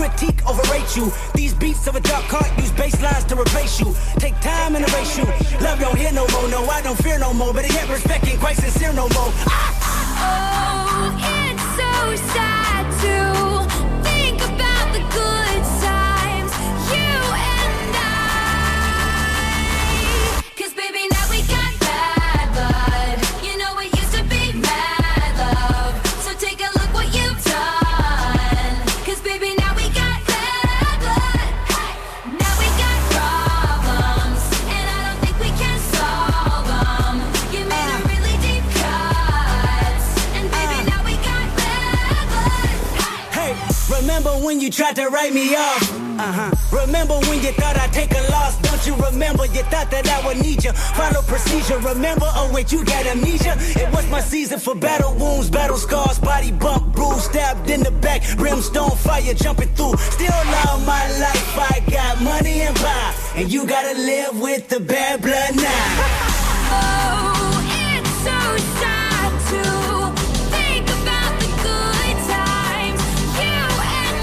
critique, overrate you. These beats of a dark heart use bass lines to replace you. Take time and erase you. Love don't hear no more, no, I don't fear no more. But yet respect ain't quite sincere no more. Oh, it's so sad to think about the good times, you and I. 'Cause baby, now we got bad blood. You know it used to be mad love. So take a look what you've done. 'Cause baby, now we got bad blood. Now we got problems, and I don't think we can solve them. You made a really deep cut, and baby, now we got bad blood. Hey, remember when you tried to write me off? Remember when you thought I'd take a loss? Don't you remember? You thought that I would need you. Follow procedure, remember? Oh wait, you got amnesia? It was my season for battle wounds, battle scars, body bump, bruise, stabbed in the back, brimstone fire jumping through. Still love my life, I got money and power, and you gotta live with the bad blood now. Oh, it's so sad to think about the good times, you and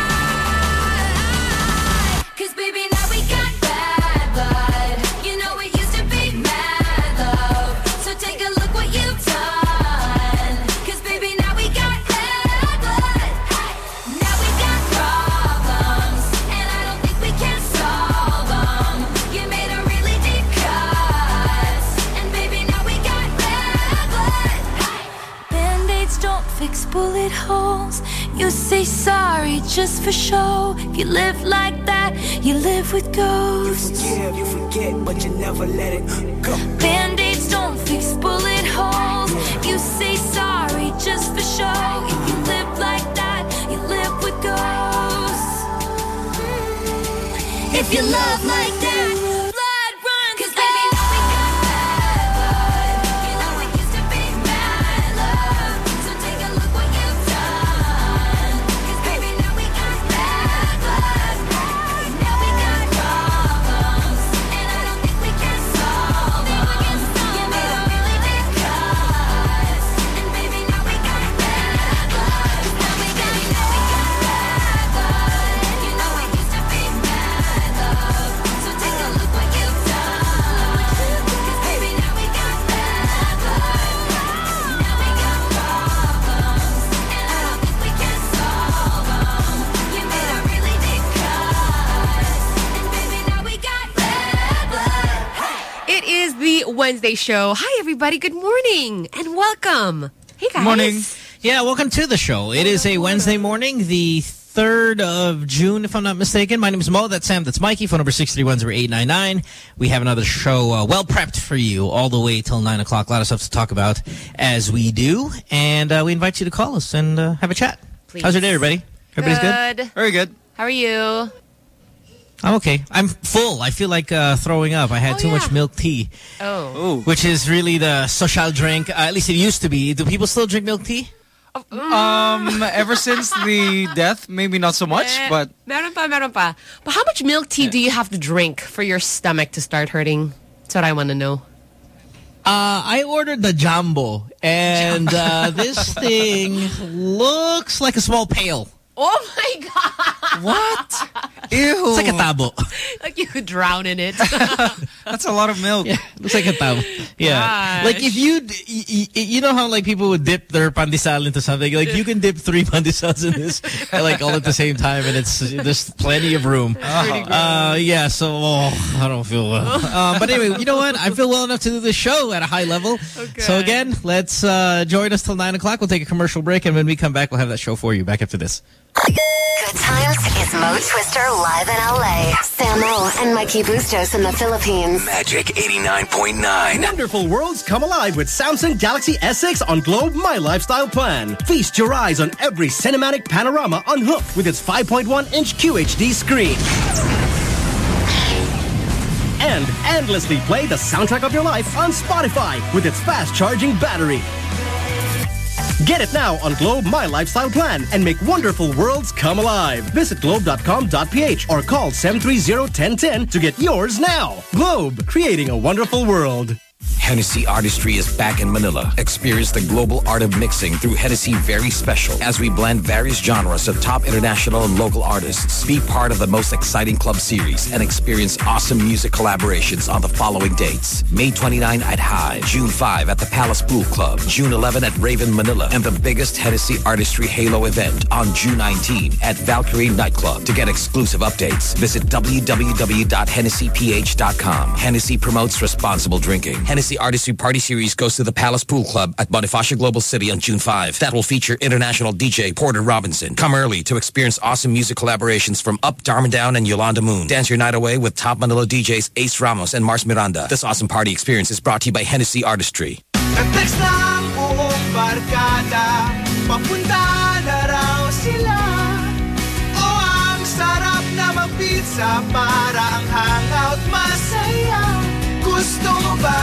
I. 'Cause baby, now we got bad blood. You know it used to be mad love. So take a look what you've done. 'Cause baby, now we got bad blood. Now we got problems, and I don't think we can solve them. You made a really deep cut, and baby, now we got bad blood. Band-aids don't fix bullet holes. You say sorry just for show. If you live like that, you live with You ghosts. forgive, you forget, but you never let it go. Band-aids don't fix bullet holes. You say sorry just for show. If you live like that, you live with ghosts. If you love like that, blood runs. 'Cause baby, now we got bad blood. You know it used to be mad love. So take a look what you've done. 'Cause baby, now we got bad blood. Now we got problems, and I don't think we can solve them. You made a really deep cut, and baby, now we got bad blood. Now we got bad blood. You know it used to be mad love. So take a look what you've done. 'Cause baby, now we got bad blood. Now we got problems, and I don't think we can solve them. You made a really deep cut, and baby, now we got bad blood. It is the Wednesday show. Hi, everybody. Good morning and welcome. Hey, guys. Morning. Yeah, welcome to the show. It is a Wednesday morning, the 3rd of June, if I'm not mistaken. My name is Mo. That's Sam. That's Mikey. Phone number 631-0899. We have another show well prepped for you all the way till 9 o'clock. A lot of stuff to talk about as we do. And we invite you to call us and have a chat. Please. How's your day, everybody? Everybody's good? Very good. How are you? I'm okay. I'm full. I feel like throwing up. I had too much milk tea, Oh. which is really the social drink. At least it used to be. Do people still drink milk tea? Ever since the death, maybe not so much, but Meron pa. But how much milk tea do you have to drink for your stomach to start hurting? That's what I want to know. I ordered the jumbo, and this thing looks like a small pail. Oh, my God. what? Ew. It's like a tabo. Like you could drown in it. That's a lot of milk. Yeah, looks like a tabo. Yeah. Gosh. Like if you know how like people would dip their pandesal into something? Like you can dip 3 pandesals in this like all at the same time, and there's plenty of room. Yeah, so I don't feel well. But anyway, you know what? I feel well enough to do this show at a high level. Okay. So again, let's join us till 9 o'clock. We'll take a commercial break, and when we come back, we'll have that show for you back after this. Good Times is Mo Twister live in LA. Samo and Mikey Bustos in the Philippines. Magic 89.9. Wonderful worlds come alive with Samsung Galaxy S6 on Globe My Lifestyle Plan. Feast your eyes on every cinematic panorama unhooked with its 5.1-inch QHD screen. And endlessly play the soundtrack of your life on Spotify with its fast-charging battery. Get it now on Globe My Lifestyle Plan and make wonderful worlds come alive. Visit globe.com.ph or call 730-1010 to get yours now. Globe, creating a wonderful world. Hennessy Artistry is back in Manila. Experience the global art of mixing through Hennessy Very Special as we blend various genres of top international and local artists. Be part of the most exciting club series and experience awesome music collaborations on the following dates. May 29 at High, June 5 at the Palace Pool Club, June 11 at Raven Manila, and the biggest Hennessy Artistry Halo event on June 19 at Valkyrie Nightclub. To get exclusive updates, visit www.hennessyph.com. Hennessy promotes responsible drinking. Hennessy Artistry Party Series goes to the Palace Pool Club at Bonifacio Global City on June 5. That will feature international DJ Porter Robinson. Come early to experience awesome music collaborations from Up, Darmandown, and Yolanda Moon. Dance your night away with top Manila DJs Ace Ramos and Mars Miranda. This awesome party experience is brought to you by Hennessy Artistry. Nag-text na ang buong barkada, papunta na raw sila. O ang sarap na mag-pizza para ang hangout masaya. Gusto mo ba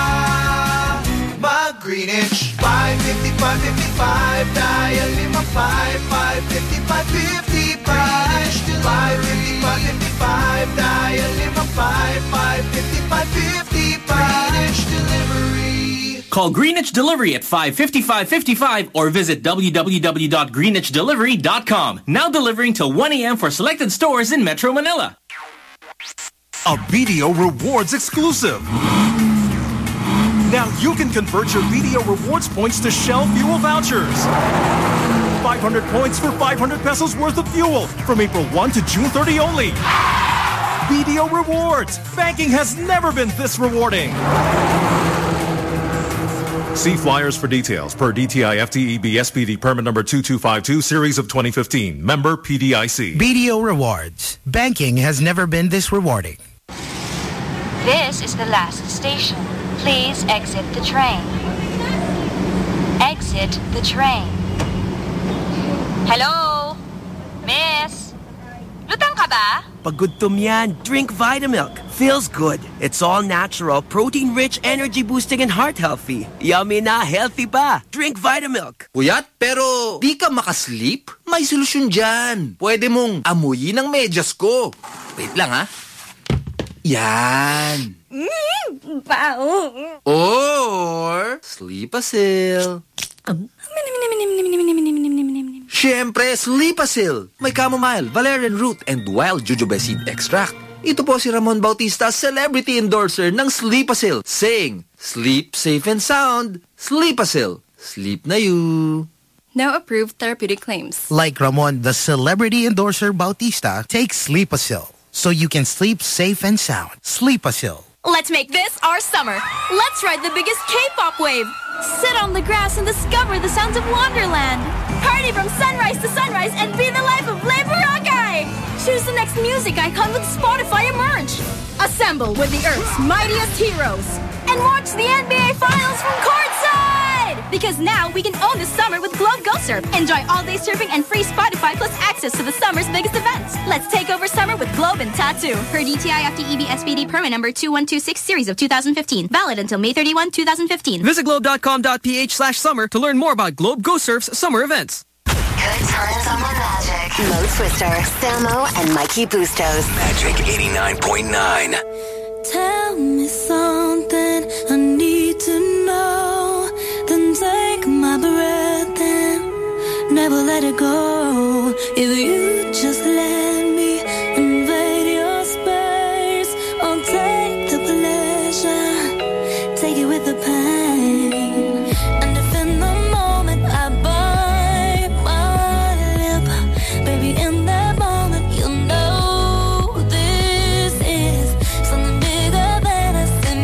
mag-Greenwich? 550, 555, dial 55, 550, 555. 550, 555, dial 55, 550, 555. Greenwich Delivery. Call Greenwich Delivery at 555-55 or visit www.greenwichdelivery.com. Now delivering till 1 a.m. for selected stores in Metro Manila. A BDO Rewards exclusive. Now you can convert your BDO Rewards points to Shell fuel vouchers. 500 points for 500 pesos worth of fuel from April 1 to June 30 only. BDO Rewards. Banking has never been this rewarding. See flyers for details per DTI FTEB SPD permit number 2252 series of 2015. Member PDIC. BDO Rewards. Banking has never been this rewarding. This is the last station. Please exit the train. Exit the train. Hello? Miss? Lutang ka ba? Pag gutom yan, drink Vitamilk. Feels good. It's all natural, protein-rich, energy-boosting, and heart-healthy. Yummy na, healthy pa. Drink Vitamilk. Puyat, pero di ka makasleep? May solusyon dyan. Pwede mong amuyin ang medyas ko. Wait lang ha. Yan. Or Sleepasil. Siyempre, Sleepasil. May chamomile, valerian root, and wild jojoba seed extract. Ito po si Ramon Bautista, celebrity endorser ng Sleepasil, saying, sleep safe and sound. Sleepasil. Sleep na you. No approved therapeutic claims. Like Ramon, the celebrity endorser Bautista, take Sleepasil so you can sleep safe and sound. Sleepasil. Let's make this our summer. Let's ride the biggest K-pop wave. Sit on the grass and discover the sounds of Wonderland. Party from sunrise to sunrise and be the life of Lay Boracay. Choose the next music icon with Spotify Emerge. Assemble with the Earth's mightiest heroes. And watch the NBA Finals from courtside. Because now we can own the summer with Globe Go Surf. Enjoy all-day surfing and free Spotify plus access to the summer's biggest events. Let's take over summer with Globe and Tattoo. Per DTI FTEB SPD permit number 2126 series of 2015. Valid until May 31, 2015. Visit globe.com.ph/summer to learn more about Globe Go Surf's summer events. Good times on the Magic. Mo Twister, Samo, and Mikey Bustos. Magic 89.9. Tell me something I need to know. Then take my breath and never let it go. If you just let me invade your space, I'll take the pleasure, take it with the pain. And if in the moment I bite my lip, baby, in that moment you'll know this is something bigger than a sin.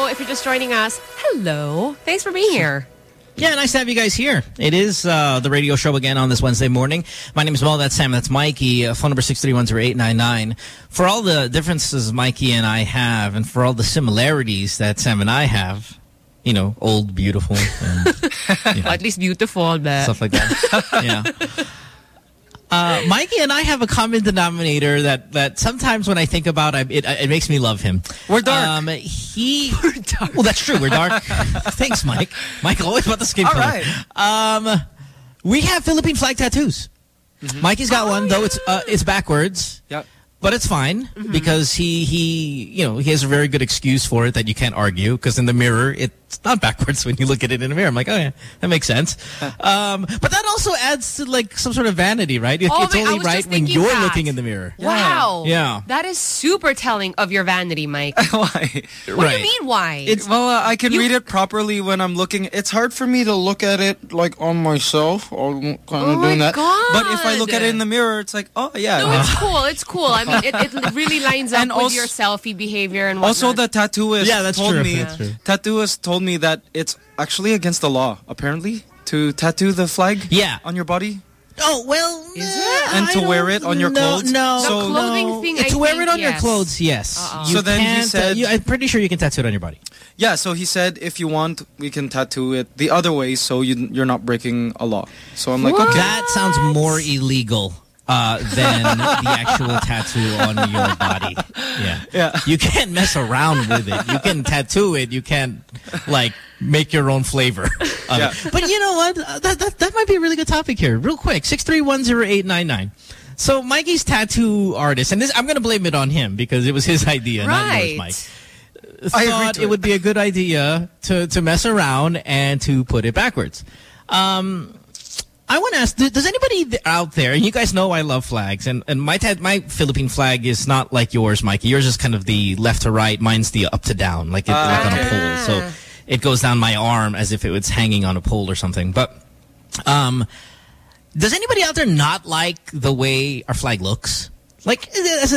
Hello, if you're just joining us. Hello. Thanks for being here. Yeah, nice to have you guys here. It is the radio show again on this Wednesday morning. My name is Mo, that's Sam, that's Mikey. Phone number 631-0899. For all the differences Mikey and I have, and for all the similarities that Sam and I have, you know, old, beautiful, and you know, At least beautiful, but stuff like that. Yeah. Mikey and I have a common denominator that sometimes when I think about it makes me love him. We're dark. We're dark. Well, that's true. We're dark. Thanks, Mike. Mike, always about the skin All color. right. We have Philippine flag tattoos. Mikey's got one, though it's backwards. Yep. But it's fine because he has a very good excuse for it that you can't argue, because in the mirror it's not backwards when you look at it in the mirror. I'm like, oh yeah, that makes sense. But that also adds to like some sort of vanity, right? It's only right when you're looking in the mirror. Wow. Yeah. That is super telling of your vanity, Mike. Why? What do you mean, why? Well, I can read it properly when I'm looking. It's hard for me to look at it like on myself or kind of doing that. God. But if I look at it in the mirror, it's like, oh yeah. No, it's cool. It's cool. I mean, it really lines up And with also- your selfie behavior and whatnot. Also, the tattooist Tattooist told me that it's actually against the law, apparently, to tattoo the flag on your body. Oh, well, is it? And to wear it on your clothes. No, The clothing thing, to I wear think, it on your yes. clothes, yes. Uh-uh. You So then he can't, said- I'm pretty sure you can tattoo it on your body. Yeah, so he said, if you want, we can tattoo it the other way so you're not breaking a law. So I'm like, okay. That sounds more illegal than the actual tattoo on your body. Yeah. You can't mess around with it. You can tattoo it. You can't, like, make your own flavor of it. But you know what? That might be a really good topic here. Real quick, 6310899. So Mikey's tattoo artist, and this I'm going to blame it on him because it was his idea, not yours, Mike. Thought it would be a good idea to mess around and to put it backwards. I want to ask, does anybody out there, and you guys know I love flags, and my Philippine flag is not like yours, Mikey. Yours is kind of the left to right. Mine's the up to down, like on a pole. So it goes down my arm as if it was hanging on a pole or something. But does anybody out there not like the way our flag looks? Like,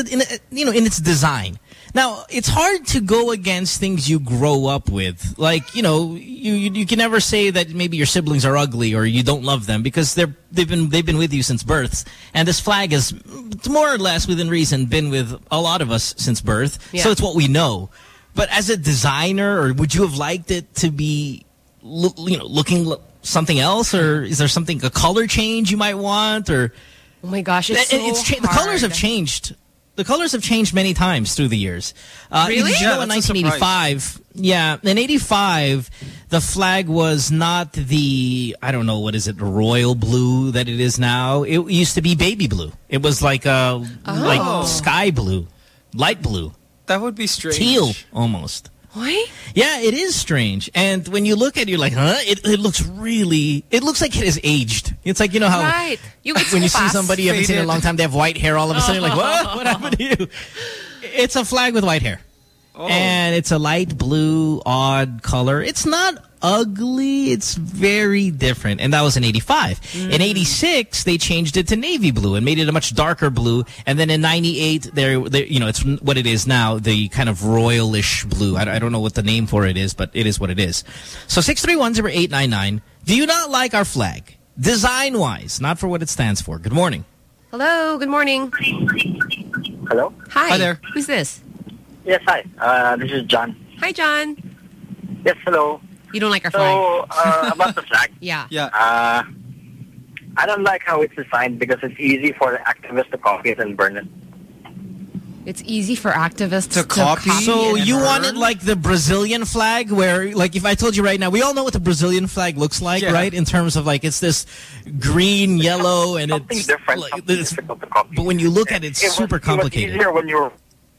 in its design. Now, it's hard to go against things you grow up with. Like, you know, you can never say that maybe your siblings are ugly or you don't love them because they've been with you since birth. And this flag has more or less within reason been with a lot of us since birth. Yeah. So it's what we know. But as a designer, or would you have liked it to be, looking something else, or is there a color change you might want, or? Oh my gosh, The colors have changed. The colors have changed many times through the years. Really? You know, in 1985, in 85, the flag was not the, I don't know, what is it, the royal blue that it is now. It used to be baby blue. It was like like sky blue, light blue. That would be strange. Teal, almost. What? Yeah, it is strange. And when you look at it, you're like, huh? It looks like it has aged. It's like, you know how when you see somebody you haven't seen in a long time, they have white hair, all of a sudden you're like, what happened to you? It's a flag with white hair. Oh. And it's a light blue, odd color. It's not ugly. It's very different. And that was in 85. In 86, they changed it to navy blue and made it a much darker blue. And then in 98, it's what it is now, the kind of royalish blue. I don't know what the name for it is, but it is what it is. So 6310899. Do you not like our flag? Design-wise, not for what it stands for. Good morning. Hello, good morning. Hello? Hi there. Who's this? Yes, hi. This is John. Hi, John. Yes, hello. You don't like our flag? So, about the flag. Yeah. I don't like how it's designed because it's easy for the activists to copy it and burn it. It's easy for activists to copy. So you want it like the Brazilian flag, where, like, if I told you right now, we all know what the Brazilian flag looks like, right? In terms of, like, it's this green, yellow, and it's different. Like, difficult to copy. But when you look at it, it's super complicated. It was easier when you were...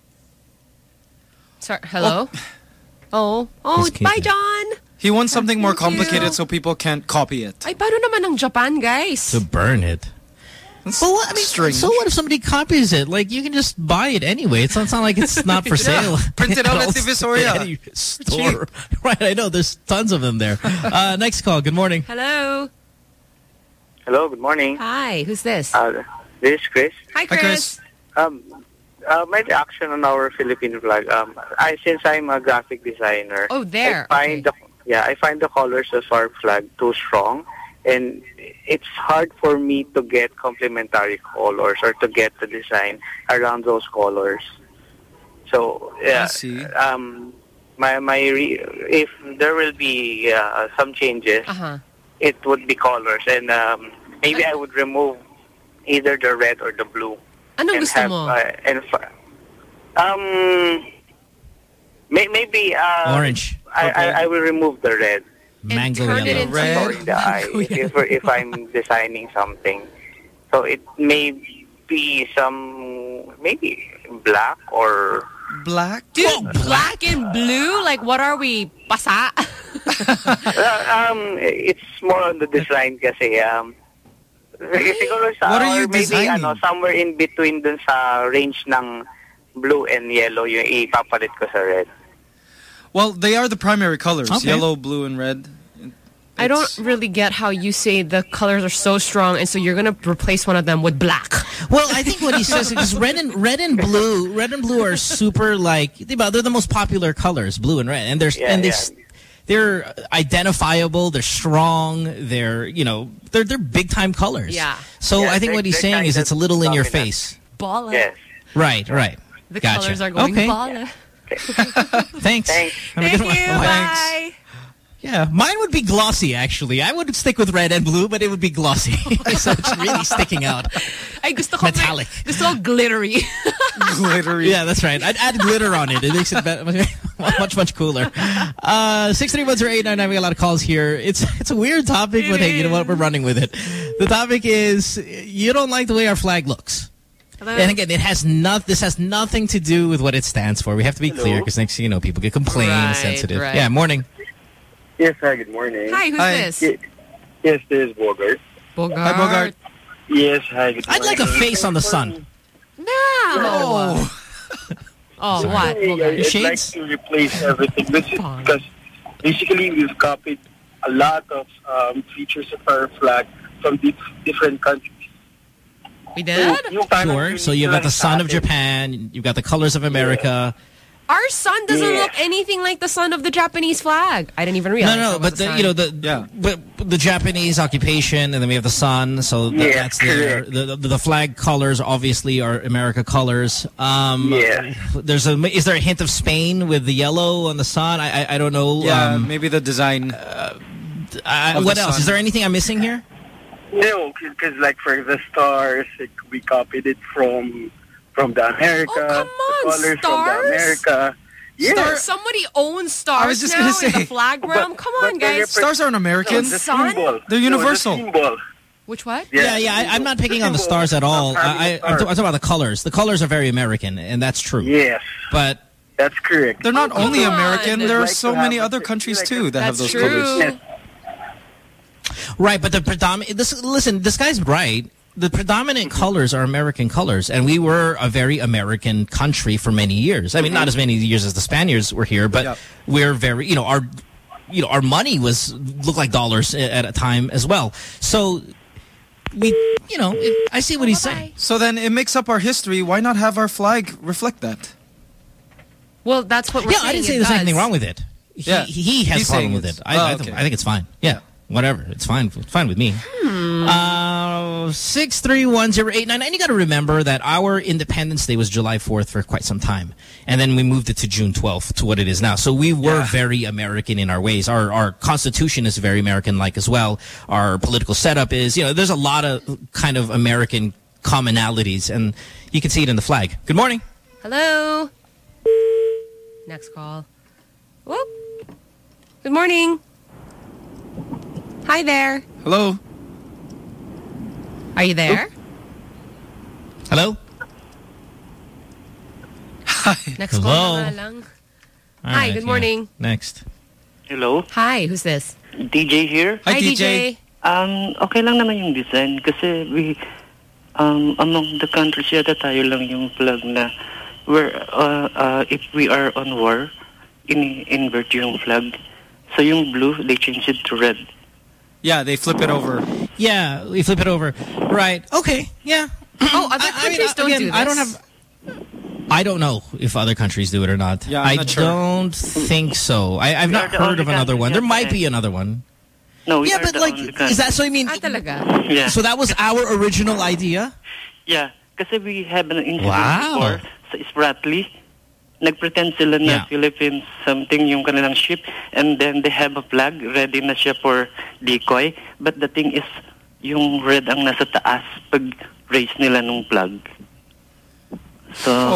Sorry, hello? Oh, bye, John. He wants something more complicated so people can't copy it. Ay, paano naman ng Japan, guys? To burn it. Well, I mean, so what if somebody copies it? Like, you can just buy it anyway. It's not like it's not for sale. Print it out at Divisoria. Any store. Right, I know. There's tons of them there. Next call. Good morning. Hello. Hello, good morning. Hi, who's this? This is Chris. Hi, Chris. my reaction on our Philippine flag. Since I'm a graphic designer. Oh, there. I find the colors of our flag too strong, and it's hard for me to get complementary colors or to get the design around those colors. So yeah, I see. If there will be some changes, it would be colors, and maybe I would remove either the red or the blue. Ano gusto mo? Maybe orange. I will remove the red. Mango turn it yellow. into For the eye, if I'm designing something, so it may be maybe black or black. Dude, black and blue? Like, what are we? Pasa? It's more on the design kasi. Siguro sa, What are you or maybe designing? somewhere in between dun sa range ng blue and yellow yung ipapalit ko sa red. Well, they are the primary colors: Okay. yellow, blue, and red. I don't really get how you say the colors are so strong, and so you're gonna replace one of them with black. Well, I think what he says is red and blue are super like they're the most popular colors, blue and red, and they're identifiable. They're strong. They're big time colors. Yeah. So Yeah, I think what he's saying is it's a little in your dominant. face. Baller. Yes. Right. The Gotcha. colors are going Okay. baller. Thanks. Thanks. Have a Thank good one. you. Bye. Bye. Yeah, mine would be glossy, actually. I would stick with red and blue, but it would be glossy. So it's really sticking out. Ay, gusto ko Metallic. Gusto ko glittery. Glittery. Yeah, that's right. I'd add glitter on it. It makes it much cooler. 6310899. We got a lot of calls here. It's a weird topic, but hey, you know what? We're running with it. The topic is you don't like the way our flag looks. Hello? And again, this has nothing to do with what it stands for. We have to be clear because next thing you know, people get complained, sensitive. right. Yeah, morning. Yes, hi, good morning. Hi, who's this? Yes, this is Bogart. Bogart. Hi, Bogart. Yes, hi, good morning. I'd like a face on the sun. No. Oh. Oh, what? Hey, Bogart? I'd like Shades? to replace everything because basically we've copied a lot of features of our flag from different countries. We did? Sure. So you've got the sun of Japan. You've got the colors of America. Our sun doesn't look anything like the sun of the Japanese flag. I didn't even realize. No, that but was the sun. but the Japanese occupation, and then we have the sun. So that's there. The flag colors obviously are America colors. Is there a hint of Spain with the yellow on the sun? I don't know. Yeah, maybe the design. What else? Is there anything I'm missing here? No, because like for the stars, we copied it from the America. Oh, come on, the colors stars? from the America. Yeah. Somebody owns stars I was just now gonna say. in the flag realm. Come on, guys. Stars aren't American. The sun? They're universal. The symbol. Which what? Yeah, I'm not picking on the stars at all. I'm talking about the colors. The colors are very American, and that's true. Yes. But that's correct. They're not only on. American. There are Like so to many have other countries like too that have That's those true. colors. right, but the predominant. Listen, this guy's right. The predominant colors are American colors, and we were a very American country for many years. I mean, not as many years as the Spaniards were here, but we're very, our money looked like dollars at a time as well. So I see what he's saying. So then it makes up our history. Why not have our flag reflect that? Well, that's what we're saying. I didn't say there's anything wrong with it. He has a problem with it. I think it's fine. Yeah. Whatever. It's fine. It's fine with me. 6310899. And you got to remember that our Independence Day was July 4th for quite some time. And then we moved it to June 12th to what it is now. So we were very American in our ways. Our Constitution is very American-like as well. Our political setup is, there's a lot of kind of American commonalities. And you can see it in the flag. Good morning. Hello. Next call. Whoop. Good morning. Hi there. Hello. Are you there? Hello? Hi. Next Hello. call na nga lang. All Hi, right, good morning. Next. Hello. Hi, who's this? DJ here. Hi, DJ. Okay lang naman yung design kasi we among the countries yata tayo lang yung flag na where if we are on war, invert yung flag. So yung blue, they change it to red. Yeah, they flip it over. Yeah, we flip it over. Right. Okay. Yeah. Oh, other countries don't do this. I don't have... I don't know if other countries do it or not. Yeah, I I'm not sure. don't think so. I've We are not the heard only of another one. There country might be another one. No, we Yeah, are but the like, only is country. that so? I mean, talaga? Yeah. so that was our original idea. Yeah, kasi we have an incident Wow. before sa Spratly. Nagpretend sila na Yeah. Philippines something yung kanilang ship, and then they have a flag ready na siya for decoy. But the thing is, yung red ang nasa taas pag raise nila nung flag. So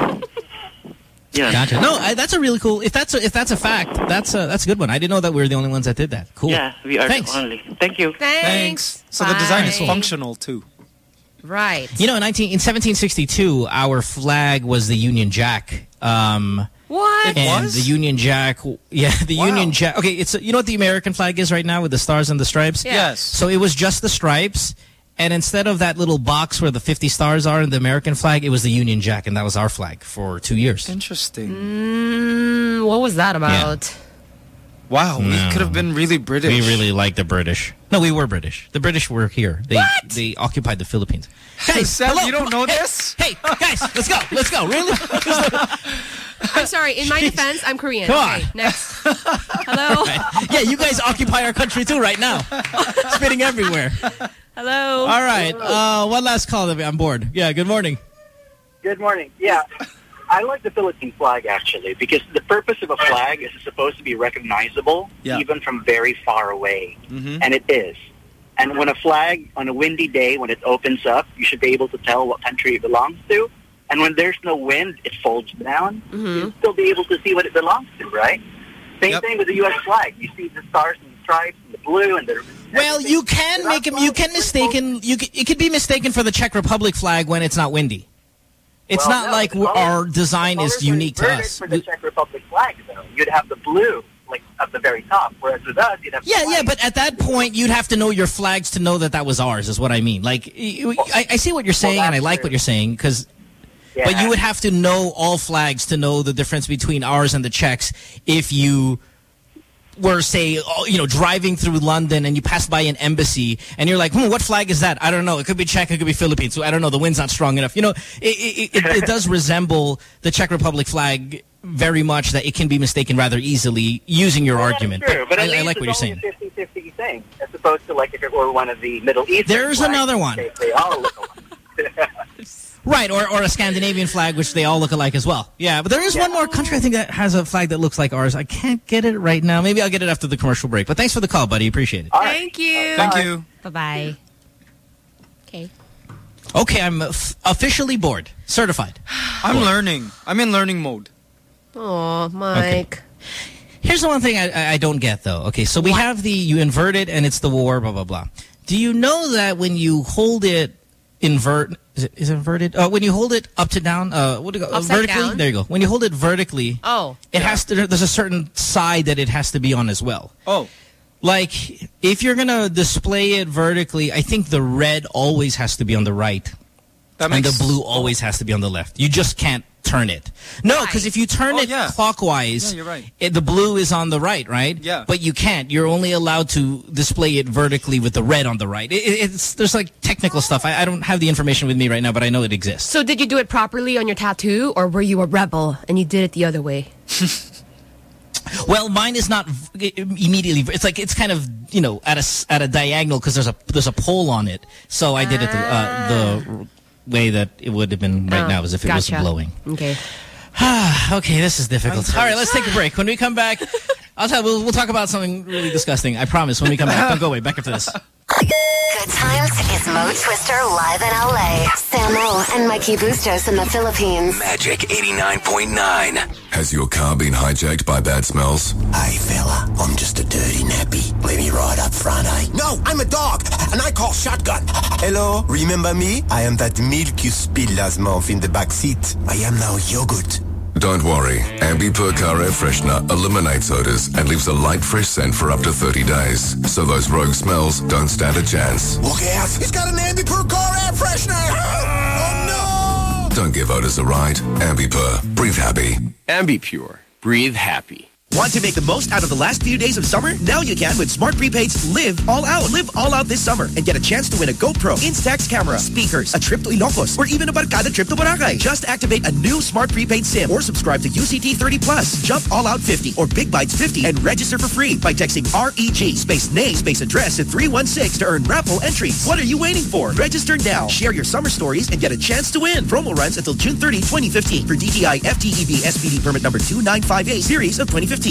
yeah. Gotcha. No, that's a really cool. If that's a fact, that's a good one. I didn't know that we were the only ones that did that. Cool. Yeah, we are Thanks. the only. Thank you. Thanks. So the design is Bye. functional too. Right. You know, in 1762, our flag was the Union Jack. What? And the Union Jack, Union Jack. Okay, it's you know what the American flag is right now with the stars and the stripes? Yeah. Yes. So it was just the stripes, and instead of that little box where the 50 stars are in the American flag, it was the Union Jack, and that was our flag for 2 years. Interesting. What was that about? Wow, we could have been really British. We really like the British. No, we were British. The British were here. They occupied the Philippines. Guys, Sam, hello. you don't know Hey, this? Hey, guys, let's go. Let's go. Really? I'm sorry. In my defense, I'm Korean. Come Okay, on. next. Hello. Yeah, you guys occupy our country too right now. Spitting everywhere. Hello. All right. One last call. I'm bored. Yeah, good morning. Good morning. Yeah, I like the Philippine flag, actually, because the purpose of a flag is it's supposed to be recognizable even from very far away. And it is. And when a flag, on a windy day, when it opens up, you should be able to tell what country it belongs to. And when there's no wind, it folds down. You'll still be able to see what it belongs to, right? Same thing with the U.S. flag. You see the stars and the stripes and the blue and the... Well, you can make him. You can mistaken. It could be mistaken for the Czech Republic flag when it's not windy. It's Well, not no, like the colors- our design the is colors are unique to inverted us. For the Czech Republic flag, though, you'd have the blue, like, at the very top, whereas with us, you'd have the Yeah, but at that point, you'd have to know your flags to know that that was ours, is what I mean. Like, I see what you're saying, and I like what you're saying, because... Yeah. But you would have to know all flags to know the difference between ours and the Czechs if you were, say, driving through London and you passed by an embassy and you're like, what flag is that? I don't know. It could be Czech, it could be Philippines. So I don't know. The wind's not strong enough. You know, it does resemble the Czech Republic flag very much, that it can be mistaken rather easily using your argument. True, but I like what you're saying. It's only a 50-50 thing, as opposed to, like, if it were one of the Middle Eastern There's flags, another one. They all look alike. Right, or a Scandinavian flag, which they all look alike as well. Yeah, but there is one more country, I think, that has a flag that looks like ours. I can't get it right now. Maybe I'll get it after the commercial break. But thanks for the call, buddy. Appreciate it. Thank you. Thank you. Bye-bye. Okay. Okay, I'm officially bored. Certified. I'm learning. I'm in learning mode. Oh, Mike. Here's the one thing I don't get, though. Okay, so we have you invert it, and it's the war, blah, blah, blah. Do you know that when you hold it is it inverted? When you hold it up to down, what do you go? Upside Vertically? down? There you go. When you hold it vertically, it has to. There's a certain side that it has to be on as well. Oh. Like, if you're going to display it vertically, I think the red always has to be on the right. And the blue always has to be on the left. You just can't turn it. No, because if you turn it clockwise, you're right. the blue is on the right, right? Yeah. But you can't. You're only allowed to display it vertically with the red on the right. There's like technical stuff. I don't have the information with me right now, but I know it exists. So did you do it properly on your tattoo, or were you a rebel and you did it the other way? Well, mine is not immediately. It's kind of, at a diagonal because there's a pole on it. So I did it the way that it would have been right now, as if it was blowing. Okay. Okay, this is difficult. All right, let's take a break. When we come back, we'll talk about something really disgusting. I promise. When we come back, don't go away. Back after this. Good Times is Mo Twister live in LA. Samo and Mikey Bustos in the Philippines. Magic 89.9. Has your car been hijacked by bad smells? Hey, fella, I'm just a dirty nappy. Let me ride up front, eh? No, I'm a dog, and I call shotgun. Hello, remember me? I am that milk you spilled last month in the back seat. I am now yogurt. Don't worry. Ambipur Car Air Freshener eliminates odors and leaves a light, fresh scent for up to 30 days. So those rogue smells don't stand a chance. Look out, he's got an Ambipur car air freshener. Oh, no! Don't give odors a ride. Ambipur. Breathe happy. Ambipure. Breathe happy. Want to make the most out of the last few days of summer? Now you can with Smart Prepaid's Live All Out. Live all out this summer and get a chance to win a GoPro, Instax camera, speakers, a trip to Ilocos, or even a barkada trip to Boracay. Just activate a new Smart Prepaid SIM or subscribe to UCT 30 Plus, Jump All Out 50 or Big Bites 50 and register for free by texting REG space name space address to 316 to earn raffle entries. What are you waiting for? Register now. Share your summer stories and get a chance to win. Promo runs until June 30, 2015 for DTI FTEB SPD permit number 2958 series of 2015.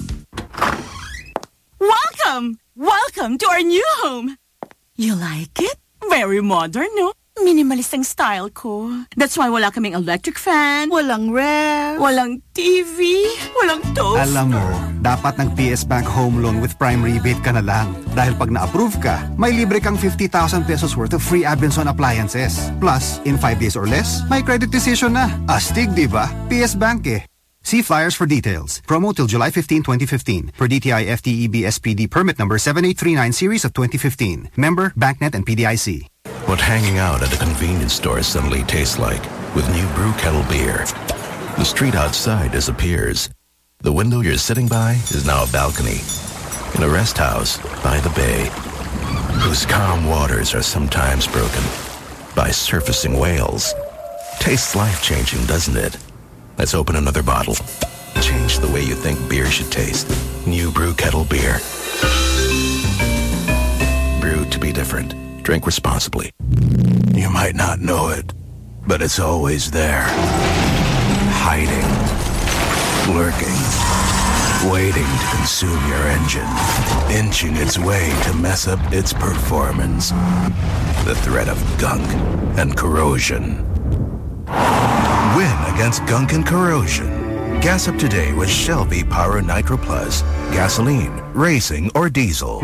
Welcome to our new home. You like it? Very modern, no? Minimalist ang style ko. That's why wala kaming electric fan, walang ref, walang TV, walang toaster. Alam mo, dapat nag-PS Bank Home Loan with Prime Rebate ka na lang. Dahil pag na-approve ka, may libre kang 50,000 pesos worth of free Abenson appliances. Plus, in 5 days or less, may credit decision na. Astig, di ba? PS Bank eh. See flyers for details. Promo till July 15, 2015. Per DTI FTEB SPD permit number 7839 series of 2015. Member, BankNet and PDIC. What hanging out at a convenience store suddenly tastes like with new brew kettle beer. The street outside disappears. The window you're sitting by is now a balcony. In a rest house by the bay, whose calm waters are sometimes broken by surfacing whales. Tastes life-changing, doesn't it? Let's open another bottle. Change the way you think beer should taste. New brew kettle beer. Brewed to be different. Drink responsibly. You might not know it, but it's always there. Hiding. Lurking. Waiting to consume your engine. Inching its way to mess up its performance. The threat of gunk and corrosion. Win against gunk and corrosion. Gas up today with Shell V-Power Nitro Plus. Gasoline, racing, or diesel.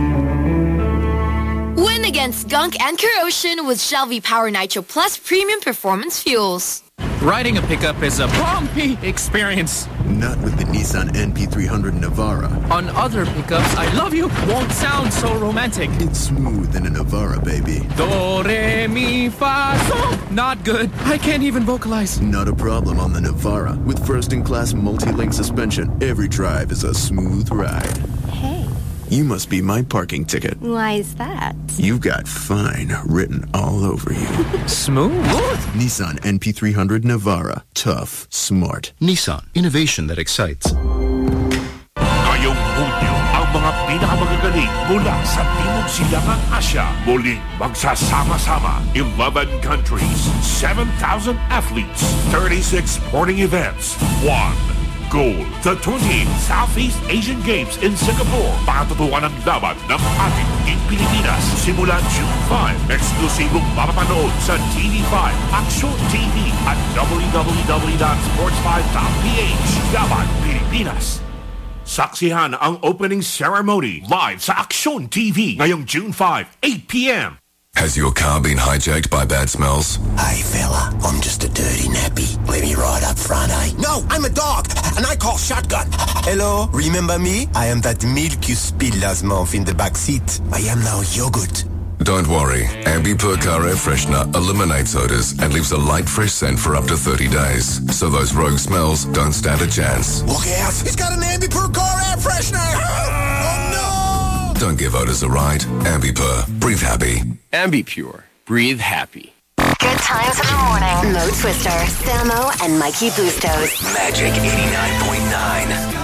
Win against gunk and corrosion with Shell V-Power Nitro Plus Premium Performance Fuels. Riding a pickup is a bumpy experience. Not with the Nissan NP300 Navara. On other pickups, I love you won't sound so romantic. It's smooth in a Navara, baby. Do, re, mi, fa, sol. Not good. I can't even vocalize. Not a problem on the Navara. With first-in-class multi-link suspension, every drive is a smooth ride. Hey. You must be my parking ticket. Why is that? You've got fine written all over you. Smooth? Nissan NP300 Navara. Tough. Smart. Nissan. Innovation that excites. Ngayong Hunyo, ang mga pinakamagagaling mula sa Timog Silangang Asya muling magsasama-sama. 11 countries, 7,000 athletes, 36 sporting events, 1 goal. The 20th Southeast Asian Games in Singapore. Patutuan ang laban ng ating Team Pilipinas simula June 5. Eksklusibong mapapanood sa TV5, Action TV at www.sports5.ph. Laban Pilipinas. Saksihan ang opening ceremony live sa Action TV ngayong June 5, 8 p.m. Has your car been hijacked by bad smells? Hey fella, I'm just a dirty nappy. Let me ride up front, eh? No, I'm a dog, and I call shotgun. Hello, remember me? I am that milk you spilled last month in the back seat. I am now yogurt. Don't worry. Ambi Car Air Freshener eliminates odors and leaves a light, fresh scent for up to 30 days. So those rogue smells don't stand a chance. Look out! He's got an Ambi Car Air Freshener! Oh no! Don't give odors a ride. Ambipur. Breathe happy. Ambipure. Breathe happy. Good times in the morning. Mo Twister, Samo, and Mikey Bustos. Magic 89.9.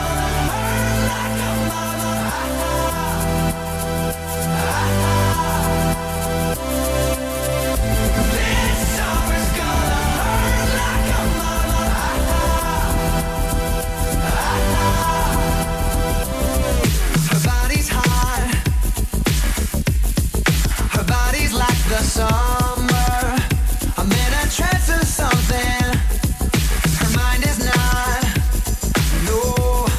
The summer, I'm in a trance or something. Her mind is not, no.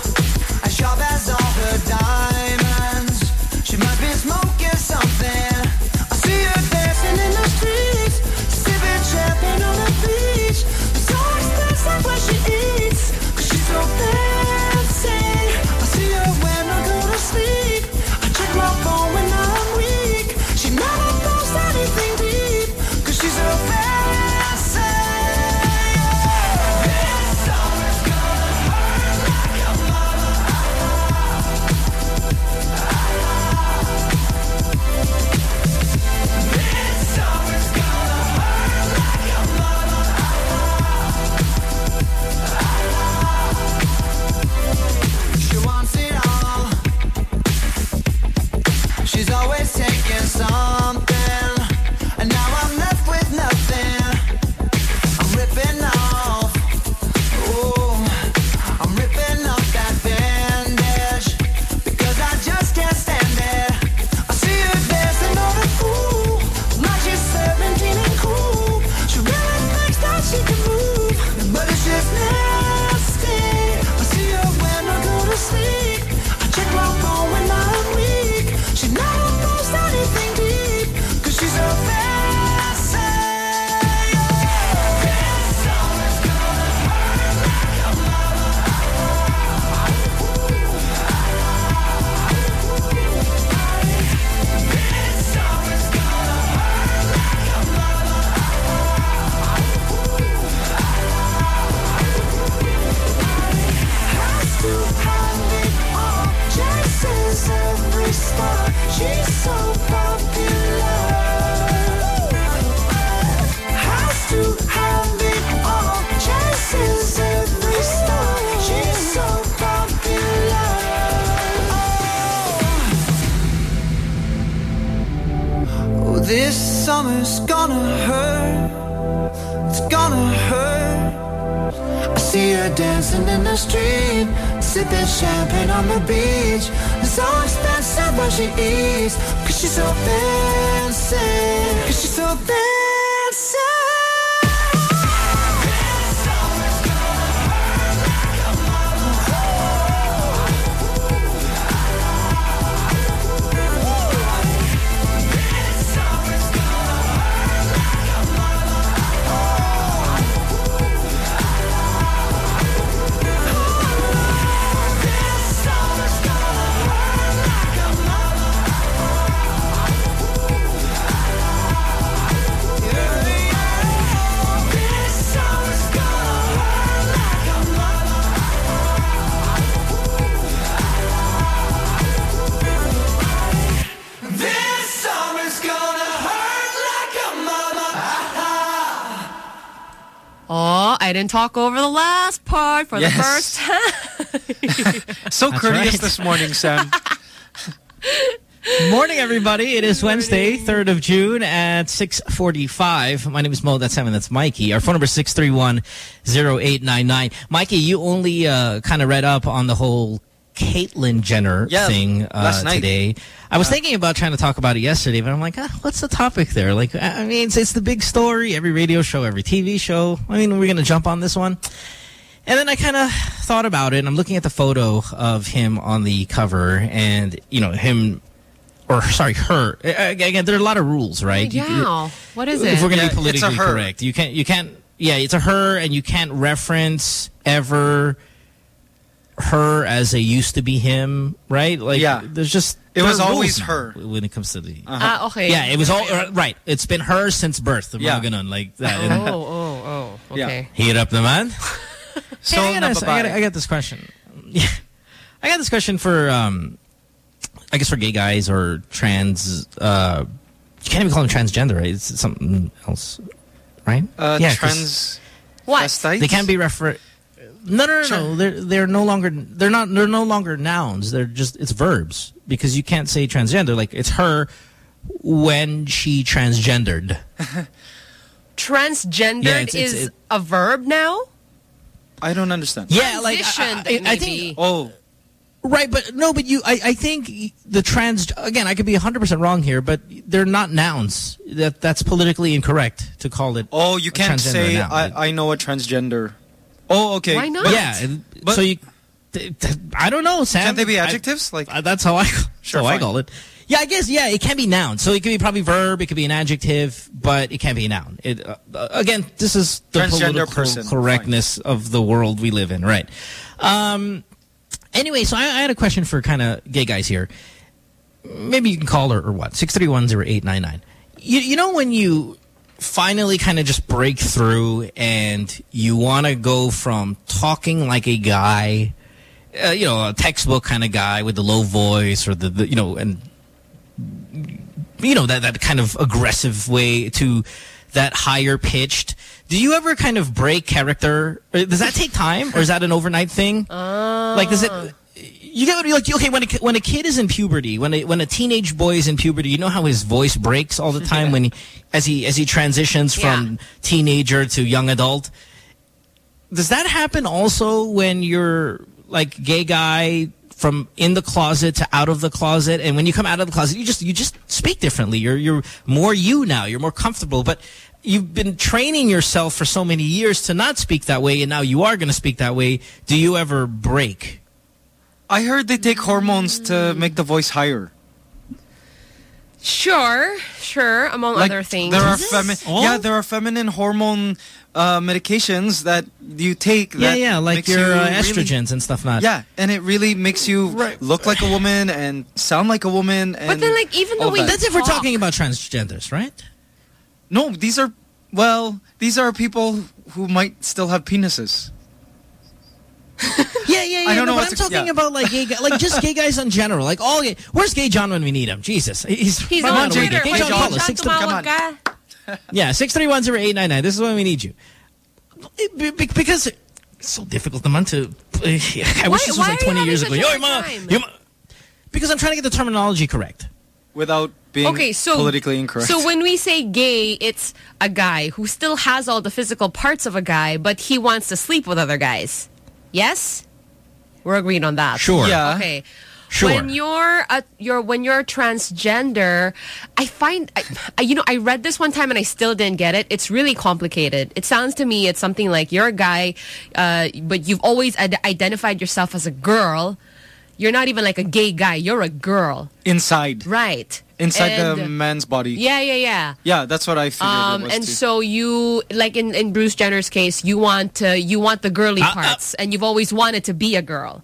This summer's gonna hurt. It's gonna hurt. I see her dancing in the street, sipping champagne on the beach. It's so expensive what she eats, 'cause she's so fancy. 'Cause she's so fancy. Oh, I didn't talk over the last part for the first time. So That's courteous right. this morning, Sam. Morning, everybody. It is Wednesday, 3rd of June at 6:45. My name is Mo. That's Sam, and that's Mikey. Our phone number is 631-0899. Mikey, you only kind of read up on the whole Caitlyn Jenner thing last night. today. I was thinking about trying to talk about it yesterday, but I'm like, what's the topic there? Like, I mean, it's the big story. Every radio show, every TV show. I mean, we're going to jump on this one. And then I kind of thought about it, and I'm looking at the photo of him on the cover, and, you know, him... Or, sorry, her. Again, there are a lot of rules, right? Yeah. What is it? If we're going to Yeah, be politically it's a her. correct. You can't, yeah, it's a her, and you can't reference ever her as a used to be him, right? Like, Yeah. there's just... It was there are always rules her. when it comes to the... Okay. Yeah, it was all... right. It's been her since birth. Yeah. Like that. And Okay. Heat up the man. So I got this question. Yeah. I got this question for... I guess for gay guys or trans, you can't even call them transgender, right? It's something else, right? Trans. What? They can't be No. They're no longer. They're no longer nouns. They're just. It's verbs because you can't say transgender. Like it's her when she transgendered. Transgendered is a verb now? I don't understand. Yeah, like Transitioned, I think. Oh. Right, but no, but I think the again, I could be 100% wrong here, but they're not nouns. That's politically incorrect to call it. Oh, you can't transgender say noun. I know a transgender. Oh, okay. Why not? Yeah, but, so you, I don't know, Sam. Can't they be adjectives? That's how I fine. call it. Yeah, I guess, yeah, it can be noun. So it could be probably verb, it could be an adjective, but it can't be a noun. Again, this is the Transgender political person. correctness of the world we live in, right? Anyway, so I had a question for kind of gay guys here. Maybe you can call her or what? 631-0899. You know when you finally kind of just break through and you want to go from talking like a guy, you know, a textbook kind of guy with the low voice or the you know, and you know, that kind of aggressive way to that higher pitched. Do you ever kind of break character? Does that take time, or is that an overnight thing? Like, does it? You get like okay when a kid is in puberty, when a teenage boy is in puberty, you know how his voice breaks all the time when as he transitions from teenager to young adult. Does that happen also when you're like gay guy from in the closet to out of the closet, and when you come out of the closet, you just speak differently. You're more you now. You're more comfortable, but you've been training yourself for so many years to not speak that way, and now you are going to speak that way. Do you ever break? I heard they take hormones to make the voice higher. Sure, among Like, other things. There are there are feminine hormone medications that you take. That like makes your you estrogens and stuff. Not and it really makes you look like a woman and sound like a woman. And but then, like, even though that's if we're talking about transgenders, right? No, these are people who might still have penises. Yeah. I don't know But what I'm talking about like gay guys, like just gay guys in general. Like all gay. Where's Gay John when we need him? Jesus, he's on Twitter. Gay John, call us. Come on. Yeah, 631-0899. This is when we need you. Because it's so difficult, naman to. I wish this was like 20 years ago. Because I'm trying to get the terminology correct. Without being Okay, so politically incorrect. So when we say gay, it's a guy who still has all the physical parts of a guy, but he wants to sleep with other guys. Yes, we're agreed on that. Sure. Yeah. Okay. Sure. When you're transgender, I find I read this one time and I still didn't get it. It's really complicated. It sounds to me it's something like you're a guy, but you've always identified yourself as a girl. You're not even like a gay guy. You're a girl. Inside. Right. Inside And the man's body. Yeah. Yeah, that's what I figured it was And too. so you, like in Bruce Jenner's case, you want the girly parts, and you've always wanted to be a girl,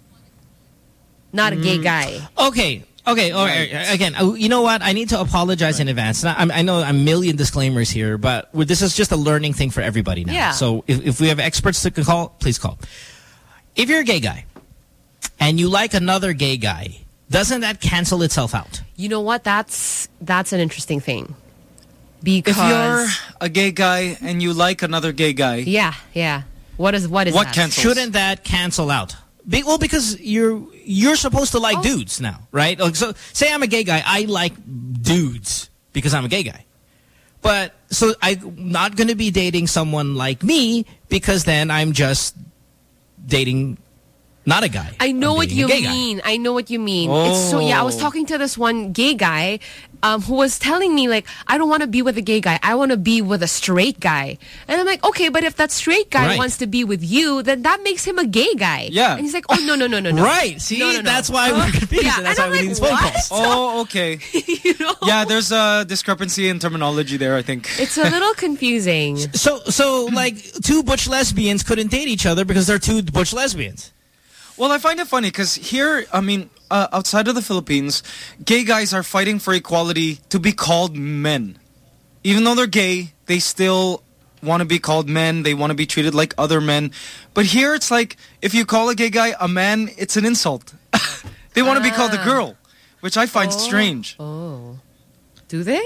not a gay guy. Okay. Again, you know what? I need to apologize in advance. Now, I know a million disclaimers here, but this is just a learning thing for everybody now. Yeah. So if we have experts that can call, please call. If you're a gay guy and you like another gay guy, doesn't that cancel itself out? You know what? That's an interesting thing. Because if you're a gay guy and you like another gay guy, yeah. What is what that? cancels? Shouldn't that cancel out? Well, because you're supposed to like dudes now, right? Like, so say I'm a gay guy, I like dudes because I'm a gay guy. But so I'm not going to be dating someone like me because then I'm just dating not a guy. I know what you a gay guy. mean. I know what you mean. It's so I was talking to this one gay guy who was telling me like, I don't want to be with a gay guy. I want to be with a straight guy. And I'm like, okay, but if that straight guy wants to be with you, then that makes him a gay guy. Yeah. And he's like, oh no. Right. See, No. that's why we're confused. Yeah. And that's And why I'm we need like, these phone what? calls. Oh, okay. You know? Yeah, there's a discrepancy in terminology there, I think. It's a little confusing. So like two butch lesbians couldn't date each other because they're two butch lesbians. Well, I find it funny because here, I mean, outside of the Philippines, gay guys are fighting for equality to be called men. Even though they're gay, they still want to be called men. They want to be treated like other men. But here it's like, if you call a gay guy a man, it's an insult. They want to be called a girl, which I find strange. Oh. Do they?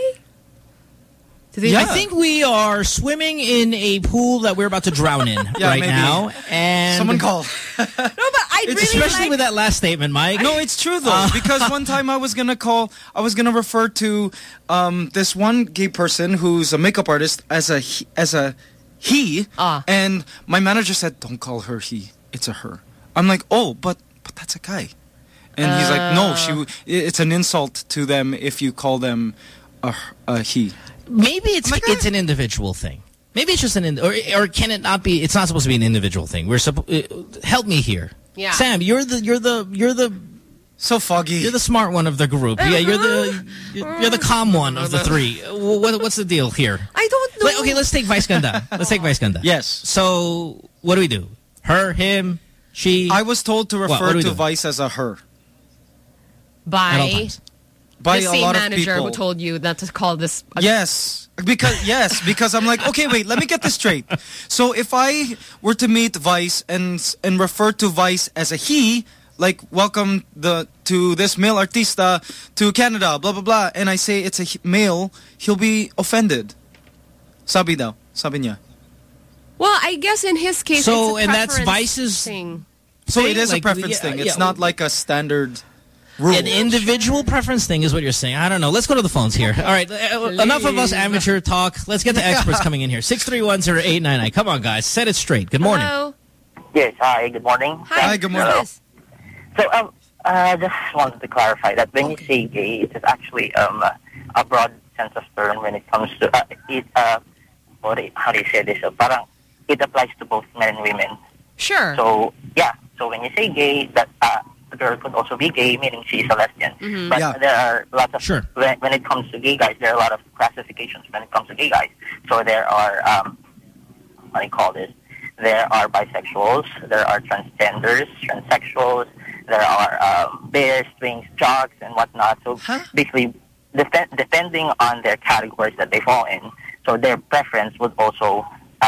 I think we are swimming in a pool that we're about to drown in right maybe. now. And Someone call. No, but I really especially like... with that last statement, Mike. No, it's true though, because one time I was gonna refer to this one gay person who's a makeup artist as a he, and my manager said, "Don't call her he, it's a her." I'm like, "Oh, but that's a guy," and he's like, "No, it's an insult to them if you call them a he." Maybe it's an individual thing. Maybe it's just or can it not be? It's not supposed to be an individual thing. Help me here. Yeah. Sam, you're the so foggy. You're the smart one of the group. Yeah, you're the calm one of the three. What's the deal here? I don't know. Okay, let's take Vice Ganda. Yes. So what do we do? Her, him, she. I was told to refer to do? Vice as a her. By By the a same lot of manager people. who told you not to call this... Yes, because I'm like, okay, wait, let me get this straight. So if I were to meet Vice and refer to Vice as a he, like welcome to this male artista to Canada, blah blah blah, and I say it's a male, he'll be offended. Sabi niya. Well, I guess in his case, So, it's a and that's preference Vice's thing. So it is like, a preference thing. It's yeah. not like a standard rule. An individual preference thing is what you're saying. I don't know. Let's go to the phones here. All right. Enough of us amateur talk. Let's get the experts coming in here. 6310899. Come on, guys. Set it straight. Good morning. Hello. Yes, hi, good morning. Hi, good morning. Hello. So, just wanted to clarify that when you say gay, it is actually a broad sense of term when it comes to how do you say this? Parang it applies to both men and women. Sure. So, yeah. So when you say gay, that the girl could also be gay, meaning she's a lesbian. Mm-hmm. But there are lots of when it comes to gay guys, there are a lot of classifications when it comes to gay guys. So there are what do you call this? There are bisexuals, there are transgenders, transsexuals, there are bears, swings, jocks, and whatnot. So basically, depending on their categories that they fall in, so their preference would also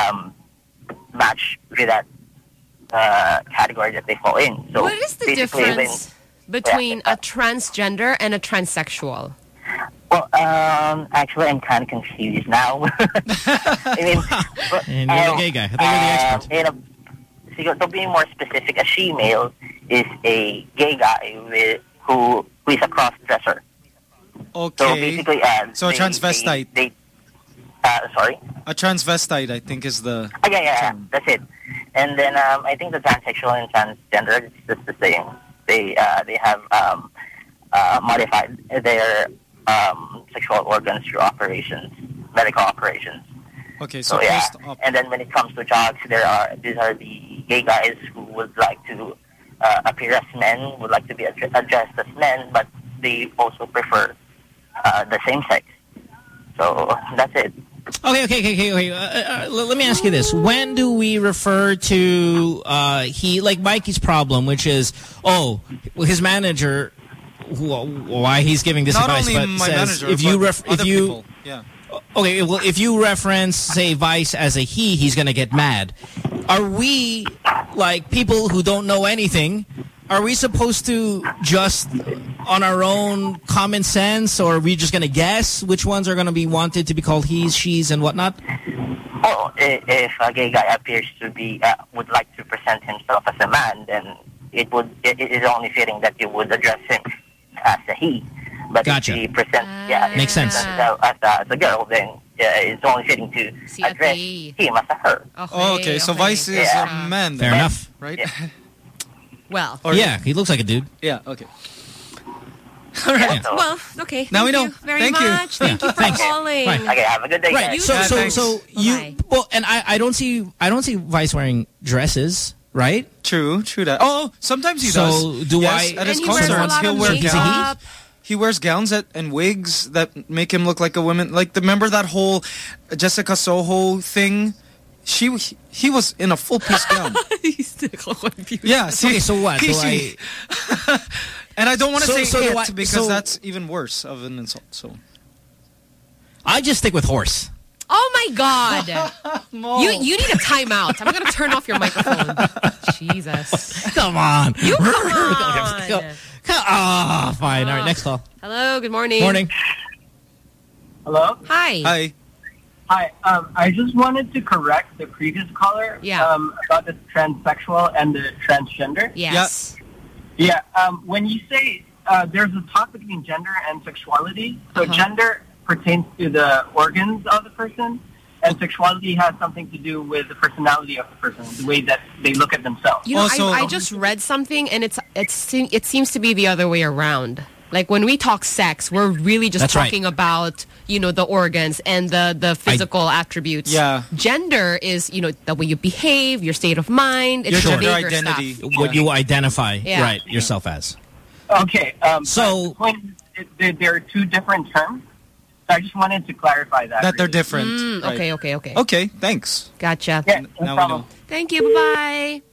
match with that category that they fall in. So what is the basically difference between a transgender and a transsexual? Well, actually, I'm kind of confused now. I mean, And you're the gay guy. I thought you're the expert. To be more specific, a she-male is a gay guy who is a cross-dresser. Okay. So basically, So a transvestite. Sorry? A transvestite, I think, is the... Yeah. That's it. And then I think the transsexual and transgender is just the same. They have modified their sexual organs through operations, medical operations. Okay, so yeah. post-op. And then when it comes to jocks, these are the gay guys who would like to appear as men, would like to be addressed as men, but they also prefer the same sex. So that's it. Okay. Let me ask you this. When do we refer to like Mikey's problem, which is, his manager, why he's giving this Not advice, only but my says manager, yeah. Okay, well, if you reference, say, Vice as a he's going to get mad. Are we, like, people who don't know anything, are we supposed to just, on our own common sense, or are we just going to guess which ones are going to be wanted to be called he's, she's, and whatnot? Well, if a gay guy appears to be, would like to present himself as a man, then it is only fitting that you would address him as a he. But gotcha. if he presents, Makes sense. As a girl, then it's only fitting to address him as a her. Okay, so Vice is a man then. Fair enough. Right? Yeah. Well. Yeah, he looks like a dude. Yeah, okay. All right. Well, okay. Now we know. Thank you very Thank you. much. Thank you for Thanks. calling. Fine. Okay, have a good day. Right. guys. So you and I don't see Vice wearing dresses, right? True that. Oh, sometimes he does. So do yes, I? At his And he wears a concerts, lot he'll of wear makeup. gowns. He wears gowns and wigs that make him look like a woman. Like, remember that whole Jessica Soho thing? He was in a full-piece gown. He's still confused. Yeah. See, Okay, so what? Do she- and I don't want to say do it because that's even worse of an insult. So I just stick with horse. Oh my God! You need a timeout. I'm gonna turn off your microphone. Jesus! Come on. You come on. Ah, fine. All right, next call. Hello. Good morning. Morning. Hello? Hi. Hi. I just wanted to correct the previous caller about the transsexual and the transgender. Yes. Yeah. When you say there's a talk between gender and sexuality, so gender pertains to the organs of the person, and sexuality has something to do with the personality of the person, the way that they look at themselves. You know, I just read something, and it seems to be the other way around. Like, when we talk sex, we're really just talking about, the organs and the physical attributes. Yeah. Gender is, the way you behave, your state of mind. It's your the gender bigger identity. stuff. What you identify Yeah. yourself as. Okay. So there are two different terms. So I just wanted to clarify that. That they're different. Right. Okay. Okay, thanks. Gotcha. Yeah, Now we know. Thank you. Bye-bye.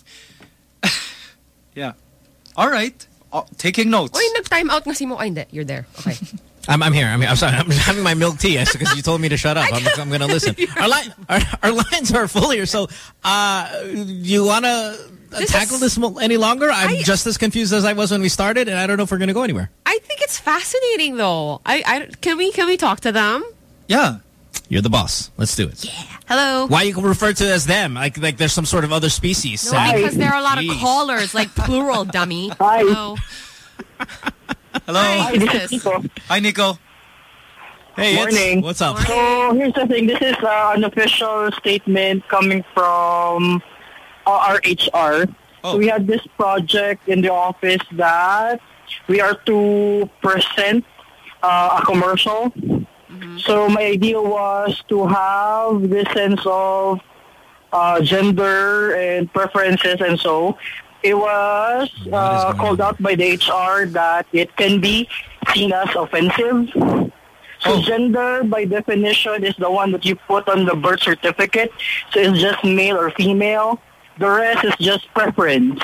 Yeah. All right. Taking notes. Uy, nag-time out nga si Mo. Ay, hindi. You're there. Okay. I'm here. I'm sorry. I'm having my milk tea because you told me to shut up. I'm going to listen. Our lines are full here. So, you want to tackle this any longer? I'm just as confused as I was when we started, and I don't know if we're going to go anywhere. I think it's fascinating, though. Can we talk to them? Yeah. You're the boss. Let's do it. Yeah. Hello. Why you refer to as them? Like there's some sort of other species. No, because there are a lot of callers, like plural, dummy. Hi. Hello. Hello. Hi, who's this? Hi, Nico. Hey, Morning. What's up? So here's the thing. This is an official statement coming from our HR. So we had this project in the office that we are to present a commercial. So my idea was to have this sense of gender and preferences, and so it was called out by the HR that it can be seen as offensive. So gender, by definition, is the one that you put on the birth certificate. So it's just male or female. The rest is just preference.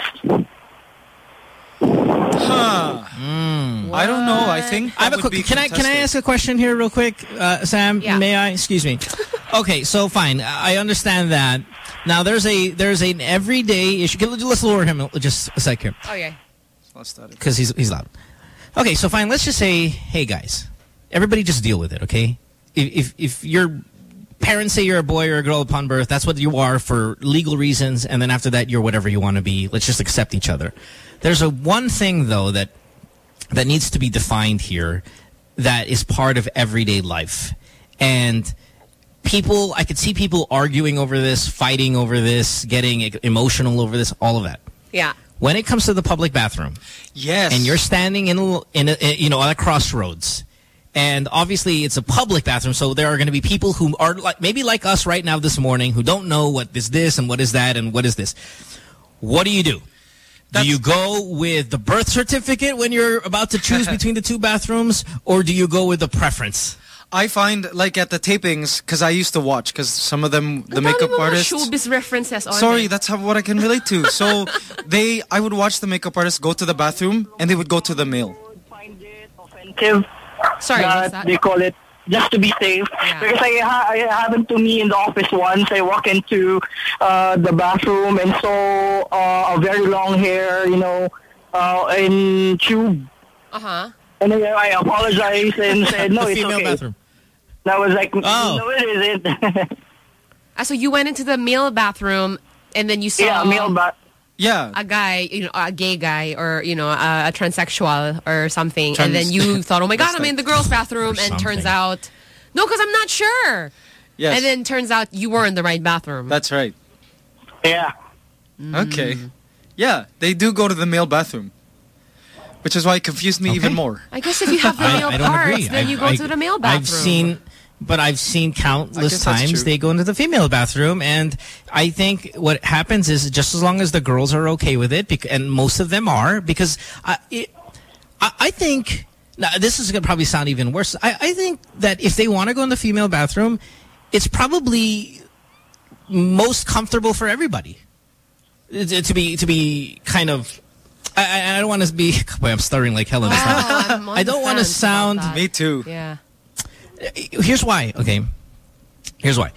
I don't know. I think I have a quick. Can I ask a question here, real quick, Sam? Yeah. May I? Excuse me. Okay, so fine. I understand that. Now there's an everyday issue. Let's lower him just a sec here. Okay. Because he's loud. Okay, so fine. Let's just say, hey guys, everybody just deal with it. Okay, if your parents say you're a boy or a girl upon birth, that's what you are for legal reasons, and then after that you're whatever you want to be. Let's just accept each other. There's one thing though that needs to be defined here. that is part of everyday life. And I could see people arguing over this, fighting over this, getting emotional over this, all of that. Yeah. When it comes to the public bathroom, yes, and you're standing in at a crossroads, and obviously it's a public bathroom, so there are going to be people who are maybe like us right now this morning who don't know what is this and what is that and what is this. What do you do? Do you go with the birth certificate when you're about to choose between the two bathrooms, or do you go with the preference? I find, like, at the tapings, because I used to watch, because some of them, the makeup artists... showbiz references. Sorry, that's what I can relate to. So, I would watch the makeup artists go to the bathroom, and they would go to the male. Sorry, what's that? They call it just to be safe. Yeah. Because it happened to me in the office once. I walk into the bathroom and saw a very long hair, in tube. Uh-huh. And then I apologized and said, no, it's okay. Bathroom. And I was like, no, it isn't. So you went into the male bathroom and then you saw a guy, a gay guy or, a transsexual or something. And then you thought, oh my God, I'm in the girls' bathroom. And turns out, no, because I'm not sure. Yes. And then turns out you were in the right bathroom. That's right. Yeah. Okay. Yeah, they do go to the male bathroom. Which is why it confused me even more. I guess if you have the male parts, then you go to the male bathroom. I've seen countless times they go into the female bathroom, and I think what happens is just as long as the girls are okay with it, and most of them are, because I think, now this is going to probably sound even worse, I think that if they want to go in the female bathroom, it's probably most comfortable for everybody. To be kind of... I don't want to be... Boy, I'm stuttering like hell in this one. I don't want to sound... Me too. Yeah. Here's why, okay? Here's why.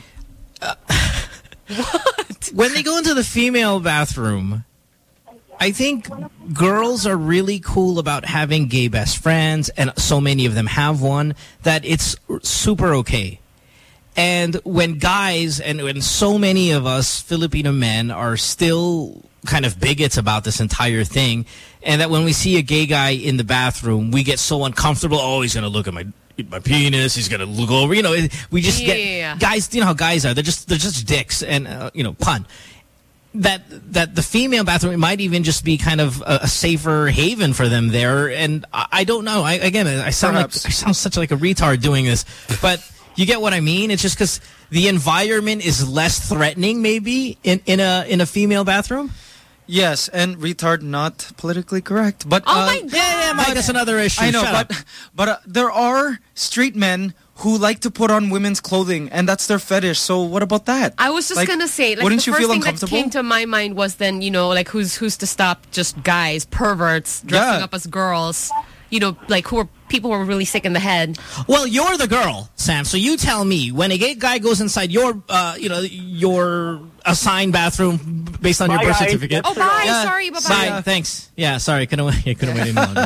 What? When they go into the female bathroom, I think girls are really cool about having gay best friends, and so many of them have one, that it's super okay. And when guys, and when so many of us Filipino men are still... kind of bigots about this entire thing, and that when we see a gay guy in the bathroom, we get so uncomfortable. Oh, he's going to look at my penis. He's going to look over. We just get guys. You know how guys are. They're just dicks, and pun. That the female bathroom might even just be kind of a safer haven for them there. And I don't know. I sound such like a retard doing this, but you get what I mean. It's just because the environment is less threatening, maybe in a female bathroom. Yes, and retard not politically correct. But oh my God. Yeah, Mike, that's another issue. I know, but there are straight men who like to put on women's clothing, and that's their fetish. So what about that? I was just gonna say, wouldn't you feel the first uncomfortable? thing that came to my mind was then, who's to stop just guys, perverts, dressing up as girls, people who are really sick in the head. Well, you're the girl, Sam. So you tell me, when a gay guy goes inside your assigned bathroom based on your birth certificate. Oh, bye. Yeah. Sorry. Bye-bye. Bye. Thanks. Yeah, sorry. Couldn't wait any longer.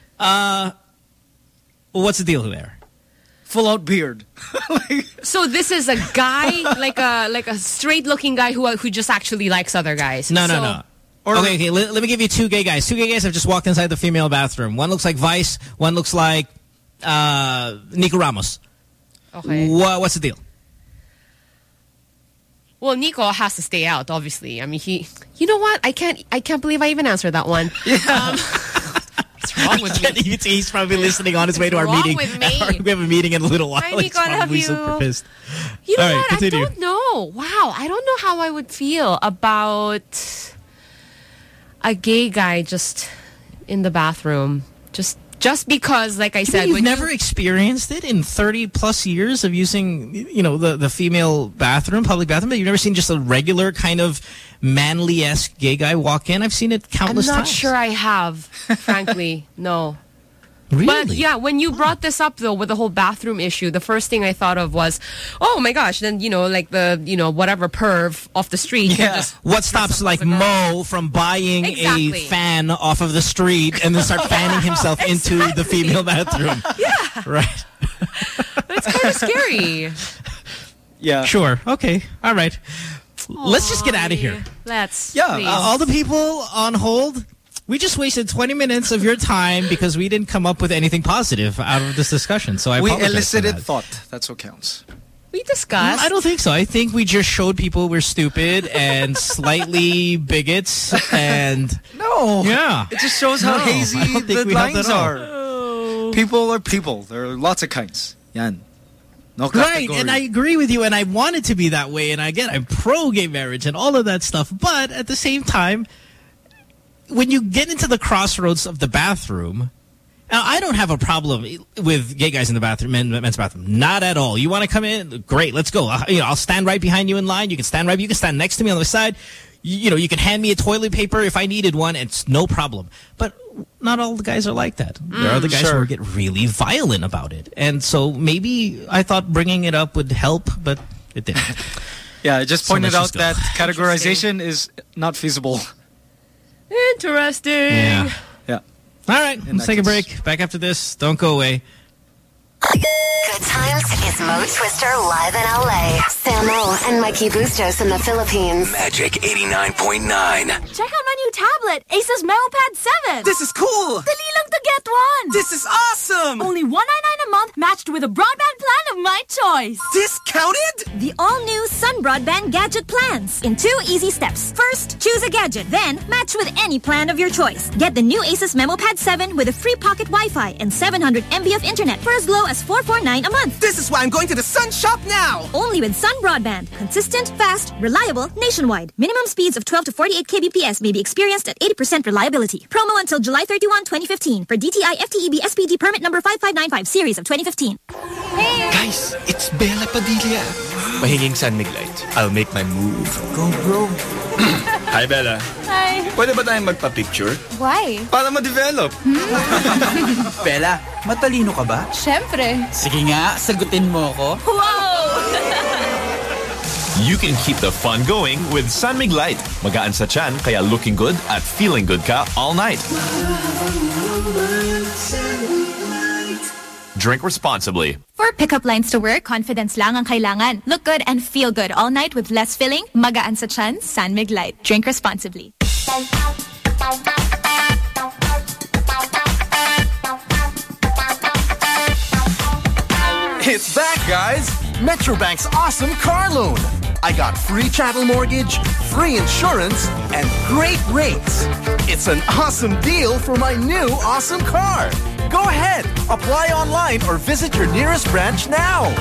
What's the deal there? Full out beard. So this is a guy, like a straight looking guy who just actually likes other guys. No. Okay, let me give you two gay guys. Two gay guys have just walked inside the female bathroom. One looks like Vice. One looks like Nico Ramos. Okay. What's the deal? Well, Nico has to stay out, obviously. I mean, you know what? I can't believe I even answered that one. What's wrong with me? He's probably listening on his way to our meeting. With me? We have a meeting in a little while. Hi, Nico, He's probably super pissed. You know All right, what? continue. I don't know. Wow, I don't know how I would feel about a gay guy just in the bathroom. Just because, like I said... You've never experienced it in 30-plus years of using, the female bathroom, public bathroom? You've never seen just a regular kind of manly-esque gay guy walk in? I've seen it countless times. I'm not sure I have, frankly. No. Really? But yeah, when you brought this up though with the whole bathroom issue, the first thing I thought of was, oh my gosh, then whatever perv off the street. Yeah. Just what stops like Mo from buying a fan off of the street and then start fanning himself into the female bathroom? Yeah. Right. That's kind of scary. Yeah. Sure. Okay. All right. Let's just get out of here. Let's. Yeah. All the people on hold, We just wasted 20 minutes of your time because we didn't come up with anything positive out of this discussion. So I apologize. We elicited thought. That's what counts. We discussed. I don't think so. I think we just showed people we're stupid and slightly bigots and... No. Yeah. It just shows how hazy the lines are. Oh. People are people. There are lots of kinds. Yan. No category. Right, and I agree with you, and I want it to be that way. And again, I'm pro-gay marriage and all of that stuff. But at the same time, when you get into the crossroads of the bathroom... Now, I don't have a problem with gay guys in the bathroom, men's bathroom. Not at all. You want to come in? Great, let's go. I'll stand right behind you in line. You can stand right. You can stand next to me on the side. You can hand me a toilet paper if I needed one. It's no problem. But not all the guys are like that. There are the guys who get really violent about it. And so maybe I thought bringing it up would help, but it didn't. Yeah, I just pointed out that categorization is not feasible. Interesting. Yeah. All right, let's take a break. Back after this. Don't go away. Good times is Mo Twister live in LA. Samo and Mikey Bustos in the Philippines. Magic 89.9. Check out my new tablet, Asus MemoPad 7. This is cool. Dali lang to get one. This is awesome. Only $199 a month, matched with a broadband plan of my choice. Discounted? The all-new Sun Broadband Gadget plans in 2 easy steps. First, choose a gadget, then match with any plan of your choice. Get the new Asus MemoPad 7 with a free pocket Wi-Fi and 700 MB of internet for as low as $449 a month. This is why I'm going to the Sun shop now. Only with Sun Broadband. Consistent, fast, reliable, nationwide. Minimum speeds of 12 to 48 kbps may be experienced at 80% reliability. Promo until July 31, 2015 for DTI FTEB SPD permit number 5595 series of 2015. Hey! Guys, it's Bella Padilla. Mahinging San Miglite. I'll make my move. Go, bro. Hi, Bella. Hi. Pwede ba tayong magpa-picture? Why? Para ma-develop. Bella, matalino ka ba? Syempre. Sige nga, sagutin mo ko. Wow! You can keep the fun going with San Miglite. Magaan sa tiyan, kaya looking good at feeling good ka all night. Drink responsibly. For pickup lines to work, confidence lang ang kailangan. Look good and feel good all night with less filling. Magaan sa tiyan, San Miglite. Drink responsibly. It's back, guys! Metrobank's awesome car loan. I got free chattel mortgage, free insurance, and great rates. It's an awesome deal for my new awesome car. Go ahead, apply online or visit your nearest branch now.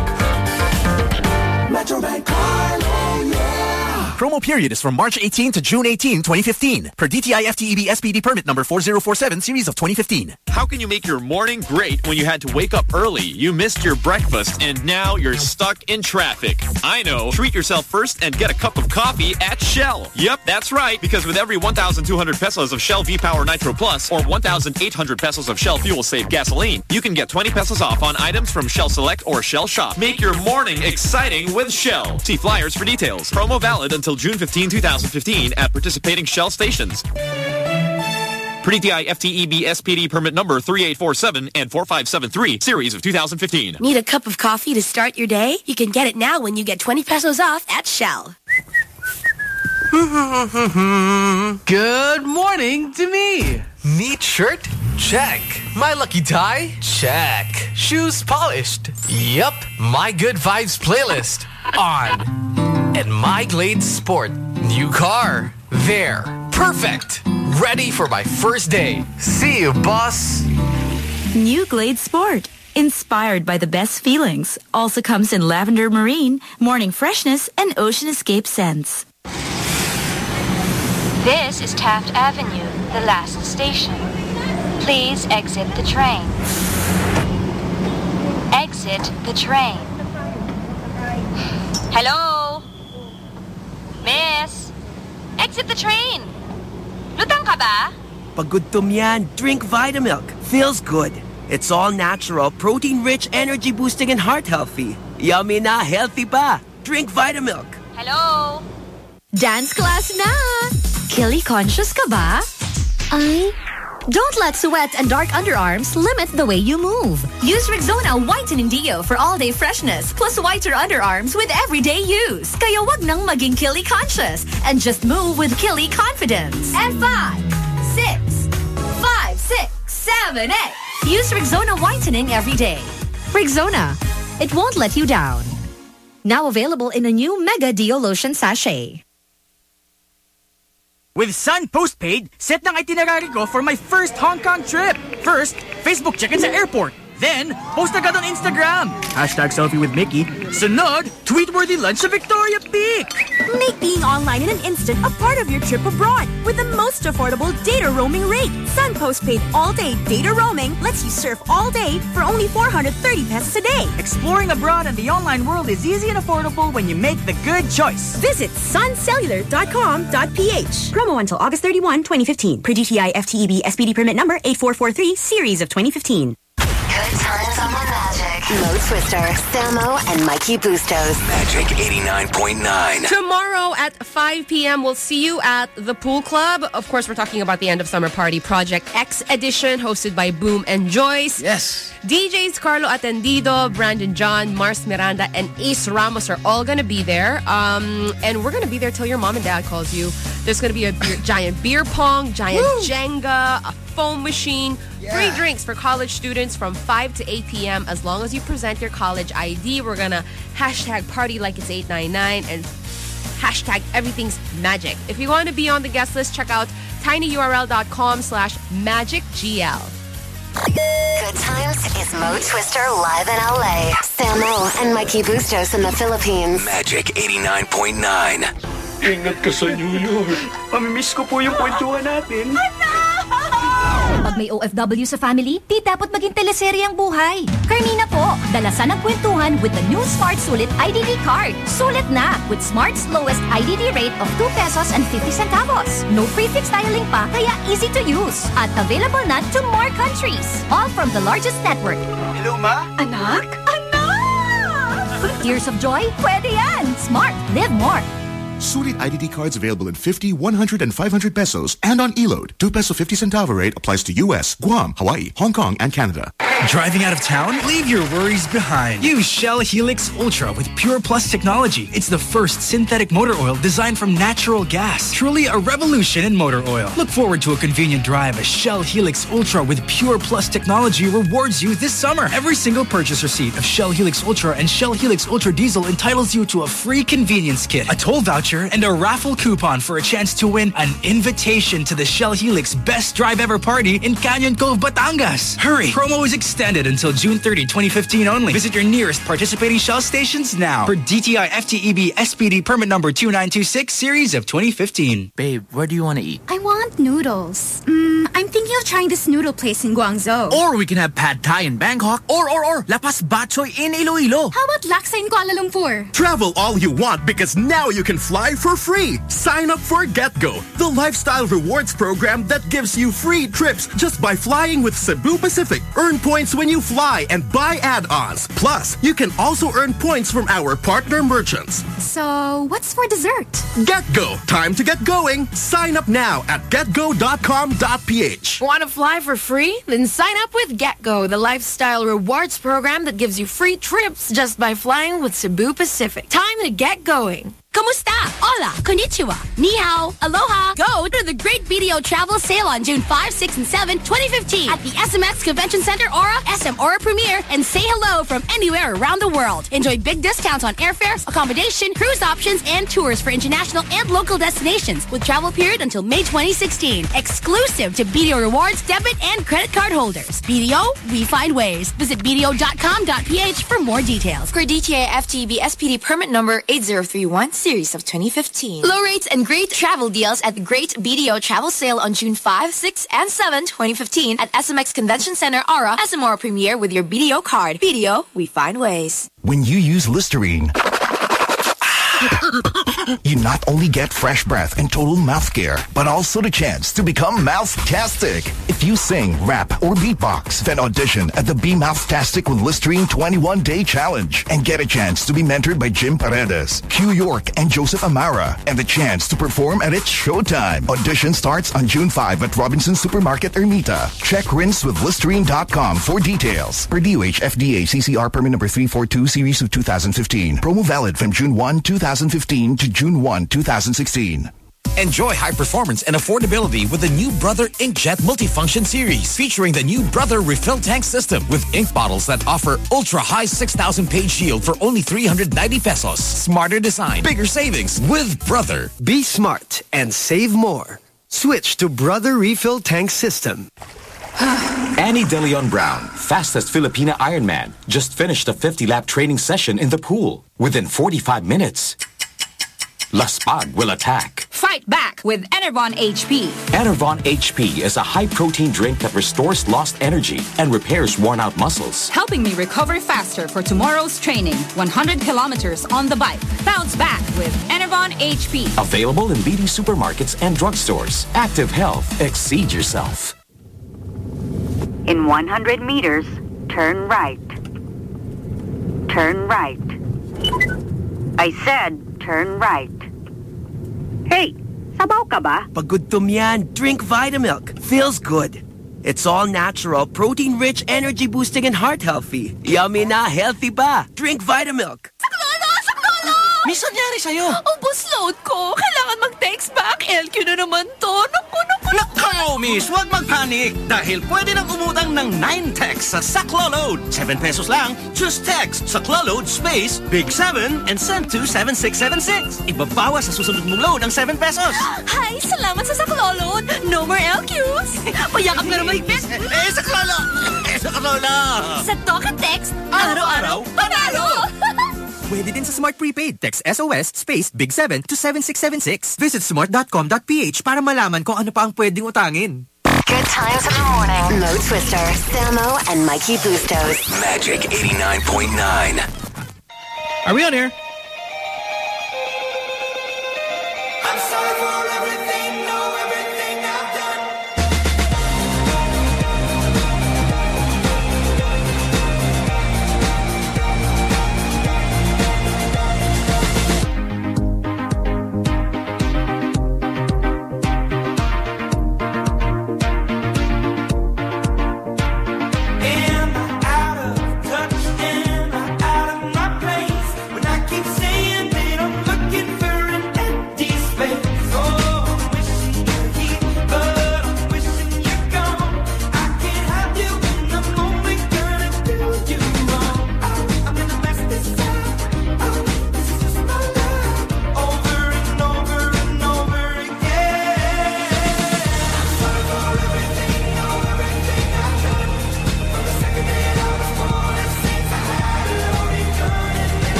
Metrobank car loan, yeah! Promo period is from March 18 to June 18, 2015. Per DTI FTEB SPD permit number 4047 series of 2015. How can you make your morning great when you had to wake up early, you missed your breakfast, and now you're stuck in traffic? I know. Treat yourself first and get a cup of coffee at Shell. Yep, that's right, because with every 1,200 pesos of Shell V-Power Nitro Plus or 1,800 pesos of Shell Fuel Save Gasoline, you can get 20 pesos off on items from Shell Select or Shell Shop. Make your morning exciting with Shell. See flyers for details. Promo valid until June 15, 2015 at participating Shell stations. Per DTI FTEB SPD permit number 3847 and 4573, series of 2015. Need a cup of coffee to start your day? You can get it now when you get 20 pesos off at Shell. Good morning to me. Neat shirt? Check. My lucky tie? Check. Shoes polished? Yup. My good vibes playlist? On. And my Glade Sport. New car? There. Perfect. Ready for my first day. See you, boss. New Glade Sport. Inspired by the best feelings. Also comes in lavender marine, morning freshness, and ocean escape scents. This is Taft Avenue, the last station. Please exit the train. Exit the train. Hello? Miss? Exit the train. Lutang ka ba? Pag gutom yan, drink Vitamilk. Feels good. It's all natural, protein-rich, energy-boosting, and heart-healthy. Yummy na, healthy pa. Drink Vitamilk. Hello? Dance class na! Kili conscious ka ba? Don't let sweat and dark underarms limit the way you move. Use Rexona Whitening Deo for all-day freshness, plus whiter underarms with everyday use. Kaya wag nang maging Kili conscious and just move with Kili confidence. And 5, 6, Lemonade. Use Rexona whitening every day. Rexona. It won't let you down. Now available in a new Mega Dio Lotion Sachet. With Sun Postpaid, set ng itinerary ko for my first Hong Kong trip. First, Facebook check-in sa airport. Then, post agad on Instagram. #selfie with Mickey. Sunod, tweet-worthy lunch sa Victoria Peak. Make being online in an instant a part of your trip abroad with the most affordable data roaming rate. Sun Postpaid all-day data roaming lets you surf all day for only 430 pesos a day. Exploring abroad and the online world is easy and affordable when you make the good choice. Visit suncellular.com.ph. Promo until August 31, 2015. Per DTI FTEB SPD permit number 8443 series of 2015. Good times on the Magic. Mo Twister, Samo, and Mikey Bustos. Magic 89.9. Tomorrow at 5 p.m., we'll see you at the Pool Club. Of course, we're talking about the End of Summer Party Project X Edition, hosted by Boom and Joyce. Yes. DJs Carlo Atendido, Brandon John, Mars Miranda, and Ace Ramos are all going to be there. And we're going to be there till your mom and dad calls you. There's going to be a giant beer pong, giant Jenga, a foam machine, free drinks for college students from 5 to 8 p.m. as long as you present your college ID. We're going to #party like it's 899 and #everything's magic. If you want to be on the guest list, check out tinyurl.com/magicgl. Good times is Mo Twister live in LA. Samo and Mikey Bustos in the Philippines. Magic 89.9. Ingat ka sa New York. Mamimiss ko po yung kwentuhan natin. Pag may OFW sa family, di dapat maging teleserye ang buhay. Carmina po, dalasan ang kwentuhan with the new Smart Sulit IDD card. Sulit na with Smart's lowest IDD rate of 2 pesos and 50 centavos. No prefix dialing pa, kaya easy to use. At available na to more countries. All from the largest network. Hello, Ma? Anak? Tears of joy? Pwede yan! Smart. Live more. Sulit IDD cards available in 50, 100, and 500 pesos and on Eload. 2 peso 50 centavo rate applies to US, Guam, Hawaii, Hong Kong, and Canada. Driving out of town? Leave your worries behind. Use Shell Helix Ultra with Pure Plus technology. It's the first synthetic motor oil designed from natural gas. Truly a revolution in motor oil. Look forward to a convenient drive as Shell Helix Ultra with Pure Plus technology rewards you this summer. Every single purchase receipt of Shell Helix Ultra and Shell Helix Ultra Diesel entitles you to a free convenience kit, a toll voucher, and a raffle coupon for a chance to win an invitation to the Shell Helix Best Drive Ever Party in Canyon Cove, Batangas. Hurry! Promo is extended until June 30, 2015 only. Visit your nearest participating Shell stations now. For DTI FTEB SPD permit number 2926 series of 2015. Babe, where do you want to eat? I want noodles. I'm thinking of trying this noodle place in Guangzhou. Or we can have Pad Thai in Bangkok. Or Lapas Batchoy in Iloilo. How about laksa in Kuala Lumpur? Travel all you want because now you can fly for free. Sign up for GetGo, the lifestyle rewards program that gives you free trips just by flying with Cebu Pacific. Earn points when you fly and buy add-ons. Plus, you can also earn points from our partner merchants. So, what's for dessert? GetGo. Time to get going. Sign up now at getgo.com.ph. Want to fly for free? Then sign up with GetGo, the lifestyle rewards program that gives you free trips just by flying with Cebu Pacific. Time to get going. Kamusta? Hola, konnichiwa, ni hao, aloha. Go to the Great BDO Travel Sale on June 5, 6, and 7, 2015 at the SMX Convention Center Aura, SM Aura Premier, and say hello from anywhere around the world. Enjoy big discounts on airfares, accommodation, cruise options, and tours for international and local destinations with travel period until May 2016. Exclusive to BDO Rewards, debit, and credit card holders. BDO, we find ways. Visit BDO.com.ph for more details. For DTI FTEB SPD permit number 8031, series of 2015. Low rates and great travel deals at the Great BDO Travel Sale on June 5, 6, and 7, 2015 at SMX Convention Center Aura, SM Aura Premier with your BDO card. BDO, we find ways. When you use Listerine, you not only get fresh breath and total mouth care, but also the chance to become mouth-tastic. If you sing, rap, or beatbox, then audition at the Be Mouth-tastic with Listerine 21-Day Challenge and get a chance to be mentored by Jim Paredes, Q York, and Joseph Amara, and the chance to perform at its showtime. Audition starts on June 5 at Robinson Supermarket, Ermita. Check rinsewithlisterine.com for details. Per DOH FDA CCR permit number 342 series of 2015. Promo valid from June 1, 2015 to June 1, 2016. Enjoy high performance and affordability with the new Brother Inkjet Multifunction Series, featuring the new Brother Refill Tank System with ink bottles that offer ultra-high 6,000 page yield for only 390 pesos. Smarter design, bigger savings with Brother. Be smart and save more. Switch to Brother Refill Tank System. Annie De Leon Brown, fastest Filipina Ironman, just finished a 50-lap training session in the pool. Within 45 minutes, Laspag will attack. Fight back with Enervon HP. Enervon HP is a high-protein drink that restores lost energy and repairs worn-out muscles. Helping me recover faster for tomorrow's training. 100 kilometers on the bike. Bounce back with Enervon HP. Available in leading supermarkets and drugstores. Active Health. Exceed yourself. In 100 meters, turn right. Turn right. I said turn right. Hey, sabaw ka ba? Pagudtom yan, drink Vitamilk. Feels good. It's all natural, protein-rich, energy-boosting, and heart-healthy. Yummy na, healthy pa. Drink Vitamilk. May nangyari sa'yo? Ubus load ko. Kailangan mag-text back. LQ na naman to. Nakaw, miss, huwag magpanik. Dahil pwede nang umutang ng 9 texts sa Saklo Load. 7 pesos lang. Just text Saklo Load space Big 7 and send to 7676. Ibabawas sa susunod mong load ang 7 pesos. Hi, salamat sa Saklo Load. No more LQs. Payakap na naman, Bes. Saklo Load! Saklo Load! Sa talk and text, araw-araw, panalo! Pwede din sa Smart Prepaid. Text SOS space Big 7 to 7676. Visit smart.com.ph para malaman kung ano pa ang pwedeng utangin. Good times in the morning. Mo Twister, Samo, and Mikey Bustos. Magic 89.9. Are we on air? I'm sorry for everything, everything I've done. Am I out of touch? Am I out of my place? When I keep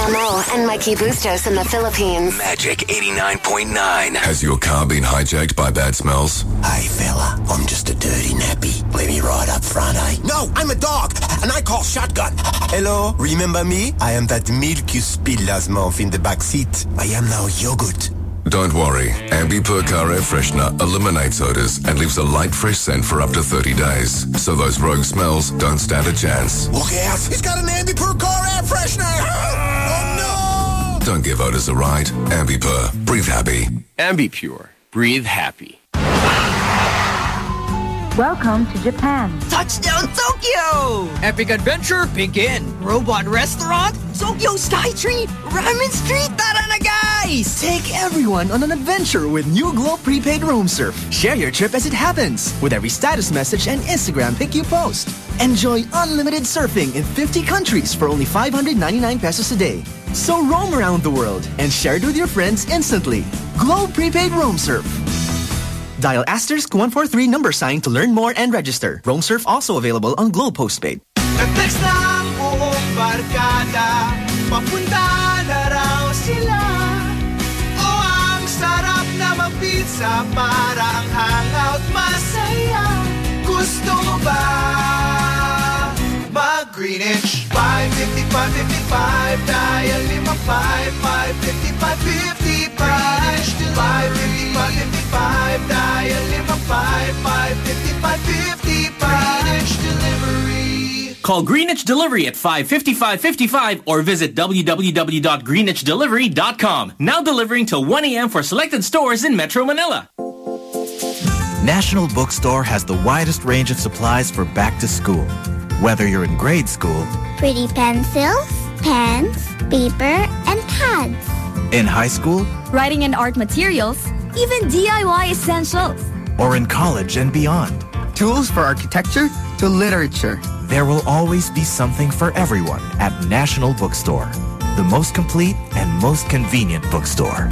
Samo and Mikey Bustos in the Philippines. Magic 89.9. Has your car been hijacked by bad smells? Hey fella, I'm just a dirty nappy. Let me ride up front, eh? No, I'm a dog, and I call shotgun. Hello, remember me? I am that milk you spilled last month in the back seat. I am now yogurt. Don't worry. Ambipur Car Air Freshener eliminates odors and leaves a light, fresh scent for up to 30 days. So those rogue smells don't stand a chance. Look out! He's got an Ambipur Car Air Freshener! Oh no! Don't give odors a ride. Ambipur. Breathe happy. Ambipur. Breathe happy. Welcome to Japan. Touchdown Tokyo! Epic adventure begin. Robot restaurant, Tokyo Sky Tree, Ramen Street, tara na guys! Take everyone on an adventure with new Globe Prepaid Roam Surf. Share your trip as it happens with every status message and Instagram pic you post. Enjoy unlimited surfing in 50 countries for only 599 pesos a day. So roam around the world and share it with your friends instantly. Globe Prepaid Roam Surf. Dial *143 # to learn more and register. Roam Surf also available on Globe Postpaid. Nag-text na ang buong barkada, papunta na raw sila. O ang sarap na mag-pizza para ang hangout masaya. Gusto mo ba mag-Greenwich? 555-55, dial 55-555-55. Greenwich Delivery 555, dial 55-555-55. Greenwich Delivery. Call Greenwich Delivery at 555-55 or visit www.greenwichdelivery.com. Now delivering till 1 a.m. for selected stores in Metro Manila. National Bookstore has the widest range of supplies for back to school. Whether you're in grade school, pretty pencils, pens, paper, and pads. In high school, writing and art materials, even DIY essentials. Or in college and beyond. Tools for architecture to literature. There will always be something for everyone at National Bookstore, the most complete and most convenient bookstore.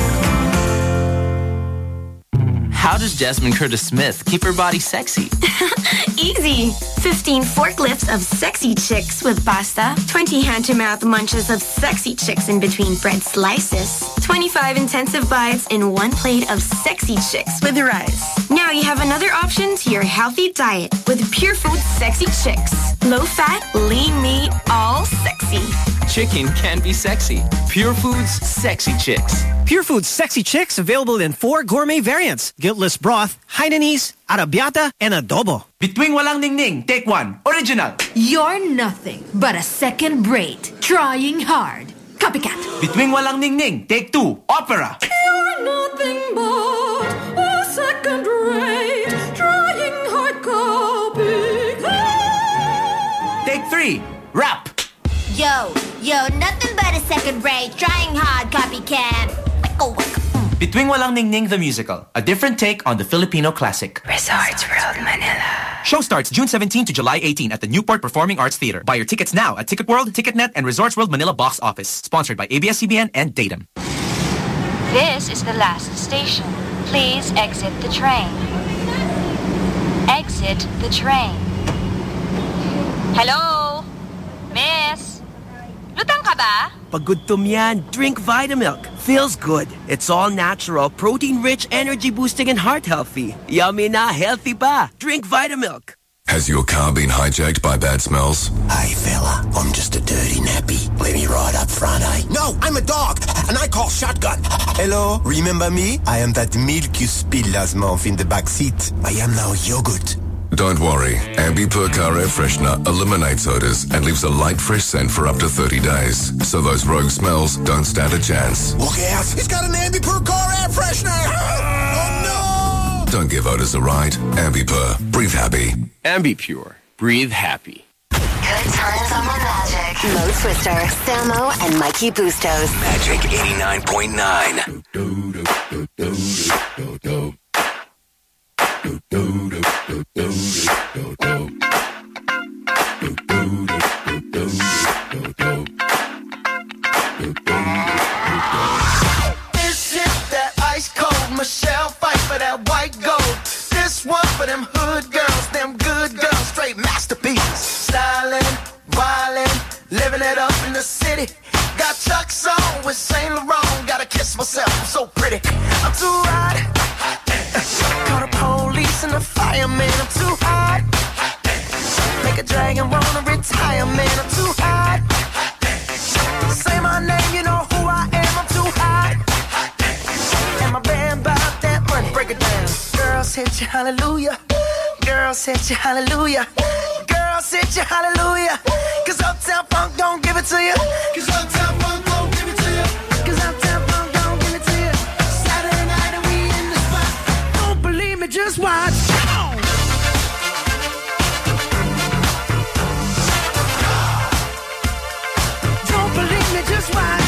How does Jasmine Curtis Smith keep her body sexy? Easy. 15 forklifts of sexy chicks with pasta, 20 hand-to-mouth munches of sexy chicks in between bread slices, 25 intensive bites in one plate of sexy chicks with rice. Now you have another option to your healthy diet with Pure Foods Sexy Chicks. Low-fat, lean meat, all sexy. Chicken can be sexy. Pure Foods Sexy Chicks. Pure Foods Sexy Chicks available in 4 gourmet variants. Guiltless broth, Hainanese, arrabbiata, and adobo. Between Walang Ningning, take 1. Original. You're nothing but a second-rate, trying hard. Copycat. Between Walang Ningning, take 2. Opera. You're nothing but a second-rate, trying hard. Copycat. Take 3. Rap. Yo, nothing but a second-rate, trying hard, copycat. Between Walang Ningning the Musical, a different take on the Filipino classic. Resorts World Manila. Show starts June 17 to July 18 at the Newport Performing Arts Theater. Buy your tickets now at Ticket World, TicketNet, and Resorts World Manila box office. Sponsored by ABS-CBN and Datum. This is the last station. Please exit the train. Exit the train. Hello? Miss? Lutang ka ba? Pag gutom yan, drink Vitamilk. Feels good. It's all natural, protein-rich, energy-boosting, and heart-healthy. Yummy na, healthy pa. Drink Vitamilk. Has your car been hijacked by bad smells? Hey fella, I'm just a dirty nappy. Let me ride up front, eh? No, I'm a dog, and I call shotgun. Hello, remember me? I am that milk you spilled last month in the back seat. I am now yogurt. Don't worry. Ambipur Car Air Freshener eliminates odors and leaves a light, fresh scent for up to 30 days. So those rogue smells don't stand a chance. Look out! He's got an Ambipur Car Air Freshener! Oh no! Don't give odors a ride. Ambipur. Breathe happy. Ambipur. Breathe happy. Good times on the Magic. Mo Twister, Samo, and Mikey Bustos. Magic 89.9. This is that ice cold Michelle fight for that white gold. This one for them hood girls, them good girls, straight masterpieces. Styling, wildin', living it up in the city. Got Chuck's on with Saint Laurent. Gotta kiss myself, I'm so pretty. I'm too hot. Call the police and the fireman. I'm too hot. Make a dragon wanna retire, man. I'm too hot. Say my name, you know who I am. I'm too hot. And my band bought that money. Break it down. Girls hit you, hallelujah. Girls hit you, hallelujah. Girls hit you, hallelujah. Cause Uptown Funk don't give it to you. Cause Uptown Funk don't give it to you. Cause Uptown Funk don't give it to you. Saturday night and we in the spot. Don't believe me, just watch. Don't believe me, just watch.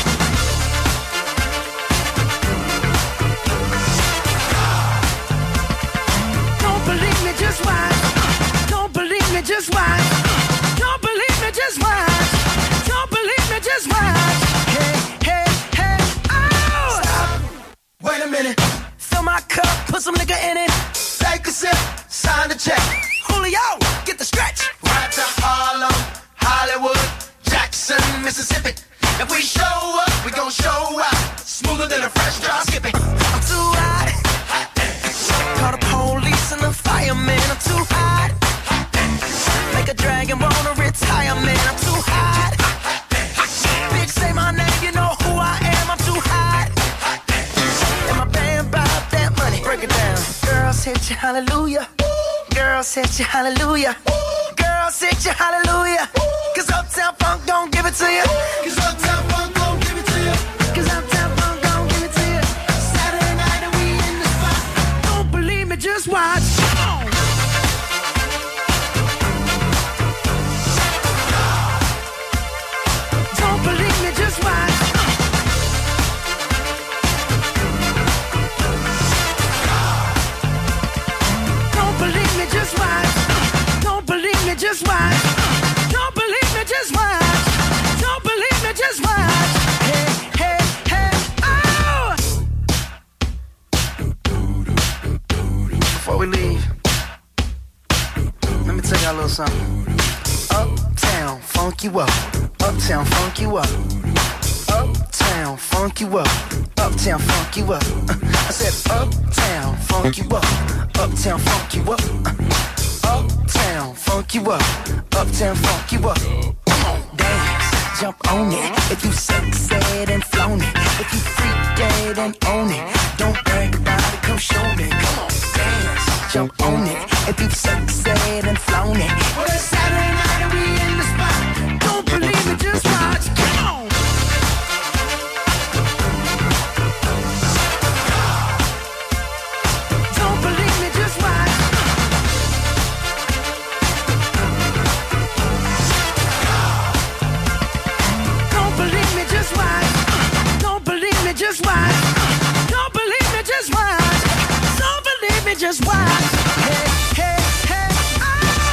Don't believe me, just watch. Don't believe me, just watch. Don't believe me, just watch. Don't believe me, just watch. Hey, hey, hey, oh! Stop. Wait a minute. Fill my cup, put some nigga in it. Take a sip, sign the check. Julio, get the stretch. Right to Harlem, Hollywood, Jackson, Mississippi. If we show up, we gon' show out. Smoother than a fresh drop skipping. I'm too hot. Call the police and the fireman. I'm too hot. Make a dragon wanna retire, man. I'm too hot. Bitch, say my name, you know who I am. I'm too hot. And my band bought that money. Break it down. Girls hit you, hallelujah. Girls hit you, hallelujah. Girls hit you, hallelujah. Cause Uptown Funk don't give it to you. Cause Uptown Funk don't give it to you. Cause Uptown Funk don't give it to you. Saturday night and we in the spot. Don't believe me, just watch. Don't believe me, just watch. Don't believe me, just watch. Don't believe me, just watch. Don't believe me, just watch. Don't believe me, just watch. Hey, hey, hey, oh! Before we leave, let me tell y'all a little something. Uptown, funk you up. Uptown, funk you up. Uptown, funk you up. Uptown, funk you up. I said uptown, funk you up. Uptown, funk you up. Uptown, funk you up. Uptown, funk you up. Come on, dance, jump on it. If you sexed and flown it. If you freaked dead and own it. Don't brag about it, come show me. Come on, dance, jump on it. If you sexed and flown it. Well, it's Saturday night and we in the spot. Don't believe me, just watch. Come on. Don't believe me, just watch. Don't believe me, just watch. Don't believe me, just watch. Don't believe me, just watch. Don't believe me, just watch. Hey, hey, hey, oh!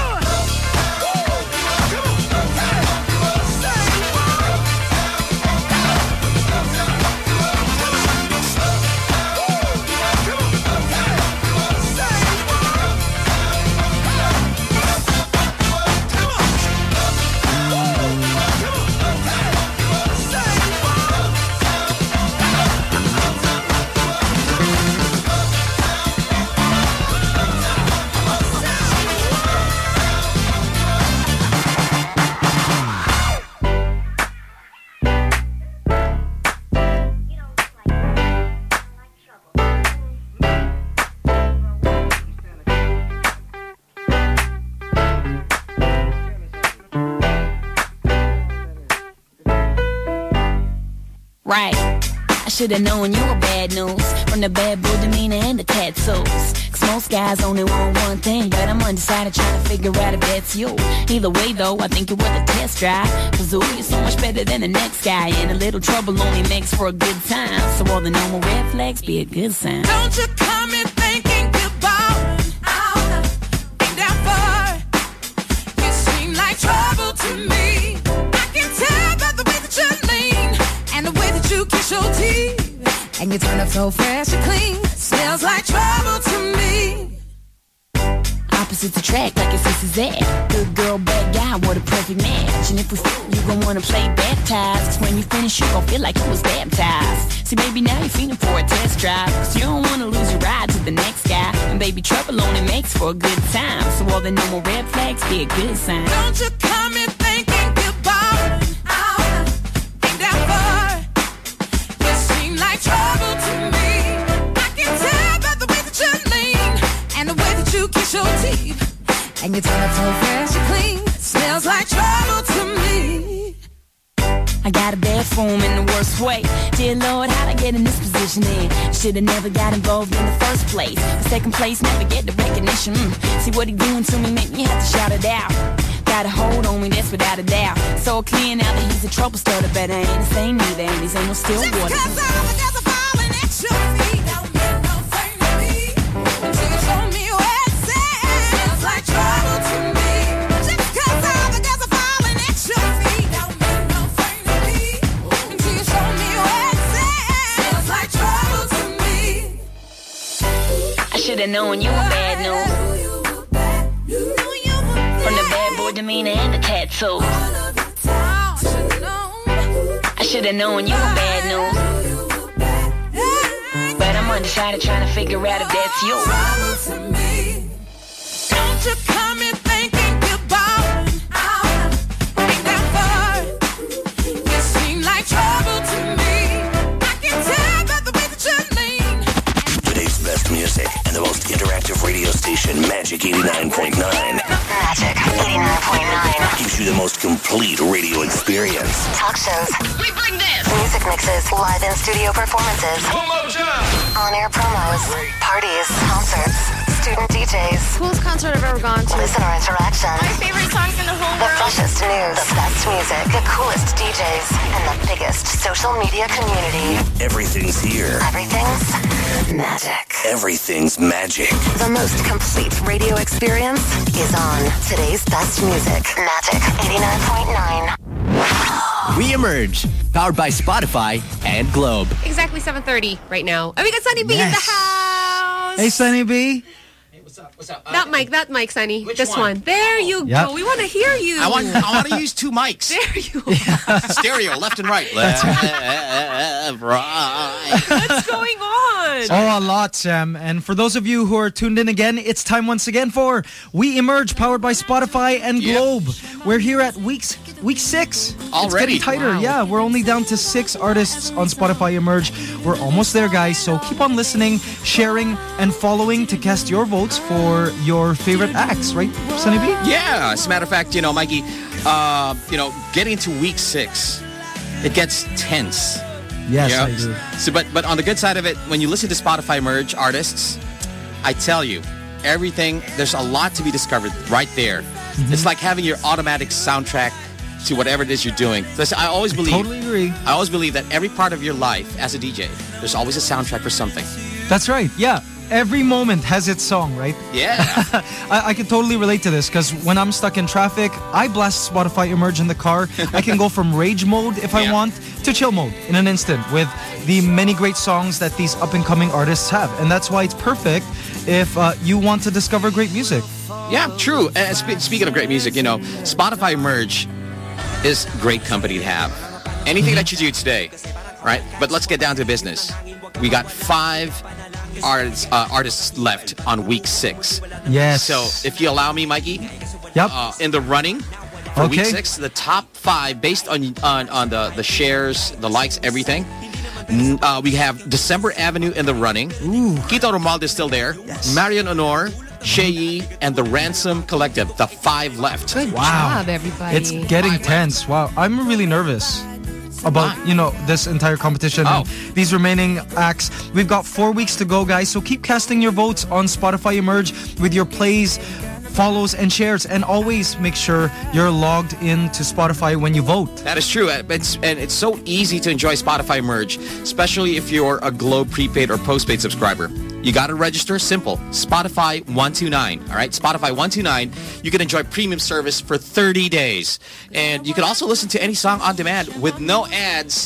Right. I should've known you were bad news from the bad boy demeanor and the tattoos. Cause most guys only want one thing, but I'm undecided trying to figure out if that's you. Either way though, I think you're worth a test drive. Cause ooh, you're so much better than the next guy. And a little trouble only makes for a good time. So all the normal red flags be a good sign. Don't you come in thinking goodbye. I'll be down for. You seem like trouble to me. I can tell by the way that you lean and the way that you kiss your teeth. And you turn up so fresh and clean. Smells like trouble to me. I opposites attract like it's this is that. Good girl, bad guy, what a perfect match. And if we fit, you gon' wanna play baptized. Cause when you finish, you gon' feel like you was baptized. See, baby, now you're feeling for a test drive. Cause you don't wanna lose your ride to the next guy. And baby, trouble only makes for a good time. So all the normal red flags be a good sign. Don't you come in thinking goodbye. Ain't that far. You seem like trouble to me. I can tell by the way that you lean and the way that you kiss your teeth. And your tongue so fresh and clean. Smells like trouble to me. I got a bad form in the worst way. Dear Lord, how'd I get in this position then? Should've never got involved in the first place. The second place, never get the recognition. See what he doing to me, make me have to shout it out. Got a hold on me, that's without a doubt. So clear now that he's a trouble starter, but I ain't the same either, and these ain't no still water. Just 'cause I'm falling at your feet don't mean no thing to me. Until you show me where it says. Smells like trouble to me. Just 'cause I'm falling at your feet don't mean no thing to me. Until you show me where it says. Smells like trouble to me. I should've known you were bad news. From the bad boy demeanor and the tattoos. I should've known you were bad news. But I'm undecided trying to figure out if that's you. Don't you come in thinking goodbye. Ain't that far. You seem like trouble to me. I can tell by the way that you lean. Today's best music and the most interactive radio station, Magic 89.9. Magic 89.9 gives you the most complete radio experience. Talk shows. We bring this. Music mixes. Live in-studio performances. On-air promos. Parties. Concerts. Student DJs. Coolest concert I've ever gone to. Listener interaction. My favorite songs in the whole The world. freshest news. The best music. The coolest DJs. And the biggest social media community. Everything's here. Everything's magic. Everything's magic. The most complete radio experience is on today's best music. Magic 89.9. We emerge, powered by Spotify and Globe. Exactly 7:30 right now. And we got Sunny B in the house. Hey, Sunny B. What's up? That mic, Sunny. Which this one. There you Yep. go. We want to hear you. I want to use two mics. There you Stereo, left and right. Left, right. What's going on? Oh, a lot, Sam. And for those of you who are tuned in again, it's time once again for We Emerge, powered by Spotify and Globe. We're here at week 6. Already? It's getting tighter. Wow. Yeah, we're only down to 6 artists on Spotify Emerge. We're almost there, guys. So keep on listening, sharing, and following to cast your votes for your favorite acts, right, Sunny B? Yeah, as a matter of fact, Mikey, getting into week 6, it gets tense. Yes, I agree. So, but on the good side of it, when you listen to Spotify Merge artists, I tell you, there's a lot to be discovered right there. Mm-hmm. It's like having your automatic soundtrack to whatever it is you're doing. So I always believe, totally agree. I always believe that every part of your life as a DJ, there's always a soundtrack for something. That's right. Yeah. Every moment has its song, right? Yeah. I can totally relate to this because when I'm stuck in traffic, I blast Spotify Emerge in the car. I can go from rage mode if I want to chill mode in an instant with the many great songs that these up-and-coming artists have. And that's why it's perfect if you want to discover great music. Yeah, true. And speaking of great music, Spotify Merge is great company to have. Anything that you do today, right? But let's get down to business. We got 5 artists left on week 6. Yes. So if you allow me, Mikey, in the running for week 6, the top 5 based on the shares, the likes, everything. We have December Avenue in the running. Ooh. Quito Romualdez is still there. Yes. Marion Honor, Sheyi, and the Ransom Collective. The 5 left. Good job, everybody. It's getting tense. Wow. I'm really nervous about, this entire competition and these remaining acts. We've got 4 weeks to go, guys. So keep casting your votes on Spotify Emerge with your plays, follows, and shares. And always make sure you're logged into Spotify when you vote. That is true. It's so easy to enjoy Spotify Merge, especially if you're a Globe prepaid or postpaid subscriber. You got to register. Simple. Spotify 129. All right? Spotify 129. You can enjoy premium service for 30 days. And you can also listen to any song on demand with no ads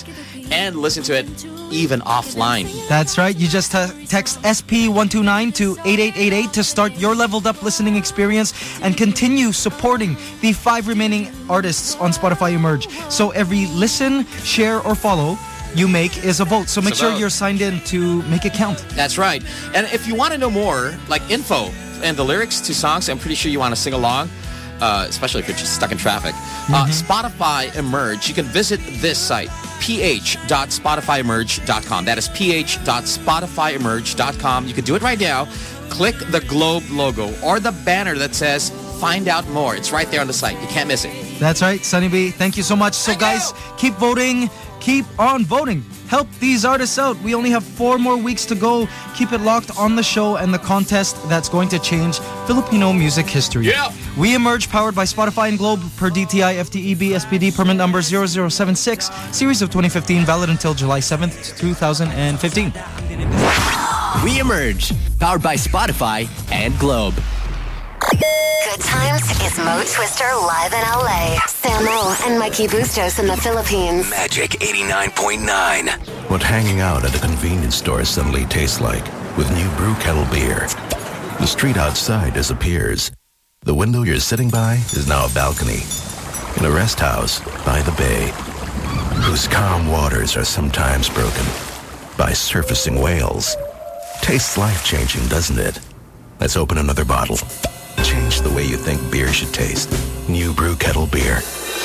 and listen to it even offline. That's right. You just text SP129 to 8888 to start your leveled up listening experience and continue supporting the 5 remaining artists on Spotify Emerge. So every listen, share, or follow you make is a vote. So make sure you're signed in to make it count. That's right. And if you want to know more, like info and the lyrics to songs, I'm pretty sure you want to sing along, especially if you're just stuck in traffic. Spotify Emerge, you can visit this site, ph.spotifyemerge.com. That is ph.spotifyemerge.com. You can do it right now. Click the globe logo or the banner that says find out more. It's right there on the site. You can't miss it. That's right, Sunny B. Thank you so much. So guys, keep voting. Keep on voting. Help these artists out. We only have 4 more weeks to go. Keep it locked on the show and the contest that's going to change Filipino music history. Yeah. We Emerge, powered by Spotify and Globe, per DTI FTEB SPD permit number 0076, series of 2015, valid until July 7th, 2015. We Emerge, powered by Spotify and Globe. Good Times is Mo Twister live in LA. Samo and Mikey Bustos in the Philippines. Magic 89.9. What hanging out at a convenience store suddenly tastes like with new brew kettle beer. The street outside disappears. The window you're sitting by is now a balcony. In a rest house by the bay, whose calm waters are sometimes broken by surfacing whales. Tastes life-changing, doesn't it? Let's open another bottle. Change the way you think beer should taste. New Brew Kettle Beer.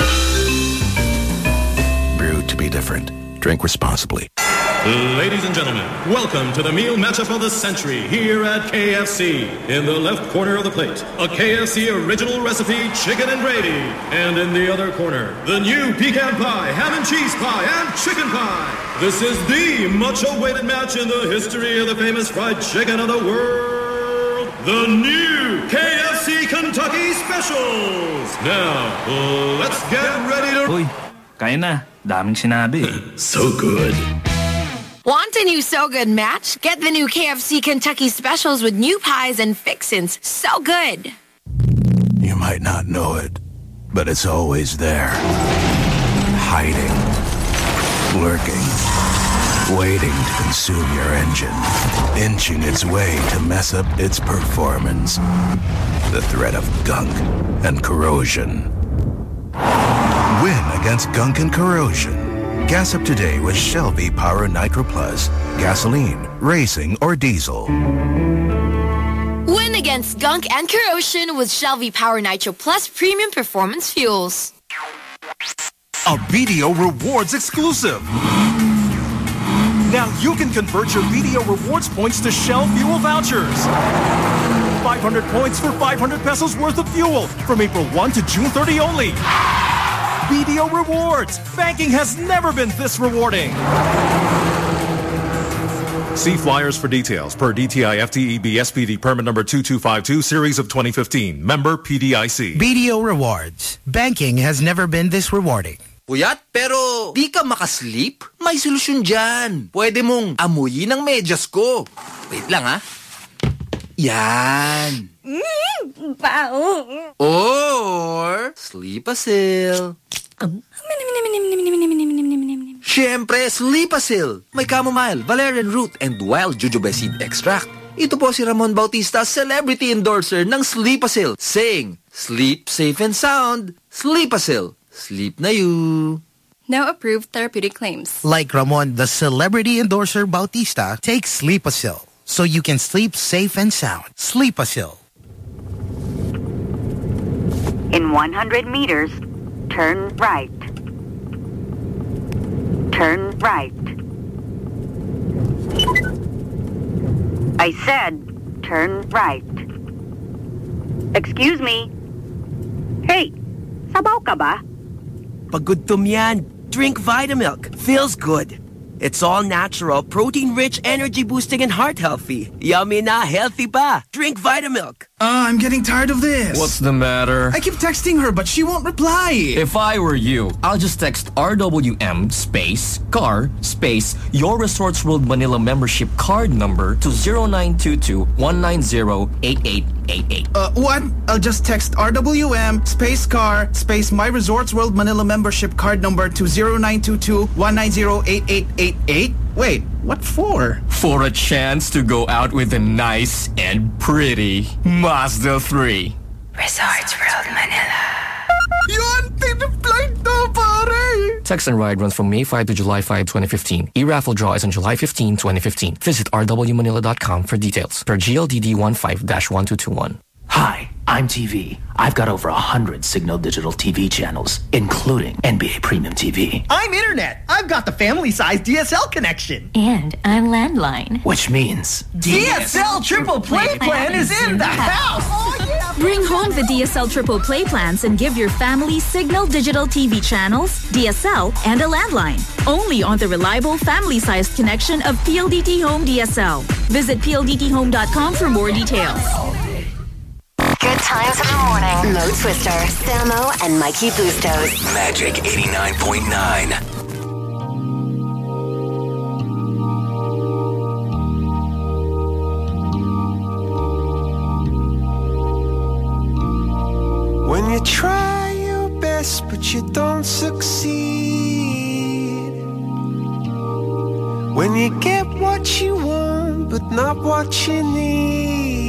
Brewed to be different. Drink responsibly. Ladies and gentlemen, welcome to the meal matchup of the century here at KFC. In the left corner of the plate, a KFC original recipe chicken and gravy. And in the other corner, the new pecan pie, ham and cheese pie, and chicken pie. This is the much-awaited match in the history of the famous fried chicken of the world. The new KFC Kentucky Specials. Now, let's get ready to... Uy, kaya na. Daming sinabi. So good. Want a new So Good match? Get the new KFC Kentucky Specials with new pies and fixins. So good. You might not know it, but it's always there. Hiding. Lurking. Waiting to consume your engine. Inching its way to mess up its performance. The threat of gunk and corrosion. Win against gunk and corrosion. Gas up today with Shell V-Power Nitro Plus. Gasoline, racing, or diesel. Win against gunk and corrosion with Shell V-Power Nitro Plus Premium Performance Fuels. A BDO Rewards exclusive. Now you can convert your BDO Rewards points to Shell fuel vouchers. 500 points for 500 pesos worth of fuel from April 1 to June 30 only. BDO Rewards. Banking has never been this rewarding. See flyers for details per DTI FTEB SPD permit number 2252 series of 2015. Member PDIC. BDO Rewards. Banking has never been this rewarding. Puyat, pero di ka makasleep? May solusyon dyan. Pwede mong amuyin ang medyas ko. Wait lang ha. Yan. Or Sleepasil. Siyempre, Sleepasil. May chamomile, valerian root, and wild jujube seed extract. Ito po si Ramon Bautista, celebrity endorser ng Sleepasil, saying, sleep safe and sound, Sleepasil. Sleep na you. No approved therapeutic claims. Like Ramon, the celebrity endorser Bautista, take Sleepasil so you can sleep safe and sound. Sleepasil. In 100 meters, turn right. Turn right. I said, turn right. Excuse me. Hey, sabaw ka ba? Pagudtom yan. Drink Vitamilk. Feels good. It's all natural, protein-rich, energy-boosting, and heart-healthy. Yummy na, healthy pa. Drink Vitamilk. I'm getting tired of this. What's the matter? I keep texting her, but she won't reply. If I were you, I'll just text RWM space car space your Resorts World Manila membership card number to 0922-190-8888. What? I'll just text RWM space car space my Resorts World Manila membership card number to 0922-190-8888. Wait, what for? For a chance to go out with a nice and pretty Mazda 3. Resorts World Manila. Yun! Tiniply to, pare! Text and ride runs from May 5 to July 5, 2015. E-raffle draw is on July 15, 2015. Visit rwmanila.com for details. Per GLDD 15-1221. Hi, I'm TV. I've got over 100 Signal Digital TV channels, including NBA Premium TV. I'm Internet. I've got the family-sized DSL connection. And I'm Landline. Which means... DSL Triple Play Plan is in the house! Oh, yeah. Bring home the DSL Triple Play plans and give your family Signal Digital TV channels, DSL, and a landline. Only on the reliable family-sized connection of PLDT Home DSL. Visit pldthome.com for more details. Good times in the morning. Mo Twister, Samo, and Mikey Bustos. Magic 89.9. When you try your best but you don't succeed. When you get what you want but not what you need.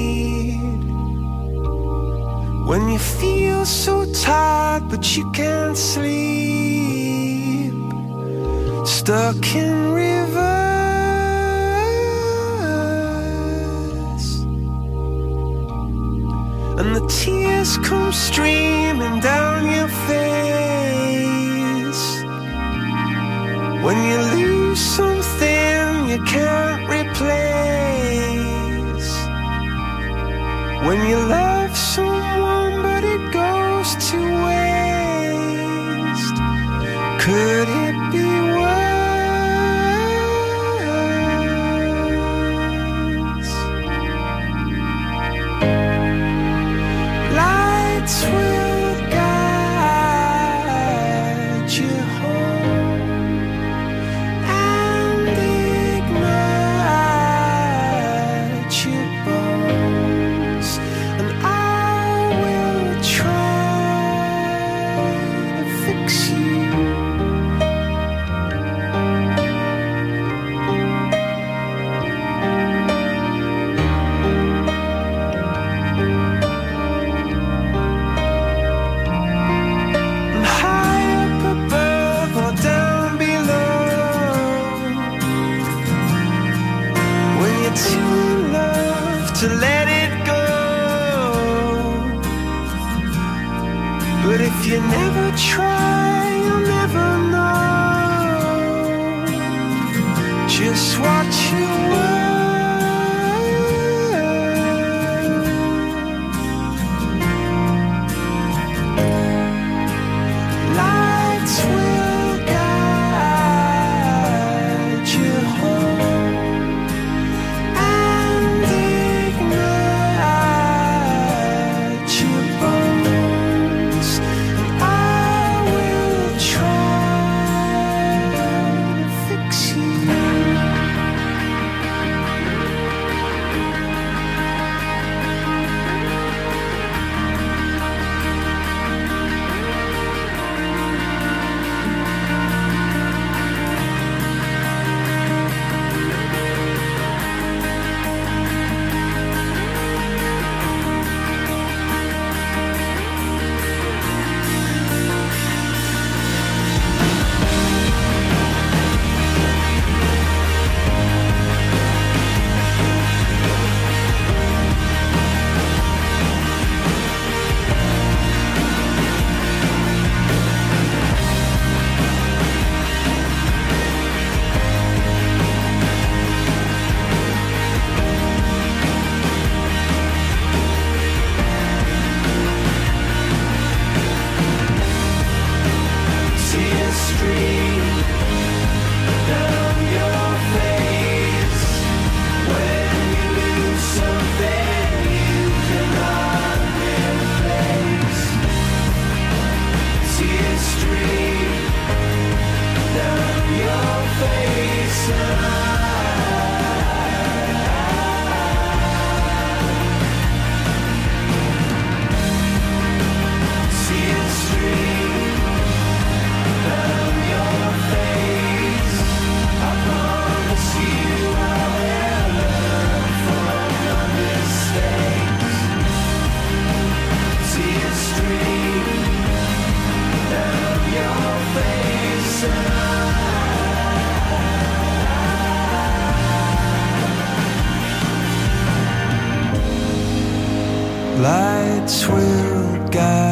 When you feel so tired but you can't sleep. Stuck in rivers. And the tears come streaming down your face. When you lose something you can't replace. When you love someone but it goes to waste. Could it be worse? Lights will guide you home and ignite your bones. And I will try to fix you. High up above or down below. When you're too in love to let it go. But if you never try, you'll never know just what you were. Lights will guide you home and ignite your bones. And I will try to fix you. lights will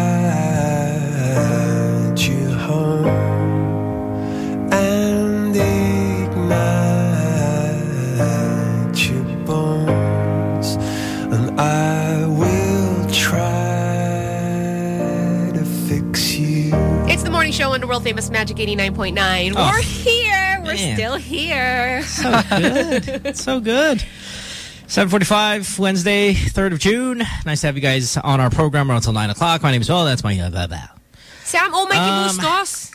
guide you home and ignite your bones, and I will try to fix you. It's the morning show on the world famous Magic 89.9. Oh. We're here. We're Man. still here. So good. So good. 7:45, Wednesday, 3rd of June. Nice to have you guys on our program until 9 o'clock. My name is Will. That's my... Sam, oh my Bustos.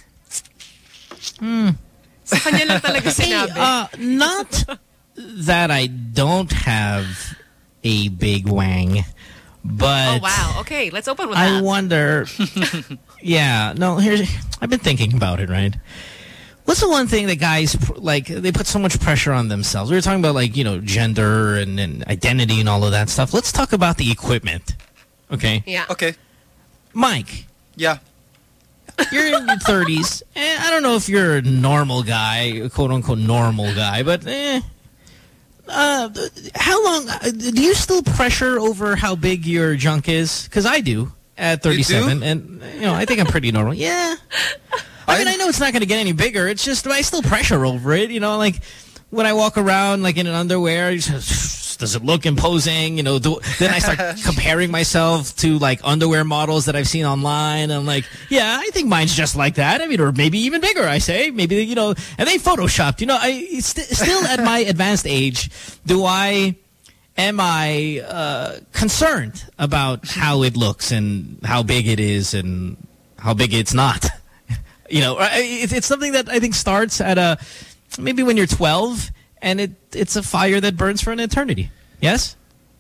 Sa kanya lang talaga sinabi. Not that I don't have a big wang, but... Oh, wow. Okay, let's open with I that. wonder... yeah, no, I've been thinking about it, right? What's the one thing that guys, like, they put so much pressure on themselves? We were talking about, like, you know, gender and identity and all of that stuff. Let's talk about the equipment, okay? Yeah. Okay. Mike. Yeah. You're in your 30s. I don't know if you're a normal guy, a quote-unquote normal guy, but how long... do you still pressure over how big your junk is? Because I do at 37. And, you know, I think I'm pretty normal. Yeah. I mean, I know it's not going to get any bigger. It's just I still pressure over it. You know, like when I walk around like in an underwear, does it look imposing? You know, then I start comparing myself to like underwear models that I've seen online. I'm like, yeah, I think mine's just like that. I mean, or maybe even bigger, I say. Maybe, you know, and they photoshopped. You know, still at my advanced age, am I concerned about how it looks and how big it is and how big it's not? You know, it's something that I think starts at maybe when you're 12, and it's a fire that burns for an eternity. Yes?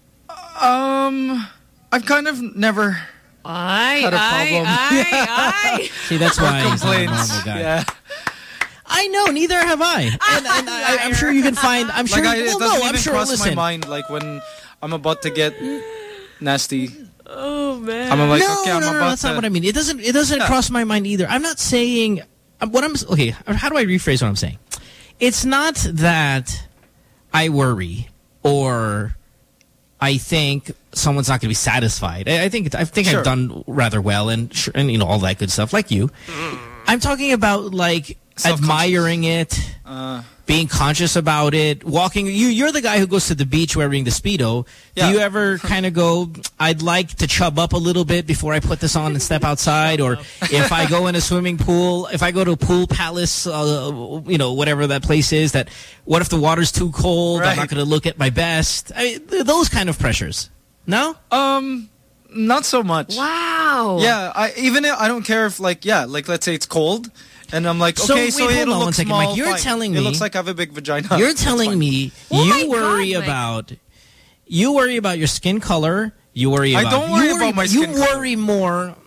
I've kind of never had a problem. See, that's why he's not a normal guy. Yeah. I know, neither have I. And I'm sure you can find... I'm sure... Like it doesn't even cross listen. my mind, like when I'm about to get nasty. Oh, man. I'm like, no, okay, I'm about that's not what I mean. It doesn't cross my mind either. I'm not saying... okay, how do I rephrase what I'm saying? It's not that I worry or I think someone's not going to be satisfied. I think Sure. I've done rather well and you know all that good stuff like you. I'm talking about like admiring it, being conscious about it, walking. You're the guy who goes to the beach wearing the Speedo. Yeah. Do you ever kind of go, I'd like to chub up a little bit before I put this on and step outside? Or if I go in a swimming pool, if I go to a Pool Palace, you know, whatever that place is, that what if the water's too cold? Right. I'm not going to look at my best. Those kind of pressures. No? Not so much. Wow. Yeah, I don't care if like let's say it's cold. And I'm like, okay, so wait, it'll hold on look one second, small. Mike. You're fine. telling me... It looks like I have a big vagina. You're That's telling fine. me Oh you worry about... You worry about your skin color. You worry about... I don't worry about my skin color. You worry more...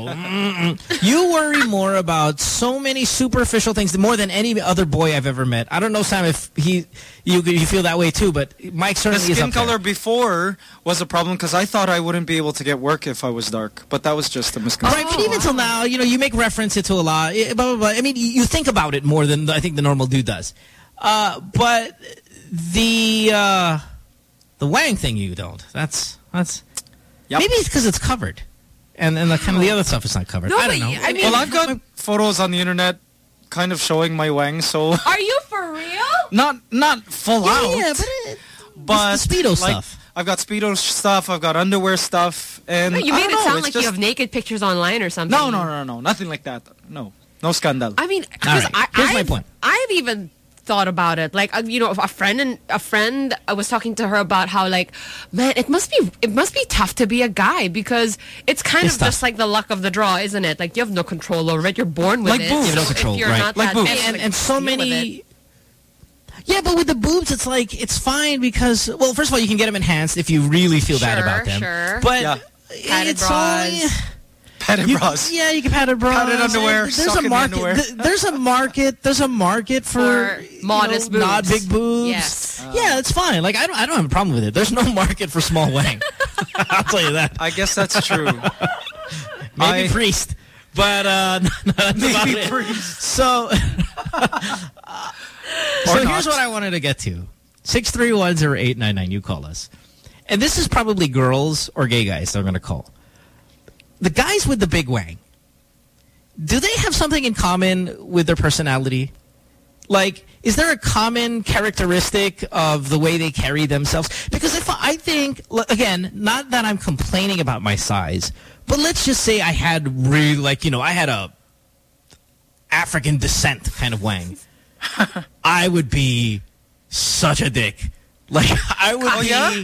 You worry more about so many superficial things more than any other boy I've ever met. I don't know, Sam, if you feel that way too, but Mike certainly the is skin up there. color before was a problem because I thought I wouldn't be able to get work if I was dark, but that was just a All misconception. right, but even till now, you know, you make reference to a lot. Blah, blah, blah. I mean, you think about it more than I think the normal dude does. But the wang thing, you don't. That's Yep. Maybe it's because it's covered. And the kind of the other stuff is not covered. No, I don't know. I mean, Well, I've got photos on the internet kind of showing my wang, so... Are you for real? Not full out. Yeah, but But the Speedo like, stuff. I've got Speedo stuff, I've got underwear stuff, and Wait, you I made don't it know, sound it's like just... you have naked pictures online or something. No, nothing like that. No scandal. I mean, All right, here's my point. I've even thought about it. Like, you know, a friend, I was talking to her about how, like, man, it must be tough to be a guy because it's kind of tough. just like the luck of the draw, isn't it? Like, you have no control over it. You're born with Like it. boobs. You have no So control, if you're right. not Like that boobs. fit, And so deal with many... it. Yeah, but with the boobs, it's like, it's fine because, well, first of all, you can get them enhanced if you really feel bad about them. Sure. But Yeah. Padded it's bras. only... Padded bras. Yeah, you can padded bras. Padded underwear, There's sock a in the market. underwear. There's a market for modest boobs. not big boobs. Yes. Yeah, it's fine. Like I don't have a problem with it. There's no market for small wang. I'll tell you that. I guess that's true. Maybe priest, but that's about Maybe it. priest. So, here's what I wanted to get to. 6310899. You call us, and this is probably girls or gay guys that are going to call. the guys with the big wang, do they have something in common with their personality? Like, is there a common characteristic of the way they carry themselves? Because if I think, again, not that I'm complaining about my size, but let's just say I had really, like, you know, I had a African descent kind of wang. I would be such a dick. Like, I would be... Yeah?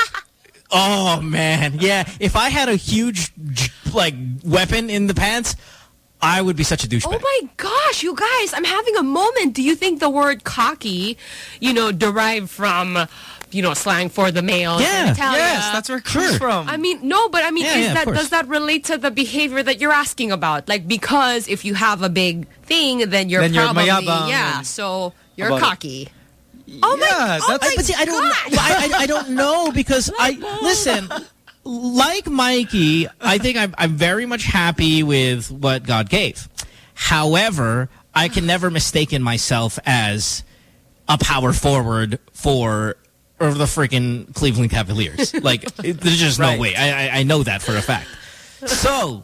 Oh, man. Yeah. If I had a huge, like, weapon in the pants, I would be such a douchebag. Oh, my gosh, you guys. I'm having a moment. Do you think the word cocky, you know, derived from, you know, slang for the male? Yeah. Yes, that's where it comes from. I mean, no, but I mean, does that relate to the behavior that you're asking about? Like, because if you have a big thing, then you're probably, mayabang, so you're cocky. Oh my! But see, I don't know because listen. Like Mikey, I think I'm very much happy with what God gave. However, I can never mistaken myself as a power forward for the freaking Cleveland Cavaliers. Like, there's just no way. I know that for a fact. So,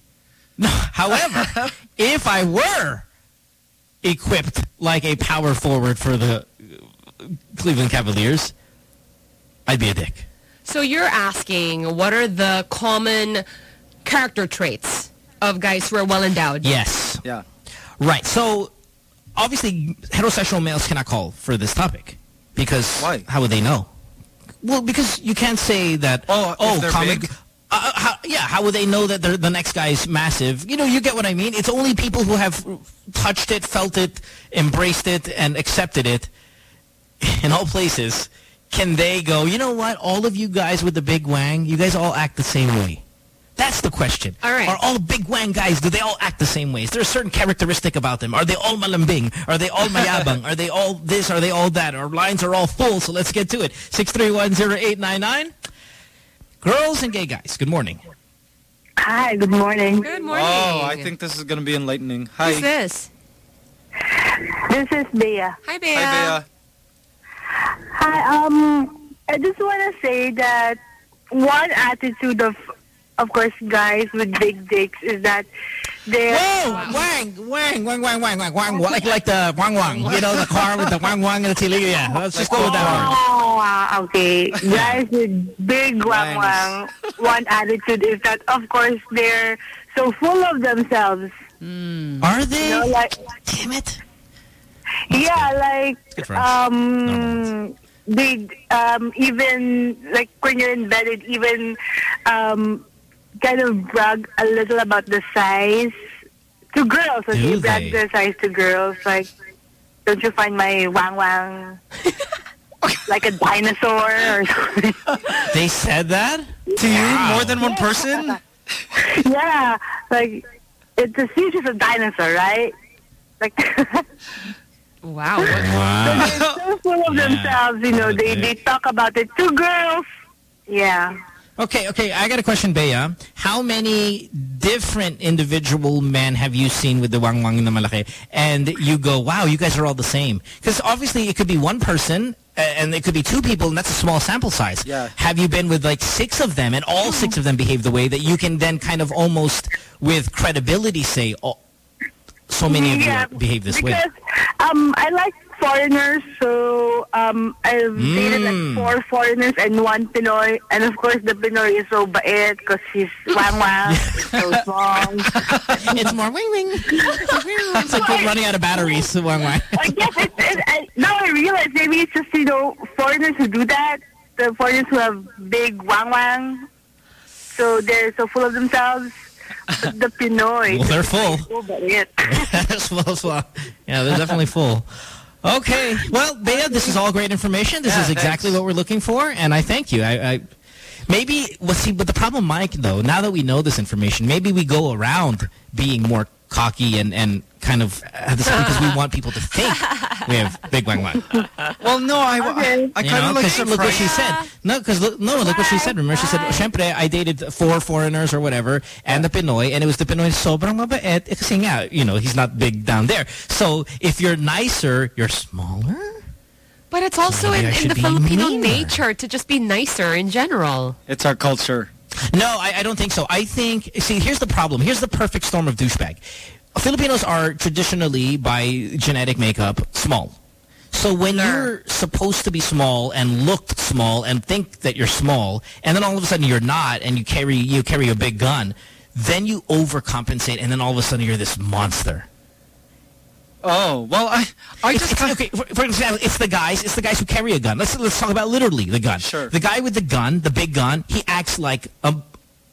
however, if I were equipped like a power forward for the Cleveland Cavaliers, I'd be a dick. So you're asking, what are the common character traits of guys who are well endowed? Yes. Yeah. Right. So obviously heterosexual males cannot call for this topic because why? How would they know? Well, because you can't say that. Common. How would they know that the next guy's massive? You know, you get what I mean. It's only people who have touched it, felt it, embraced it, and accepted it in all places. Can they go, you know what, all of you guys with the big wang, you guys all act the same way? That's the question. All right. Are all big wang guys, do they all act the same way? Is there a certain characteristic about them? Are they all malambing? Are they all mayabang? Are they all this? Are they all that? Our lines are all full, so let's get to it. 6310899. Girls and gay guys, good morning. Hi, good morning. Good morning. Oh, I think this is going to be enlightening. Hi. Who's this? This is Bea. Hi, Bea. Hi, Bea. Hi, I just want to say that one attitude of course, guys with big dicks is that they're... Whoa! Wang! Like the wang wang. You know, the car with the wang wang and the tili. Yeah, let's just go with that one. Oh, okay. Guys with big wang wang, one attitude is that, of course, they're so full of themselves. Are they? You know, like, damn it. Yeah, like, they, even, like, when you're in bed, it even, kind of brag a little about the size to girls. So they brag their size to girls, like, don't you find my wang wang like a dinosaur or something? They said that? To you? More than one person? Yeah, like, it's as huge as a dinosaur, right? Like... Wow. So they're so full of themselves, you know, they talk about it to girls. Yeah. Okay, I got a question, Bea. How many different individual men have you seen with the wang wang na malaki? And you go, wow, you guys are all the same. Because obviously it could be one person and it could be two people, and that's a small sample size. Yeah. Have you been with like 6 of them and all 6 of them behave the way that you can then kind of almost with credibility say, oh, so many of you behave this way? Because I like foreigners, so I've dated like 4 foreigners and 1 Pinoy, and of course the Pinoy is so bait because he's wang wang, so strong. It's more wing wing. It's like running out of batteries. Wang wang. I guess now I realize maybe it's just, you know, foreigners who do that. The foreigners who have big wang wang, so they're so full of themselves. The Pinoy. Well, they're full. They're full. Yeah, they're definitely full. Okay. Well, Bea, this is all great information. This is exactly what we're looking for, and I thank you. Maybe, well, see, but the problem, Mike, though, now that we know this information, maybe we go around being more cocky and kind of because we want people to think we have big wang wang. Well, no, I kind of like surprised. Look what she said. Look what she said. Remember, she said, "Syempre, I dated 4 foreigners or whatever, and the Pinoy, and it was the Pinoy sobrang mabait. Kasi nga, you know, he's not big down there. So if you're nicer, you're smaller." But it's also in the Filipino nature to just be nicer in general. It's our culture. No, I don't think so. I think, see, here's the problem. Here's the perfect storm of douchebag. Filipinos are traditionally, by genetic makeup, small. So when you're supposed to be small and look small and think that you're small, and then all of a sudden you're not, and you carry a big gun, then you overcompensate, and then all of a sudden you're this monster. Oh, well, I just okay. For example, it's the guys who carry a gun. Let's talk about literally the gun. Sure. The guy with the gun, the big gun, he acts like an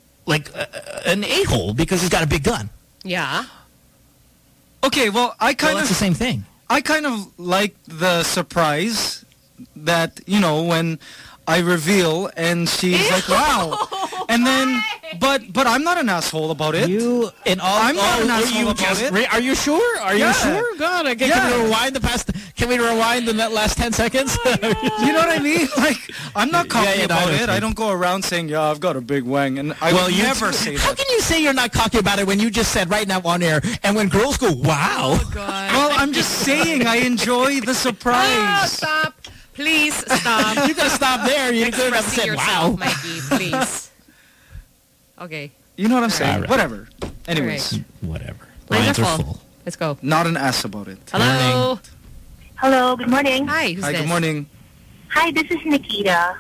a-hole because he's got a big gun. Yeah. Okay, well, that's the same thing. I kind of like the surprise that, you know, when I reveal and she's like, wow. And then, but I'm not an asshole about it. I'm not an asshole about it. Are you sure? Are you sure? God, can we rewind can we rewind in that last 10 seconds? You know what I mean? Like, I'm not cocky about it. I don't go around saying, yeah, I've got a big wang. And I will never say that. How can you say you're not cocky about it when you just said right now on air, and when girls go, wow? Oh, God. Well, I'm just saying I enjoy the surprise. Oh, stop. Please stop. You gotta stop there. You could have said, wow. Mikey, please. Okay. You know what I'm saying? Right. Whatever. Anyways. Right. Whatever. Lines are full. Let's go. Not an ass about it. Hello. Hello, good morning. Hi, who's Hi, this? good morning. Hi, this is Nikita.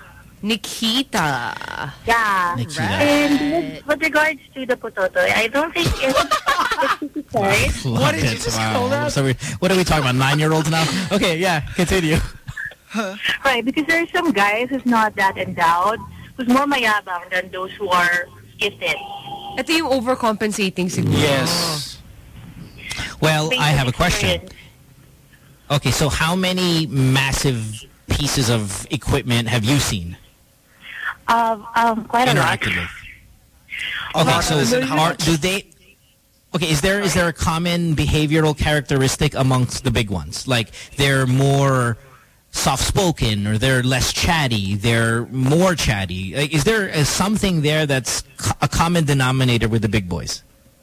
Nikita. Yeah. Nikita. And with regards to the pototoy, I don't think it's necessary. What did you just call that? So what are we talking about, 9-year-olds now? Okay, yeah, continue. Right, because there are some guys who's not that endowed, who's more mayabang than those who are gifted. Ito yung overcompensating siguro. Yes. Well, I have a question. Okay, so how many massive pieces of equipment have you seen? Quite a lot. Interacted with? Okay, so do they... Okay, is there a common behavioral characteristic amongst the big ones? Like, they're more soft-spoken, or they're less chatty, they're more chatty. Like, is there something there that's a common denominator with the big boys?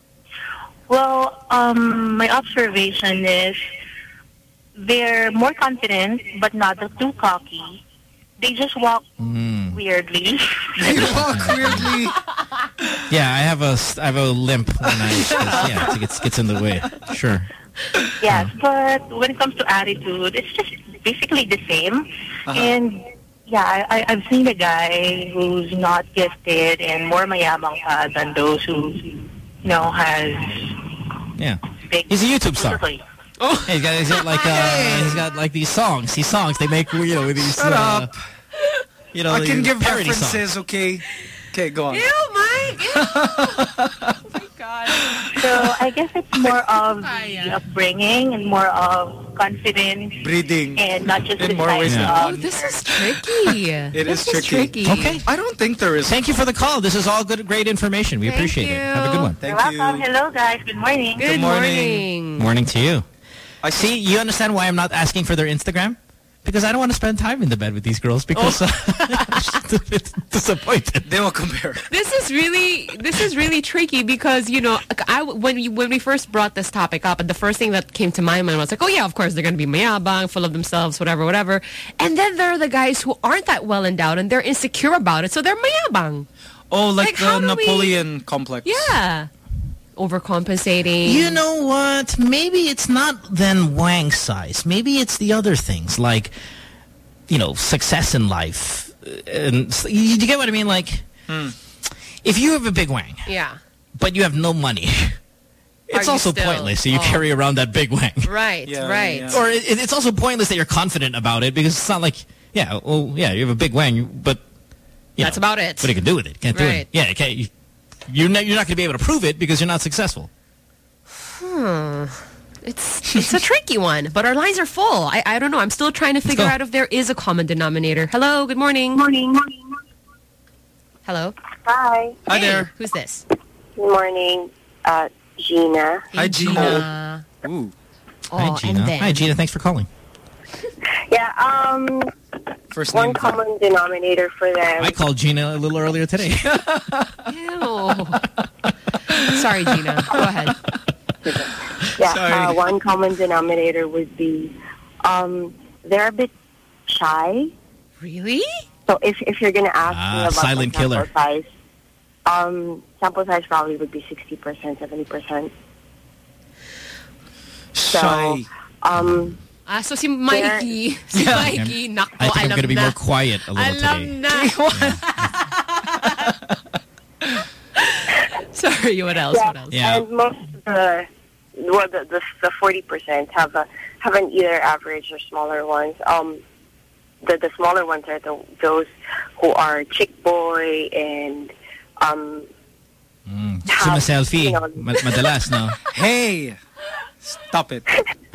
Well, my observation is they're more confident, but not too cocky. They just walk weirdly. They walk weirdly. Yeah, I have a limp when it gets in the way. Sure. Yes, but when it comes to attitude, it's just basically the same. And yeah, I've seen a guy who's not gifted and more mayabang pa than those who, you know, has big... He's a YouTube star. Oh, hey, he's got like these songs. These songs they make, you know, with these. Shut up. You know, I can give parody references. songs. Okay, go on. Ew, Mike. Ew. Oh my God. So I guess it's more of the upbringing and more of confidence, breeding, and not just in more ways. Oh, this is tricky. It is tricky. Okay, I don't think there is. Thank you for the call. This is all great information. We appreciate it. Have a good one. Thank you. Welcome. Hello, guys. Good morning. Good morning. Morning to you. I see. You understand why I'm not asking for their Instagram? Because I don't want to spend time in the bed with these girls because I'm just a bit disappointed. They will compare. This is really tricky because, you know, when we first brought this topic up, and the first thing that came to my mind was like, oh yeah, of course they're going to be mayabang, full of themselves, whatever. And then there are the guys who aren't that well endowed and they're insecure about it, so they're mayabang. Oh, like the Napoleon complex. Yeah. Overcompensating. You know what? Maybe it's not then wang size. Maybe it's the other things like, you know, success in life. And you get what I mean? Like, if you have a big wang, but you have no money, it's also pointless. So you carry around that big wang, right? Right. Yeah. Or it's also pointless that you're confident about it because it's not like, you have a big wang, but that's about it. What you can do with it? Can't do it. Yeah, okay. You're not going to be able to prove it because you're not successful. It's a tricky one, but our lines are full. I don't know. I'm still trying to figure out if there is a common denominator. Hello, good morning. Morning. Hello. Hi. Hi there. Who's this? Good morning, Gina. Hi, Gina. Ooh. Hi, Gina. Hi, Gina. Thanks for calling. Yeah, First one name common denominator for them. I called Gina a little earlier today. Ew. Sorry, Gina. Go ahead. Yeah, one common denominator would be they're a bit shy. Really? So if you're going to ask me about silent killer. Size, Sample size probably would be 60%, 70%. Shy. So si Mikey, Mikey, nako, I think I'm going to be na. more quiet a little Alam today. na. Sorry, what else? What else? And most of the 40% have an either average or smaller ones. The smaller ones are those who are chick boy and Sumaselfie. Madalas, no? Hey! Stop it.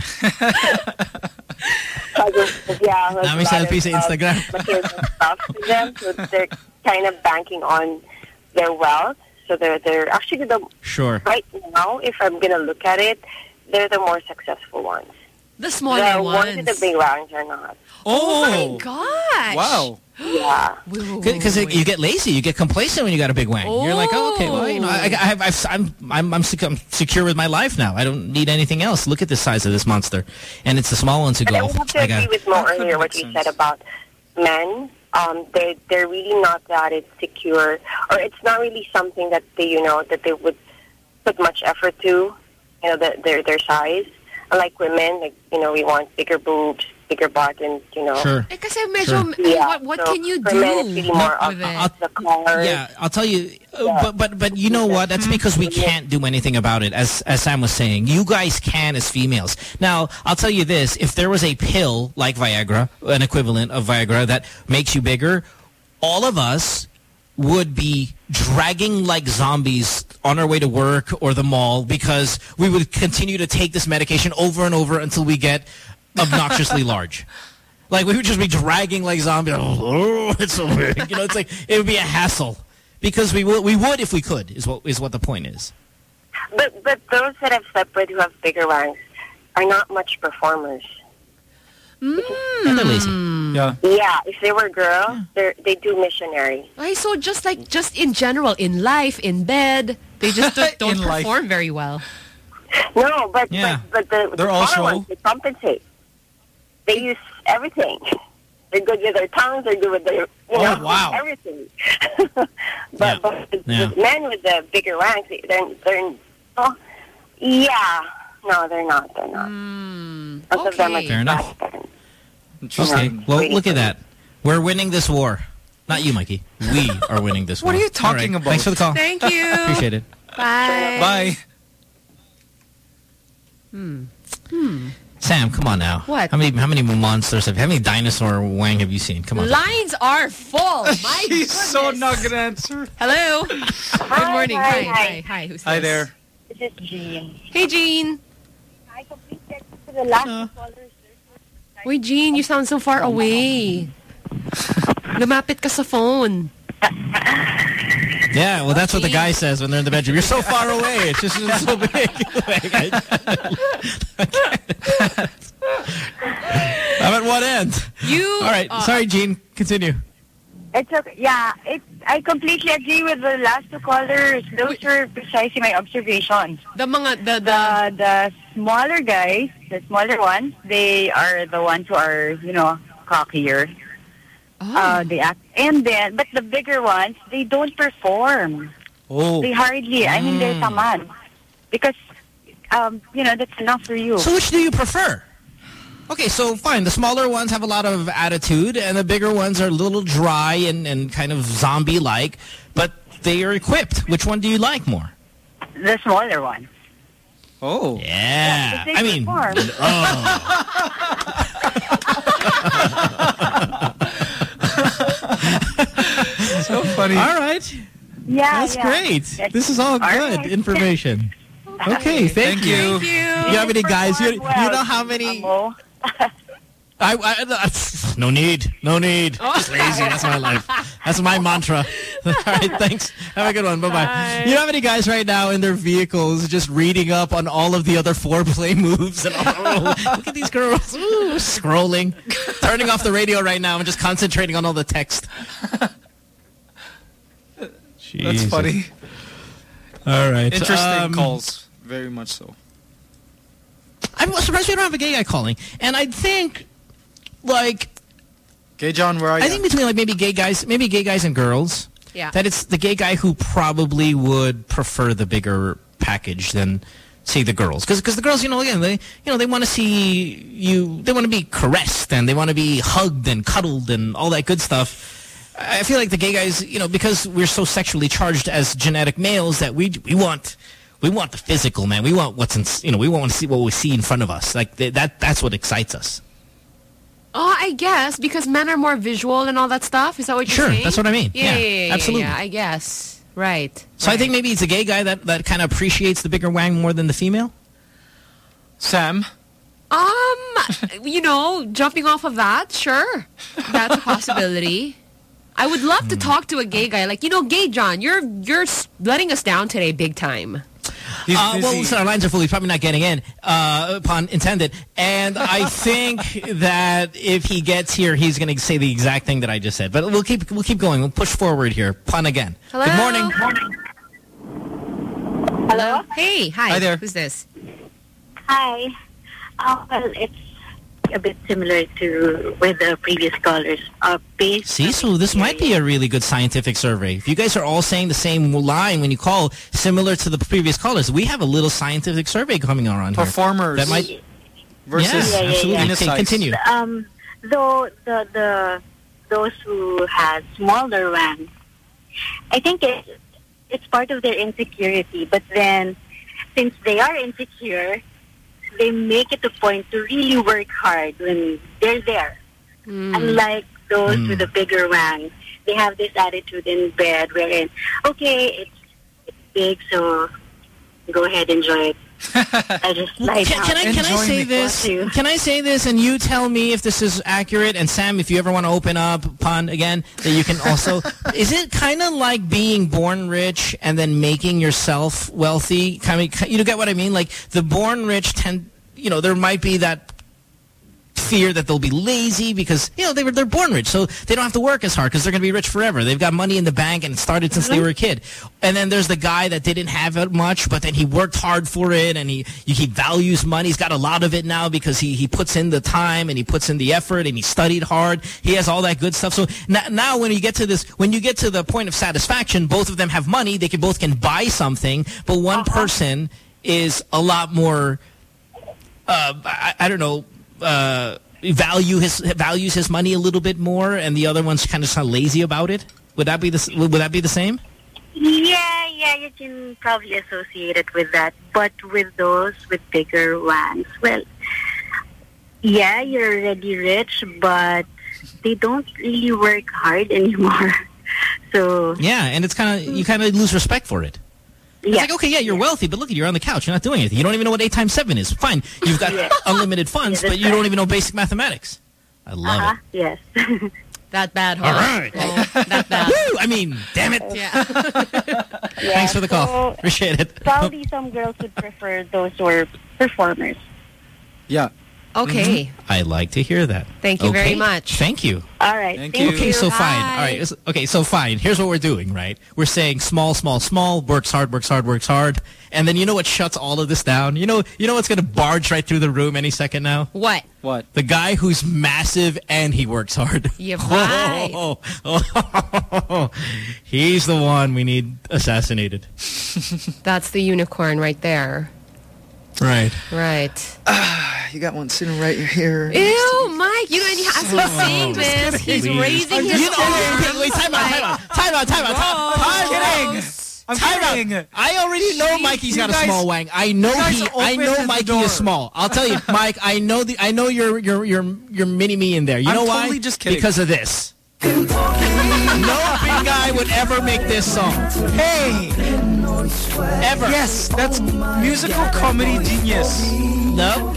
Dami selfie sa Instagram. Stuff to them, so they're kind of banking on their wealth. So they're actually right now, if I'm going to look at it, they're the more successful ones. The smaller ones with the big rounds are not. Oh my gosh! Wow. Yeah. Because you get lazy, you get complacent when you got a big wang. You're like, oh, okay, well, you know, I'm secure with my life now. I don't need anything else. Look at the size of this monster, and it's the small ones who go. I have to agree with Mo earlier what you said about men. They're really not that insecure, or it's not really something that they would put much effort to. You know, their size. Unlike women, we want bigger boobs, bigger buttons, Sure. Kasi medyo, what can you do? For men, it's really more of the cars. Yeah, I'll tell you. But you know what? That's because we can't do anything about it. As Sam was saying, you guys can as females. Now, I'll tell you this: if there was a pill like Viagra, an equivalent of Viagra that makes you bigger, all of us would be dragging like zombies on our way to work or the mall because we would continue to take this medication over and over until we get obnoxiously large. Like, we would just be dragging like zombies. Oh, it's so big. It's like, it would be a hassle. Because we would if we could, is what the point is. But those that have slept with who have bigger wangs are not much performers. And they're lazy. Yeah. Yeah, if they were girls, they do missionary. So just in general, in life, in bed, they just don't perform very well. No, but the smaller ones, they compensate. They use everything. They're good with their tongues. They're good with their everything. but the men with the bigger wangs, they're no, they're not. They're not. Most of them are fair enough. Okay, well, look at that. We're winning this war. Not you, Mikey. We are winning this war. What are you talking about? Thanks for the call. Thank you. Appreciate it. Bye. Sam, come on now. What? How many monsters how many dinosaur wang have you seen? Come on. Lines are full. My He's so not going to answer. Hello. Good morning. Hi. Who's Hi this? there. This is Jean. Hey, Jean. I completed to the last callers. Wait, Jean, you sound so far away. Lumapit ka sa phone. Yeah, well, that's what the guy says when they're in the bedroom. You're so far away. It's just so big. I'm at one end. All right. Sorry, Jean. Continue. It's okay. Yeah, I completely agree with the last two callers. Those were precisely my observations. The smaller guys, the smaller ones, they are the ones who are, cockier. They act, but the bigger ones, they don't perform. Oh. They hardly. I mean, they're tamad because, that's enough for you. So which do you prefer? Okay, so fine. The smaller ones have a lot of attitude, and the bigger ones are a little dry and kind of zombie-like, but they are equipped. Which one do you like more? The smaller one. Oh. Yeah. I mean, so funny. All right. Yeah, that's great. This is all good information. Okay, thank you. Thank you. You have any guys? You know how many? No need. Just lazy. That's my life. That's my mantra. All right, thanks. Have a good one. Bye-bye. You know how many guys right now in their vehicles just reading up on all of the other foreplay moves? And look at these girls. Ooh, scrolling. Turning off the radio right now and just concentrating on all the text. That's funny. All right. Interesting calls. Very much so. I'm surprised we don't have a gay guy calling. And I think, like... Gay John, where are you? I think between maybe gay guys and girls. Yeah. That it's the gay guy who probably would prefer the bigger package than, say, the girls. Because the girls, again, they want to see you, they want to be caressed and they want to be hugged and cuddled and all that good stuff. I feel like the gay guys, because we're so sexually charged as genetic males that we want the physical, man. We want we want to see what we see in front of us. Like that's what excites us. Oh, I guess because men are more visual and all that stuff. Is that what you're saying? Sure, that's what I mean. Yeah, absolutely. Yeah, I guess. Right. So I think maybe it's a gay guy that kind of appreciates the bigger wang more than the female. Sam? Jumping off of that, sure. That's a possibility. I would love to talk to a gay guy. Like, Gay John, you're letting us down today big time. Well, listen, our lines are full. He's probably not getting in, pun intended. And I think that if he gets here, he's going to say the exact thing that I just said. But we'll keep going. We'll push forward here. Pun again. Hello? Good morning. Hello? Hey, hi. Hi there. Who's this? Hi. Well, it's a bit similar to with the previous callers. See, so this might be a really good scientific survey. If you guys are all saying the same line when you call, similar to the previous callers, we have a little scientific survey coming around here. Performers. That might... Versus absolutely. Okay, continue. Though those who have smaller wangs, I think it's part of their insecurity. But then, since they are insecure, they make it a point to really work hard when they're there. Unlike those with a bigger wang, they have this attitude in bed wherein, okay, it's big, so go ahead, enjoy it. I just lie down. Can I say this? Can I say this and you tell me if this is accurate? And Sam, if you ever want to open up, pun again, that you can also... Is it kind of like being born rich and then making yourself wealthy? You get what I mean? Like the born rich there might be that fear that they'll be lazy because they're born rich, so they don't have to work as hard because they're going to be rich forever. They've got money in the bank and it started since they were a kid. And then there's the guy that didn't have it much, but then he worked hard for it and he values money. He's got a lot of it now because he puts in the time and he puts in the effort and he studied hard. He has all that good stuff. So now when you get to the point of satisfaction, both of them have money. They both can buy something, but one person is a lot more I don't know, values his money a little bit more, and the other one's kind of lazy about it. Would that be the same? Yeah, you can probably associate it with that. But with those with bigger wangs, well, yeah, you're already rich, but they don't really work hard anymore. So yeah, and it's you kind of lose respect for it. It's like, okay, you're wealthy, but look at you, you're on the couch. You're not doing anything. You don't even know what 8 times 7 is. Fine, you've got unlimited funds, but you don't even know basic mathematics. I love it. Yes. That bad, huh? All right. Oh, that bad. Woo! I mean, damn it. Yeah. Thanks for the call. Appreciate it. Probably some girls would prefer those who are performers. Yeah. Okay. I like to hear that. Thank you very much. Thank you. All right. Thank you. Okay, so Bye. fine. All right. Okay, so fine. Here's what we're doing, right? We're saying small, works hard. And then you know what shuts all of this down? You know what's going to barge right through the room any second now? What? The guy who's massive and he works hard. Yeah, right. He's the one we need assassinated. That's the unicorn right there. Right. Right. You got one sitting right here. Ew, Mike, as he's saying this, he's raising his arm. Wait, time out. I'm kidding. I already know Mikey's got a small wang. I know Mikey is small. I'll tell you, Mike, I know your mini-me in there. You know why? Totally just kidding. Because of this. No big guy would ever make this song. Hey! Ever. Yes, that's musical comedy genius. Nope.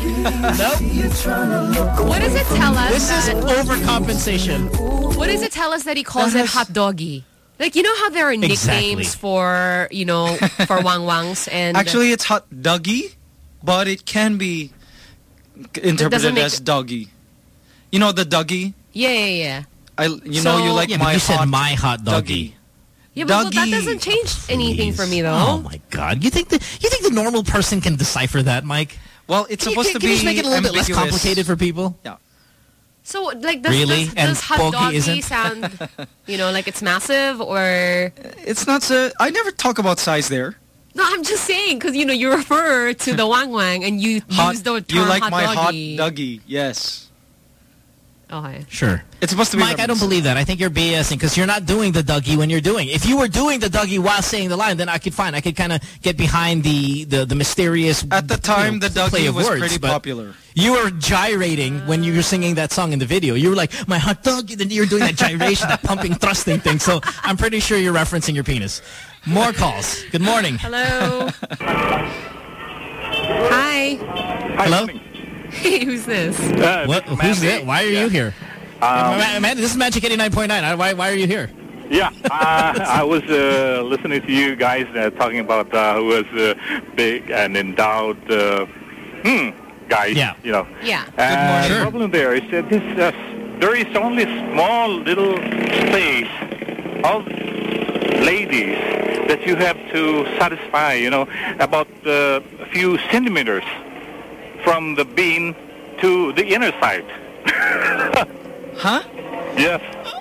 What does it tell us? This is overcompensation. What does it tell us that he calls it hot doggy? Like, you know how there are nicknames for, for wang-wangs and... Actually, it's hot doggy, but it can be interpreted as doggy. You know the doggy? Yeah. You like my you hot said my hot doggy. Yeah, but that doesn't change anything for me, though. Oh my God! You think the normal person can decipher that, Mike? Well, it's supposed to be can you just make it a little ambiguous. bit less complicated for people? Yeah. So, like, Really? does hot Pogi doggy isn't? sound, like it's massive, or... It's not so... I never talk about size there. No, I'm just saying, because, you refer to the wang wang and you use the term You like hot my doggy. hot doggy, yes. Okay. Sure. It's supposed to be Mike, I don't believe that. I think you're BSing because you're not doing the Dougie when you're doing. If you were doing the Dougie while saying the line, then I could kind of get behind the mysterious. At the time, the play Dougie of was words, pretty but popular. You were gyrating when you were singing that song in the video. You were like, my hot dog, and then you were doing that gyration, that pumping, thrusting thing. So I'm pretty sure you're referencing your penis. More calls. Good morning. Hello. Hi. Hello. Hey, who's this? What? Who's that? Why are you here? This is Magic 89.9. Why are you here? Yeah, I was listening to you guys talking about who was big and endowed guys. Yeah. Yeah. Good The problem there is that there is only small little space of ladies that you have to satisfy. About a few centimeters from the bean to the inner side. Huh? Yes.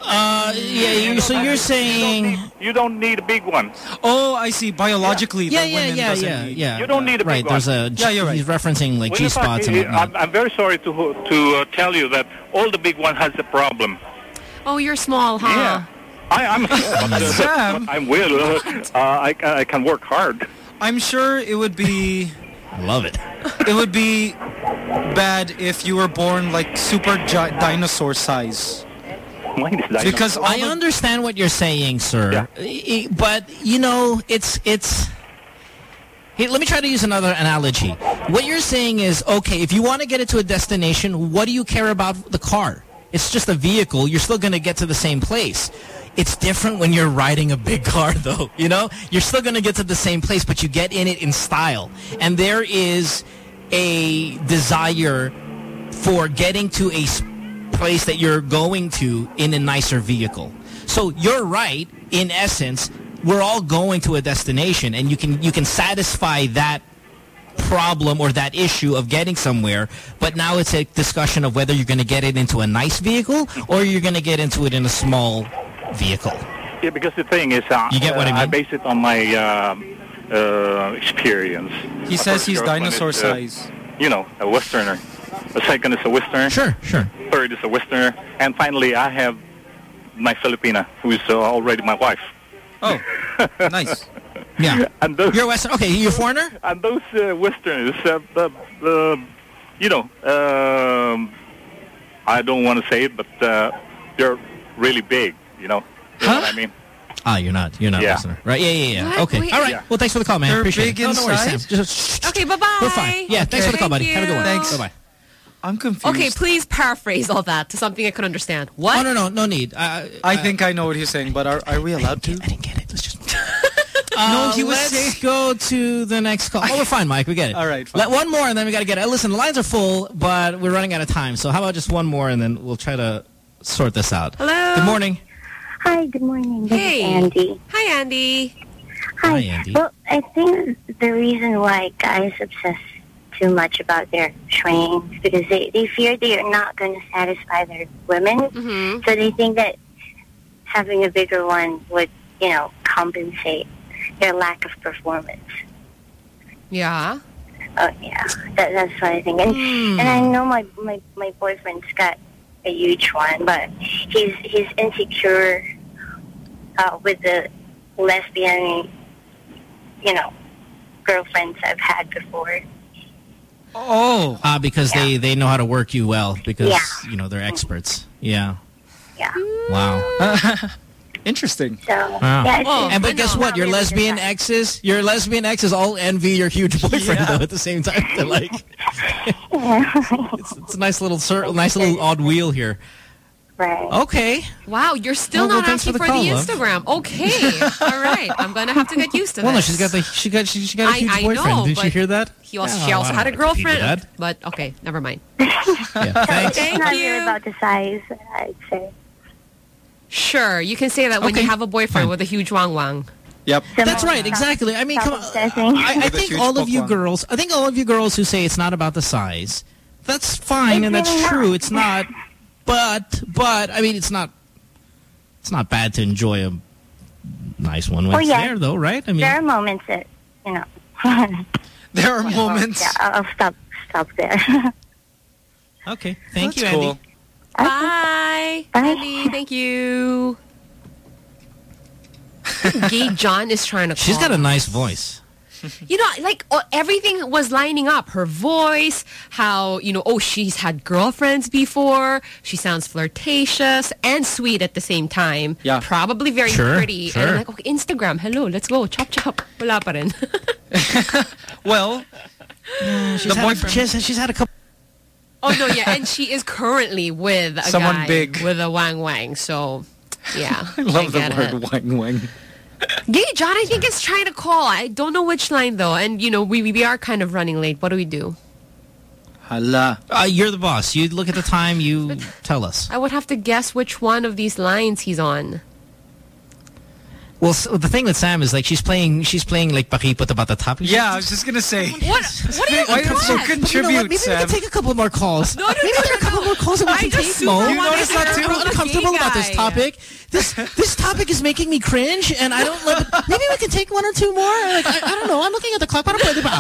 So you're saying you don't need a big one. Oh, I see. Biologically, Yeah, the women doesn't need. You don't need a big one. He's referencing like G spots and whatnot. I'm very sorry to tell you that all the big one has a problem. Oh, you're small, huh? Yeah. I'm small, but I'm will. I can work hard. I'm sure it would be... I love it. It would be bad if you were born like super dinosaur size. Because I understand what you're saying, sir. But, it's... Hey, let me try to use another analogy. What you're saying is, okay, if you want to get it to a destination, what do you care about the car? It's just a vehicle. You're still going to get to the same place. It's different when you're riding a big car, though. You're still going to get to the same place, but you get in it in style. And there is a desire for getting to a place that you're going to in a nicer vehicle. So you're right. In essence, we're all going to a destination, and you can satisfy that problem or that issue of getting somewhere, but now it's a discussion of whether you're going to get it into a nice vehicle or you're going to get into it in a small vehicle. Yeah, because the thing is, you get what I mean? I base it on my experience. He says he's dinosaur size. A Westerner. The second is a Westerner. Sure. Third is a Westerner. And finally, I have my Filipina, who's already my wife. Oh, nice. Yeah. And those, you're a Western. Okay, you're a foreigner? And those Westerners, I don't want to say it, but they're really big, You know what I mean? You're not Western. Right? Yeah. What? Okay. Wait. All right. Well, thanks for the call, man. They're Appreciate big it. No worries, Sam. inside? Okay, bye-bye. We're fine. Yeah, thanks for the call, buddy. Have a good one. Thanks. Bye-bye. I'm confused. Okay, please paraphrase all that to something I can understand. What? Oh, no need. I think I know what he's saying, but are we allowed to? I didn't get it. Let's just... No, he was let's saying... go to the next call. Oh, we're fine, Mike. We get it. All right, fine. One more, and then we got to get it. Listen, the lines are full, but we're running out of time. So how about just one more, and then we'll try to sort this out. Hello. Good morning. Hi, good morning. This Hey. is Andy. Hi, Andy. Hi, Andy. Well, I think the reason why guys obsess too much about their swings because they fear they are not going to satisfy their women. Mm-hmm. So they think that having a bigger one would, compensate their lack of performance. Yeah. Oh, yeah. That's what I think. And I know my boyfriend's got a huge one, but he's insecure with the lesbian, girlfriends I've had before. Oh. Because they know how to work you well because, they're experts. Yeah. Yeah. Wow. Interesting. So, wow. But guess what? Your lesbian exes all envy your huge boyfriend though at the same time. They're like, it's a nice little odd wheel here. Right. Okay. Wow, you're still not asking for the Instagram. Okay. All right. I'm going to have to get used to this. Well, no, she got a huge boyfriend. Know, Did you hear that? She also had a girlfriend. But okay, never mind. Thanks. It's not you. really about the size, I'd say. Sure, you can say that when you have a boyfriend with a huge wang wang. Yep. That's right, exactly. I mean, come on. I think all of you girls who say it's not about the size, that's fine and that's true. It's not. But I mean, it's not bad to enjoy a nice one when it's there, though, right? I mean, there are moments that, you know. There are moments. Yeah, I'll stop there. Okay. Thank you, cool. Andy. Bye. Andy, thank you. Gay John is trying to call. She's got a nice voice. You know, like everything was lining up. Her voice, how, you know, she's had girlfriends before. She sounds flirtatious and sweet at the same time. Yeah. Probably very pretty. Sure. And I'm like, okay, Instagram, hello, let's go. Chop, chop. Wala pa rin. Well, she's had a couple. Oh, no, yeah. And she is currently with a someone guy big. with a wang wang. So, yeah. I love the word wang wang. Gay John, I think, is trying to call. I don't know which line, though. And, you know, we are kind of running late. What do we do? Hala. You're the boss. You look at the time. You tell us. I would have to guess which one of these lines he's on. Well, so the thing with Sam is like she's playing like pakipot about the topic. Yeah, I was just gonna say. What do you Why don't you contribute, you know what? Maybe Sam? we can take a couple more calls. Maybe there are a couple more calls that we can take, Mo. You notice that too? I'm uncomfortable about this topic. This topic is making me cringe, and I don't love it. Maybe we can take one or two more. Like, I don't know. I'm looking at the clock.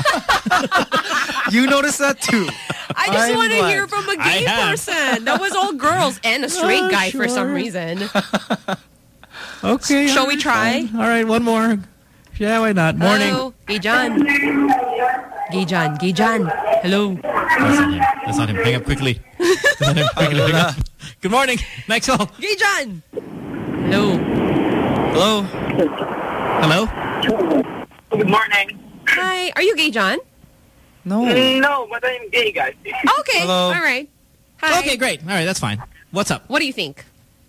You notice that too. I just want to hear from a gay person. That was all girls and a straight guy for some reason. Okay. Shall we try? Fine. All right, one more. Yeah, why not? Morning. Hello, Gay John. Gay John. Gay John. Hello. That's not him. Hang up quickly. Hang up. Good morning. Next call. Gay John. Hello. Hello. Hello. Good morning. Hi. Are you Gay John? No. No, but I'm gay, guys. Okay. Hello. All right. Hi. Okay, great. All right, that's fine. What's up? What do you think?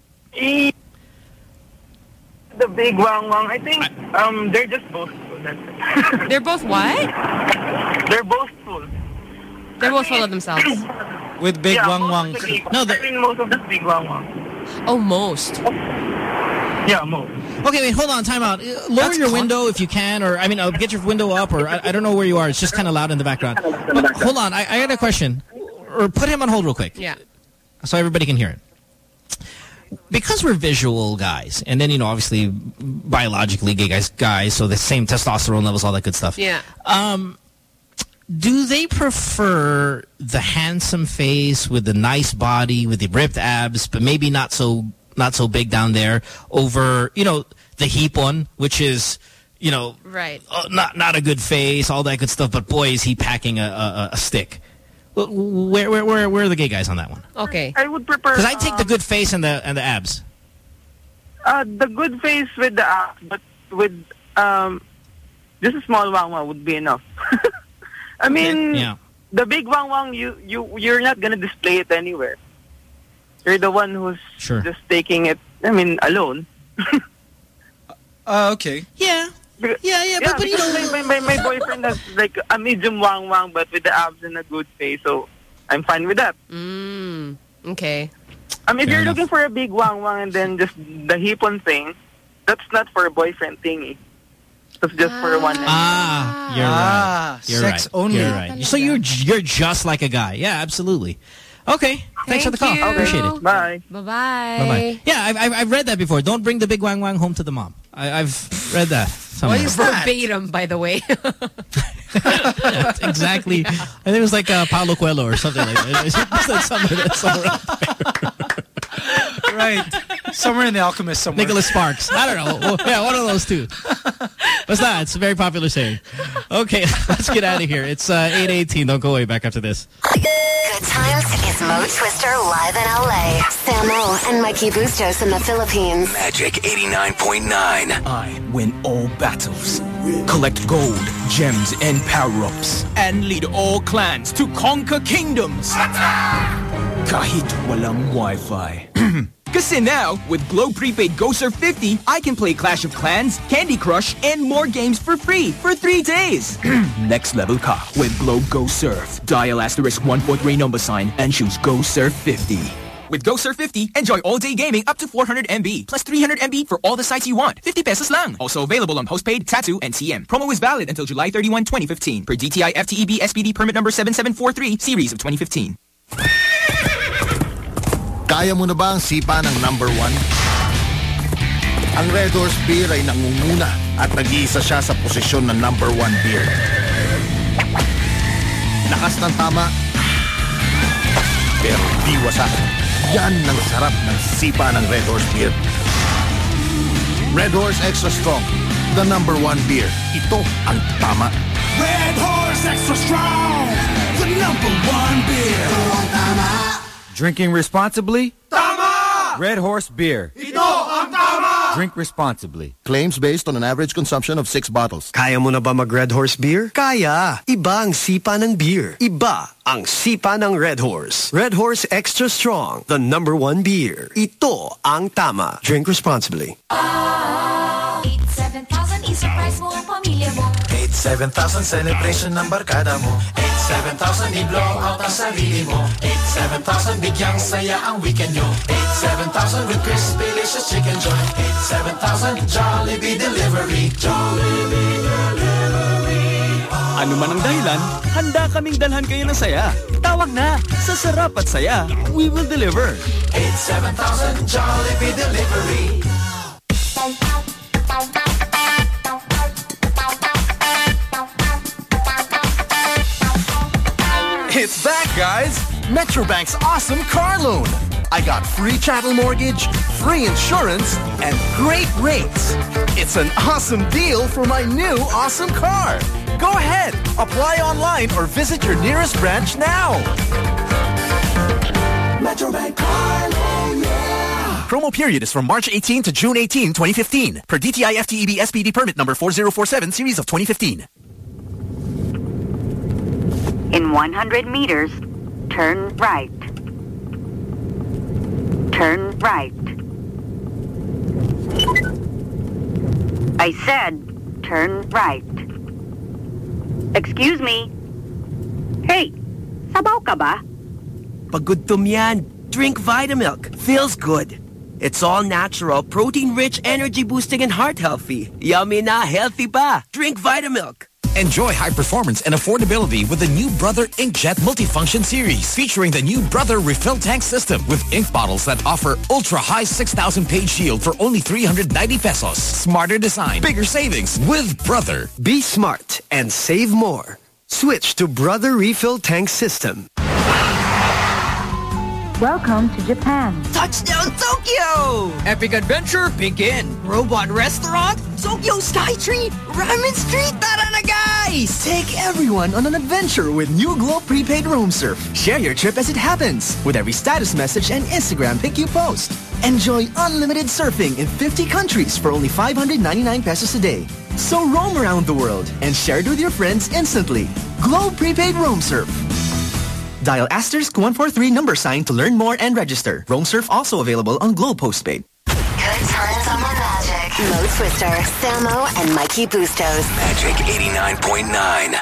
The big wang wang, I think they're just both full. That's it. They're both what? They're both full. They're both full of themselves. With big wang wang. No, I mean most of the big wang wang. Oh, most. Yeah, most. Okay, wait, hold on, time out. Lower your window if you can, or, I mean, get your window up, or I don't know where you are. It's just kind of loud in the background. But, hold on, I got a question. Or put him on hold real quick. Yeah. So everybody can hear it. Because we're visual guys, and then, you know, obviously, biologically gay guys, so the same testosterone levels, all that good stuff. Yeah. Do they prefer the handsome face with the nice body, with the ripped abs, but maybe not so big down there, over, you know, the hipon, which is, you know, right, not a good face, all that good stuff, but boy, is he packing a stick. Where are the gay guys on that one? Okay. I would prefer... Because I take the good face and the abs. The good face with the abs, but with just a small wang wang would be enough. I mean, the big wang wang, you're not gonna display it anywhere. You're the one who's just taking it, I mean, alone. Okay. Yeah. But you know, my boyfriend has like a medium wang wang, but with the abs and a good face, so I'm fine with that. Okay. If you're looking for a big wang wang and then just the hipon thing, that's not for a boyfriend thingy. That's just for one. You're right. You're sex right. only. You're right. So you're just like a guy. Yeah, absolutely. Okay. Thanks for the call. You. Appreciate it. Bye. Bye-bye. Bye-bye. Yeah, I've read that before. Don't bring the big wang wang home to the mom. I've read that somewhere. Why is verbatim, by the way? Yeah, exactly. I think it was like Paulo Coelho or something like that. It's somewhere Right. Somewhere in The Alchemist somewhere. Nicholas Sparks. I don't know. Yeah, one of those two. What's that? It's a very popular saying. Okay, let's get out of here. It's 8:18. Don't go away. Back after this. Good times is Mo Twister live in LA. Samo and Mikey Bustos in the Philippines. Magic 89.9. I win all battles. Collect gold, gems, and power-ups. And lead all clans to conquer kingdoms. Kahit walang Wi-Fi. Kasi now, with Globe Prepaid Go Surf 50, I can play Clash of Clans, Candy Crush, and more games for free for 3 days. Next level ka with Globe Go Surf. Dial *1.3 number sign and choose Go Surf 50. With Go Surf 50, enjoy all-day gaming up to 400 MB, plus 300 MB for all the sites you want. 50 pesos lang. Also available on postpaid, Tattoo, and TM. Promo is valid until July 31, 2015 per DTI FTEB SPD permit number 7743, series of 2015. Kaya mo na ba ang sipa ng number 1? Ang Red Horse Beer ay nangunguna at nag-iisa siya sa posisyon ng number 1 beer. Lakas ng tama, pero di wasak. Yan ang sarap ng sipa ng Red Horse Beer. Red Horse Extra Strong, the number 1 beer. Ito ang tama. Red Horse Extra Strong, the number 1 beer. Ito ang tama. Drinking responsibly? Tama! Red Horse Beer. Ito ang tama! Drink responsibly. Claims based on an average consumption of 6 bottles. Kaya mo na ba mag-Red Horse Beer? Kaya! Iba ang sipa ng beer. Iba ang sipa ng Red Horse. Red Horse Extra Strong, the number 1 beer. Ito ang tama. Drink responsibly. 87,000 i-surprise mo ang pamilya mo. 87,000 celebration ng barkada mo. 87,000 i-blow out ang sarili mo. 87,000 bigyang saya ang weekend nyo. 87,000 with crispy delicious chicken joint. 87,000 Jollibee Delivery. Jollibee Delivery. Ano man ang dahilan, handa kaming dalhan kayo ng saya. Tawag na! Sa sarap at saya, we will deliver. 87,000 Jollibee Delivery. It's back, guys! Metrobank's awesome car loan. I got free chattel mortgage, free insurance, and great rates. It's an awesome deal for my new awesome car. Go ahead, apply online or visit your nearest branch now. Metrobank car loan, yeah! Promo period is from March 18 to June 18, 2015. Per DTI FTEB SPD permit number 4047 series of 2015. In 100 meters, turn right. Turn right. I said, turn right. Excuse me. Hey, sabaw ka ba? Pagudtom yan. Drink Vitamilk. Feels good. It's all natural, protein-rich, energy-boosting, and heart-healthy. Yummy na, healthy pa. Drink Vitamilk. Enjoy high performance and affordability with the new Brother InkJet Multifunction Series, featuring the new Brother Refill Tank System with ink bottles that offer ultra-high 6,000 page shield for only 390 pesos. Smarter design, bigger savings with Brother. Be smart and save more. Switch to Brother Refill Tank System. Welcome to Japan. Touchdown Tokyo! Epic adventure begin. Robot restaurant, Tokyo Skytree, Ramen Street, tara na guys! Take everyone on an adventure with new Globe Prepaid Roam Surf. Share your trip as it happens with every status message and Instagram pic you post. Enjoy unlimited surfing in 50 countries for only 599 pesos a day. So roam around the world and share it with your friends instantly. Globe Prepaid Roam Surf. Dial *143 # to learn more and register. Roam Surf also available on Globe Postpaid. Good times on the Magic. Mo Twister, Samo, and Mikey Bustos. Magic 89.9.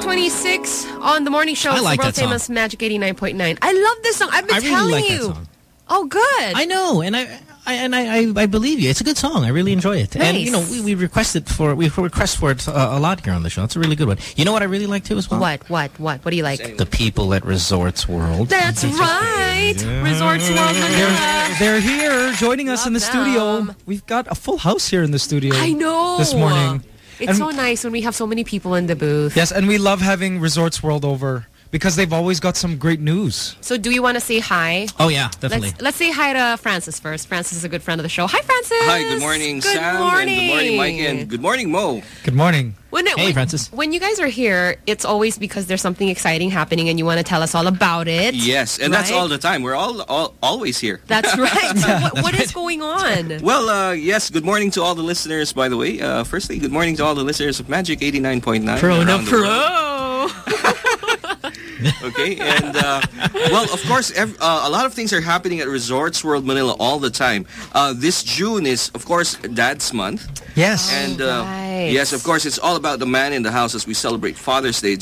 6:26 on the morning show. I like the world that song. famous Magic 89.9. I love this song. I've been telling like you. That song. Oh, good. I know, and I believe you. It's a good song. I really enjoy it. Nice. And you know, we request for it a lot here on the show. It's a really good one. You know what I really like too as well? What do you like? The people at Resorts World. That's right. Resorts World Manila. They're here joining us in the studio. We've got a full house here in the studio. I know. This morning. It's so nice when we have so many people in the booth. Yes, and we love having Resorts World over because they've always got some great news. So do you want to say hi? Oh, yeah, definitely. Let's say hi to Francis first. Francis is a good friend of the show. Hi, Francis. Hi, good morning, good Sam. Morning. And good morning, Mike. And good morning, Mo. Good morning. Hey, Francis. When you guys are here, it's always because there's something exciting happening and you want to tell us all about it. Yes, and that's all the time. We're always here. That's right. So what is going on? Well, yes, good morning to all the listeners, by the way. Firstly, good morning to all the listeners of Magic 89.9. Pro no pro. Okay, and well, of course, a lot of things are happening at Resorts World Manila all the time. This June is, of course, Dad's Month. Yes. And yes, of course, it's all about the man in the house as we celebrate Father's Day.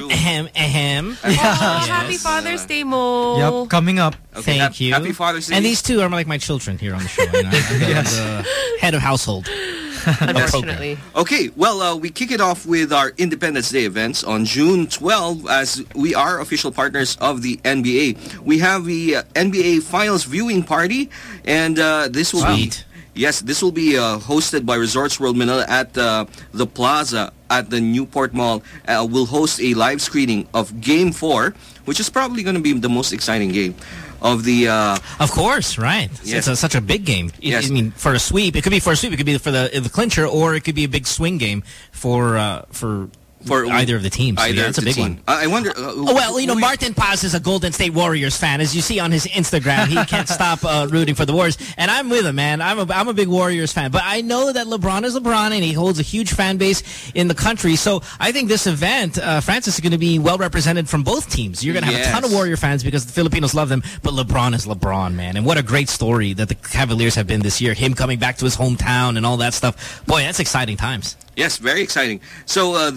Happy Father's Day, Mo. Yep, coming up. Okay, Thank you. Happy Father's Day. And these two are like my children here on the show. You know? the head of household. Unfortunately. Okay, well, we kick it off with our Independence Day events on June 12 as we are official partners of the NBA. We have the NBA Finals viewing party, and this will be... Yes, this will be hosted by Resorts World Manila at the Plaza at the Newport Mall. We'll host a live screening of Game 4, which is probably going to be the most exciting game of the... Of course, right. Yes. It's such a big game. Yes. I mean, for a sweep, it could be for a sweep, it could be for the clincher, or it could be a big swing game for either of the teams. Either yeah, it's a big one. I wonder... well, you know, Martin Paz is a Golden State Warriors fan. As you see on his Instagram, he can't stop rooting for the Warriors. And I'm with him, man. I'm a big Warriors fan. But I know that LeBron is LeBron, and he holds a huge fan base in the country. So I think this event, Francis, is going to be well represented from both teams. You're going to have a ton of Warrior fans because the Filipinos love them. But LeBron is LeBron, man. And what a great story that the Cavaliers have been this year. Him coming back to his hometown and all that stuff. Boy, that's exciting times. Yes, very exciting. So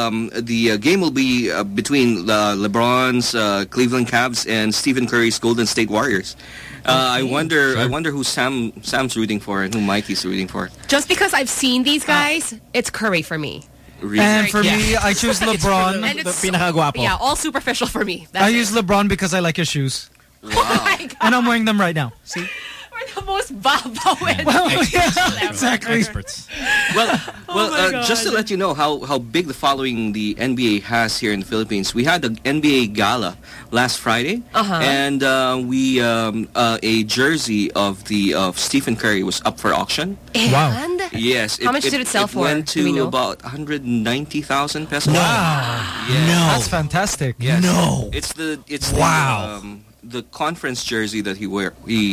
the game will be between LeBron's Cleveland Cavs and Stephen Curry's Golden State Warriors. I wonder who Sam's rooting for and who Mikey's rooting for. Just because I've seen these guys, it's Curry for me. Really? And for me, I choose LeBron. And it's yeah, all superficial for me. I use LeBron because I like his shoes. Wow. Oh my God. And I'm wearing them right now. See? We're the most babaw. Well, yeah, exactly. Experts. Well, just to let you know how big the following the NBA has here in the Philippines, we had the NBA Gala last Friday, and we a jersey of Stephen Curry was up for auction. And yes, how much did it sell for? Went to about 190,000 pesos. Wow, yeah. No, that's fantastic. Yes. No, it's wow. The conference jersey that he wore.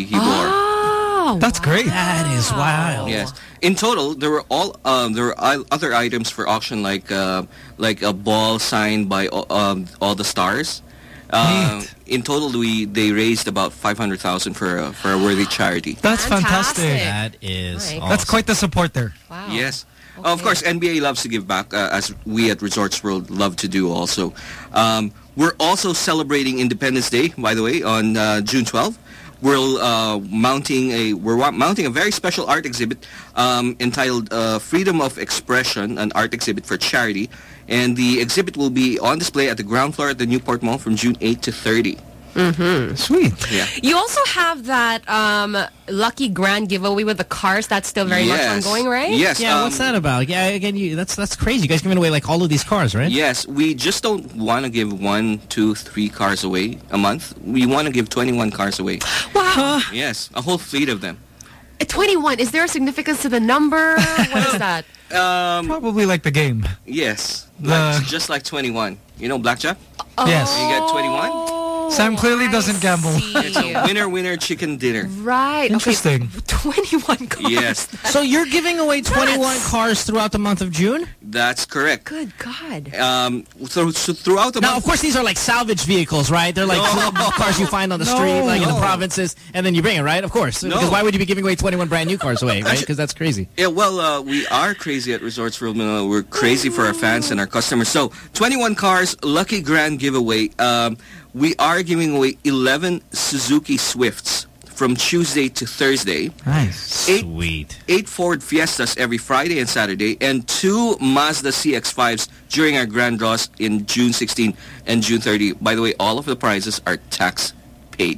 Oh, that's great. That is wild. Yes. In total, there were other items for auction like a ball signed by all the stars. In total, they raised about 500,000 for a worthy charity. That's fantastic. That is awesome. That's quite the support there. Wow. Yes. Okay. Of course, NBA loves to give back, as we at Resorts World love to do also. We're also celebrating Independence Day, by the way, on June 12th. We're mounting a very special art exhibit entitled Freedom of Expression, an art exhibit for charity. And the exhibit will be on display at the ground floor at the Newport Mall from June 8 to 30. Mm-hmm. Sweet. Yeah. You also have that lucky grand giveaway with the cars. That's still very much ongoing, right? Yes. Yeah, what's that about? Yeah, again, that's crazy. You guys giving away like all of these cars, right? Yes, we just don't want to give 1, 2, 3 cars away a month. We want to give 21 cars away. Wow. Yes, a whole fleet of them. 21. Is there a significance to the number? What is that? Probably like the game. Yes, just like 21. You know blackjack? Yes. You get 21. Sam clearly doesn't gamble. It's a winner, chicken dinner. Right. Interesting. Okay. 21 cars. Yes. So you're giving away 21 cars throughout the month of June? That's correct. Good God. So throughout the Now, month... of course, these are like salvage vehicles, right? They're like cars you find on the street, like in the provinces, and then you bring it, right? Of course. Because why would you be giving away 21 brand new cars away, right? Because that's crazy. Yeah, well, we are crazy at Resorts World Manila. We're crazy for our fans and our customers. So, 21 cars, lucky grand giveaway. We are giving away 11 Suzuki Swifts from Tuesday to Thursday. Nice. Sweet. 8 Ford Fiestas every Friday and Saturday, and 2 Mazda CX-5s during our grand draws in June 16 and June 30. By the way, all of the prizes are tax paid.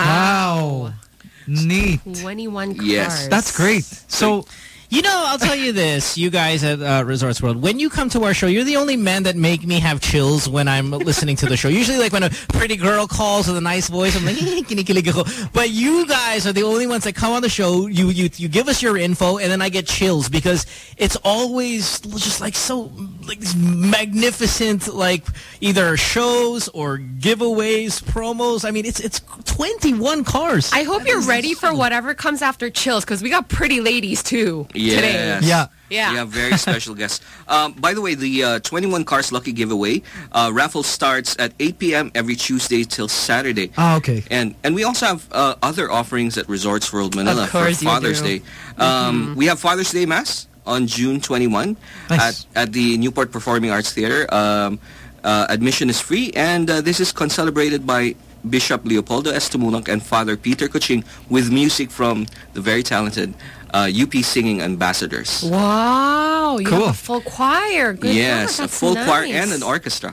Wow. Neat. 21 cars. Yes. That's great. So... You know, I'll tell you this, you guys at Resorts World. When you come to our show, you're the only men that make me have chills when I'm listening to the show. Usually, like, when a pretty girl calls with a nice voice, I'm like, kinikilig ako. But you guys are the only ones that come on the show. You give us your info, and then I get chills because it's always just, like, so, like, these magnificent, like, either shows or giveaways, promos. I mean, it's 21 cars. I hope you're ready for whatever comes after chills, because we got pretty ladies, too. Yes. Today. Yeah, very special guests. By the way, the 21 Cars Lucky Giveaway raffle starts at 8 p.m. every Tuesday till Saturday. Oh, okay. And we also have other offerings at Resorts World Manila for Father's Day. We have Father's Day Mass on June 21 at the Newport Performing Arts Theater. Admission is free, and this is concelebrated by Bishop Leopoldo S. Tumulong and Father Peter Kuching with music from the very talented UP Singing Ambassadors. Wow. You Cool. have a full choir. Good Yes, God, a full nice. choir and an orchestra.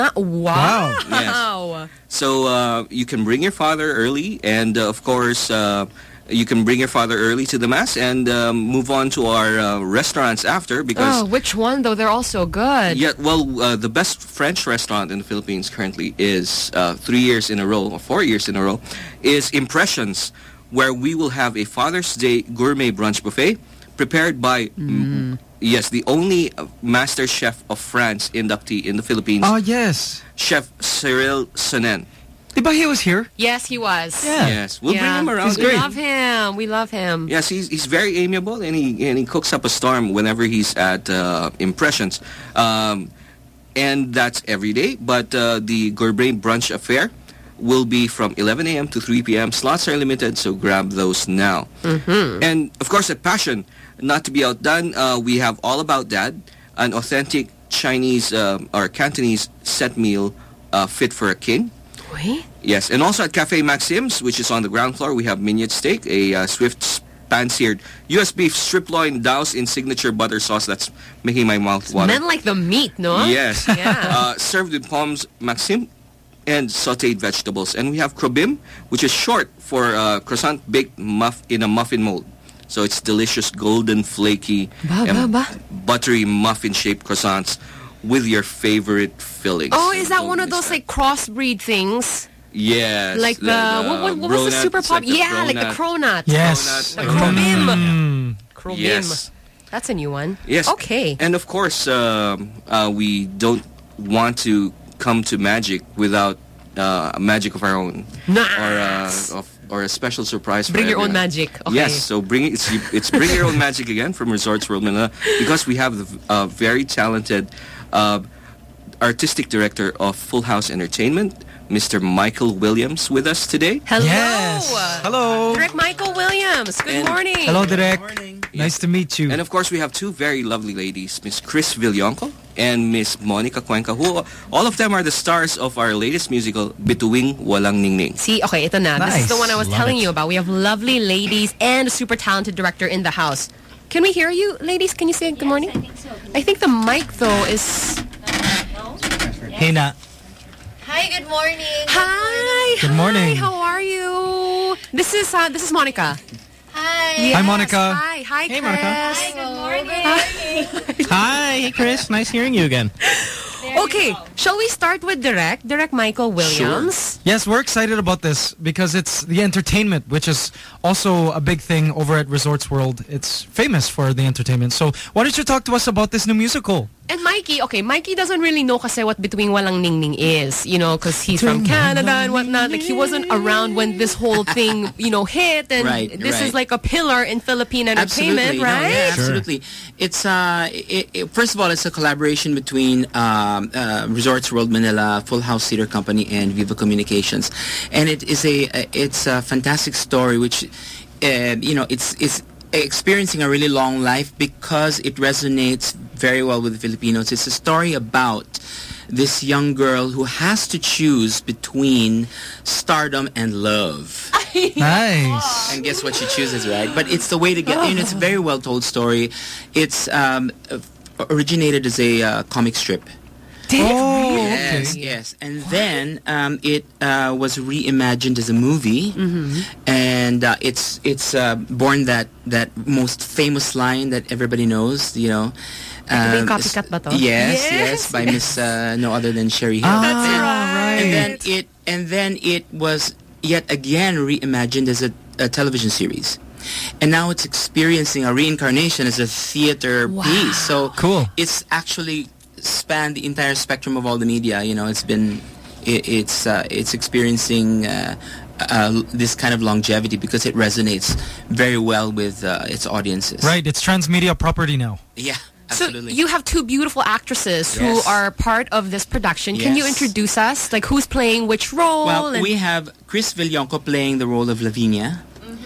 Wow. Yes. So you can bring your father early, and of course you can bring your father early to the Mass and move on to our restaurants after, because... Oh, which one, though? They're all so good. Yeah, well, the best French restaurant in the Philippines currently is 3 years in a row, or 4 years in a row, is Impressions, where we will have a Father's Day gourmet brunch buffet prepared by, yes, the only master chef of France inductee in the Philippines. Oh, yes. Chef Cyril Sonnen. Diba he was here? Yes, he was. Yeah. Yes, we'll bring him around. We love him. We love him. Yes, he's very amiable, and he cooks up a storm whenever he's at Impressions. And that's every day. But the gourmet brunch affair will be from 11 a.m. to 3 p.m. Slots are limited, so grab those now. And, of course, at Passion, not to be outdone, we have All About Dad, an authentic Chinese or Cantonese set meal fit for a king. Wait? Yes, and also at Cafe Maxim's, which is on the ground floor, we have Minion Steak, a swift pan-seared U.S. beef strip loin doused in signature butter sauce. That's making my mouth water. Men like the meat, no? Yes. Yeah. Served with pommes Maxim and sautéed vegetables. And we have Krobim, which is short for croissant baked in a muffin mold. So it's delicious, golden, flaky, buttery muffin-shaped croissants with your favorite fillings. Oh, is that one of those like crossbreed things? Yes. Like what was the super pop? Yeah, like the cronut. Yes. The Krobim. Krobim. Yes. That's a new one. Yes. Okay. And of course, we don't want to come to Magic without a magic of our own. Nice. Or a special surprise for Bring your own everyone. magic. Okay. Yes, so it's Bring Your Own Magic again from Resorts World Manila, because we have the very talented artistic director of Full House Entertainment, Mr. Michael Williams, with us today. Hello. Yes. Hello. Direct Michael Williams. Good morning. Hello, Direk. Nice to meet you. And of course, we have two very lovely ladies, Miss Chris Villonco and Miss Monica Cuenca, who all of them are the stars of our latest musical, Bituing Walang Ningning. See, okay, ito na. This is the one I was telling you about. We have lovely ladies and a super talented director in the house. Can we hear you, ladies? Can you say good morning? I think so. I think the mic, though, is... Hey, Na. Hi, good morning. Hi. Good morning. Hi, how are you? This is Monica. Hi. Yes, Hi, Monica. Hi. Hi, Hey, Chris. Monica. Hi, good morning. Hi, hey Chris. Nice hearing you again. Okay, shall we start with Direct Michael Williams? Yes, we're excited about this because it's the entertainment, which is also a big thing over at Resorts World. It's famous for the entertainment. So why don't you talk to us about this new musical? And Mikey doesn't really know kasi what Bituing Walang Ningning is, you know, because he's from Canada and whatnot. Like, he wasn't around when this whole thing, you know, hit. And this is like a pillar in Philippine entertainment, right? No, yeah, absolutely. It's first of all, it's a collaboration between Resorts World Manila, Full House Theater Company, and Viva Communications, and it's a fantastic story, which you know, it's experiencing a really long life because it resonates very well with Filipinos. It's a story about this young girl who has to choose between stardom and love. Nice. And guess what she chooses, right? But it's the way to get, you know, it's a very well told story. It's originated as a comic strip. Yes. And then it was reimagined as a movie, and it's born that most famous line that everybody knows, you know. Copycat ba to? Yes, by Miss no other than Sherry Hill. That's right. And then it was yet again reimagined as a television series. And now it's experiencing a reincarnation as a theater piece. So cool. It's actually spanned the entire spectrum of all the media. You know, it's experiencing this kind of longevity because it resonates very well with its audiences. Right, it's transmedia property now. Yeah, absolutely. So you have two beautiful actresses who are part of this production. Can you introduce us? Like, who's playing which role? Well, we have Chris Villonco playing the role of Lavinia,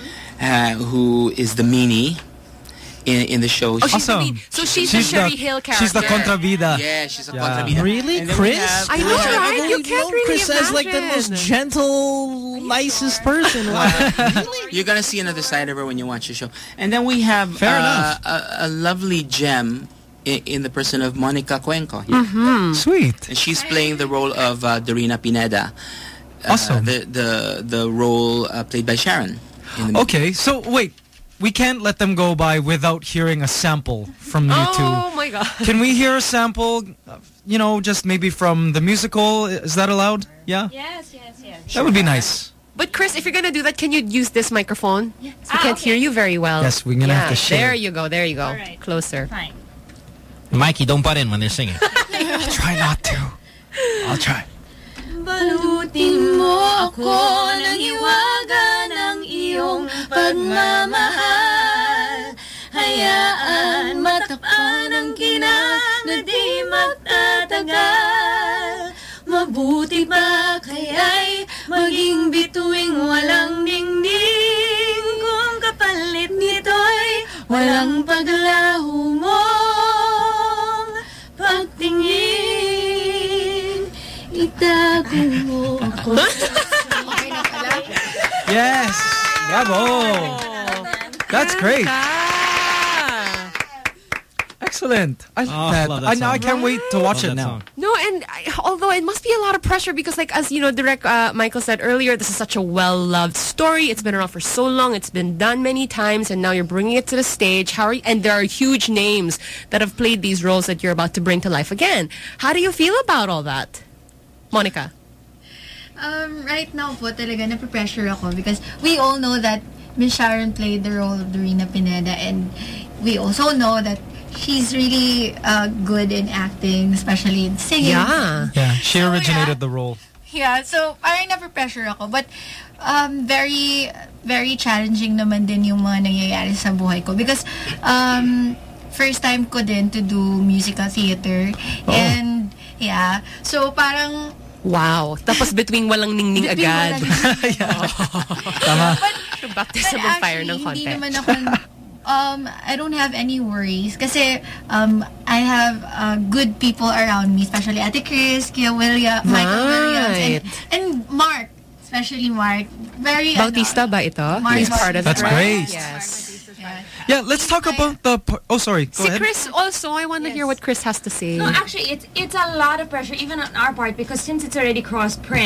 who is the meanie in the show. Oh, she's awesome. So she's the Sherry Hill character. She's the contravida. Yeah, she's a contravida. Really? Chris? I know, right? You can't really Chris imagine. as like the most gentle, nicest person. Really? You're going to see another side of her when you watch the show. And then we have a lovely gem in the person of Monica Cuenco here. Sweet. And she's playing the role of Dorina Pineda. Awesome. The role played by Sharon. Okay, so wait. We can't let them go by without hearing a sample from you two. Oh my God. Can we hear a sample, you know, just maybe from the musical? Is that allowed? Yeah? Yes. That would be nice. But Chris, if you're going to do that, can you use this microphone? Yes. We can't hear you very well. Yes, we're going to have to share. There you go. All right. Closer. Fine. Mikey, don't butt in when they're singing. I'll try not to. I'll try. Balutin mo ako ng hiwaga ng iyong pagmamahal. Hayaan matakpan ang kinang na di magtatagal. Mabuti ba kaya'y maging bituing walang ningning, kung kapalit nito'y walang paglaho mong pagtingin. Itago mo ako. Yes! Bravo! That's great. Excellent. I love that. Love that Now I can't wait to watch it now. No, and although it must be a lot of pressure because, like, as you know, Direct Michael said earlier, this is such a well-loved story. It's been around for so long. It's been done many times, and now you're bringing it to the stage. And there are huge names that have played these roles that you're about to bring to life again. How do you feel about all that, Monica? Right now po talaga nape-pressure ako because we all know that Miss Sharon played the role of Dorina Pineda, and we also know that she's really good in acting, especially in singing. Yeah, she originated the role. Yeah, so parang nape-pressure ako. But very, very challenging naman din yung mga nangyayari sa buhay ko because first time ko din to do musical theater. And yeah, so parang wow. Tapos Bituing Walang Ningning agad. Tama. Baptism of fire ng konti. Hindi naman ako, I don't have any worries kasi I have good people around me, especially Ate Chris, Michael Williams, and Mark. Especially Mark. Very Bautista ba ito? Mark He's part of That's it, great. Yes. Yeah, let's talk about the... Oh, sorry. Go ahead. Chris also, I want to hear what Chris has to say. No, actually, it's a lot of pressure, even on our part, because since it's already cross-print,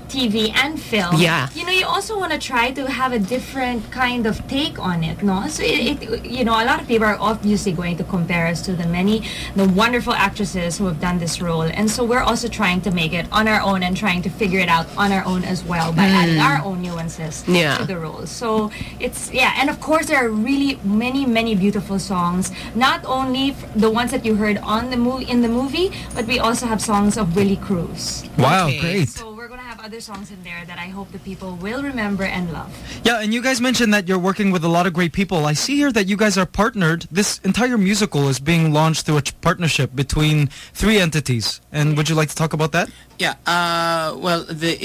TV and film, Yeah. you know, you also want to try to have a different kind of take on it, no? So you know, a lot of people are obviously going to compare us to the wonderful actresses who have done this role, and so we're also trying to make it on our own and trying to figure it out on our own as well by adding our own nuances to the roles. So it's and of course there are really many beautiful songs, not only the ones that you heard on the movie, but we also have songs of Willie Cruz. Wow, great. So we're going to have other songs in there that I hope the people will remember and love. Yeah, and you guys mentioned that you're working with a lot of great people. I see here that you guys are partnered. This entire musical is being launched through a partnership between 3 entities. And would you like to talk about that? Yeah, well,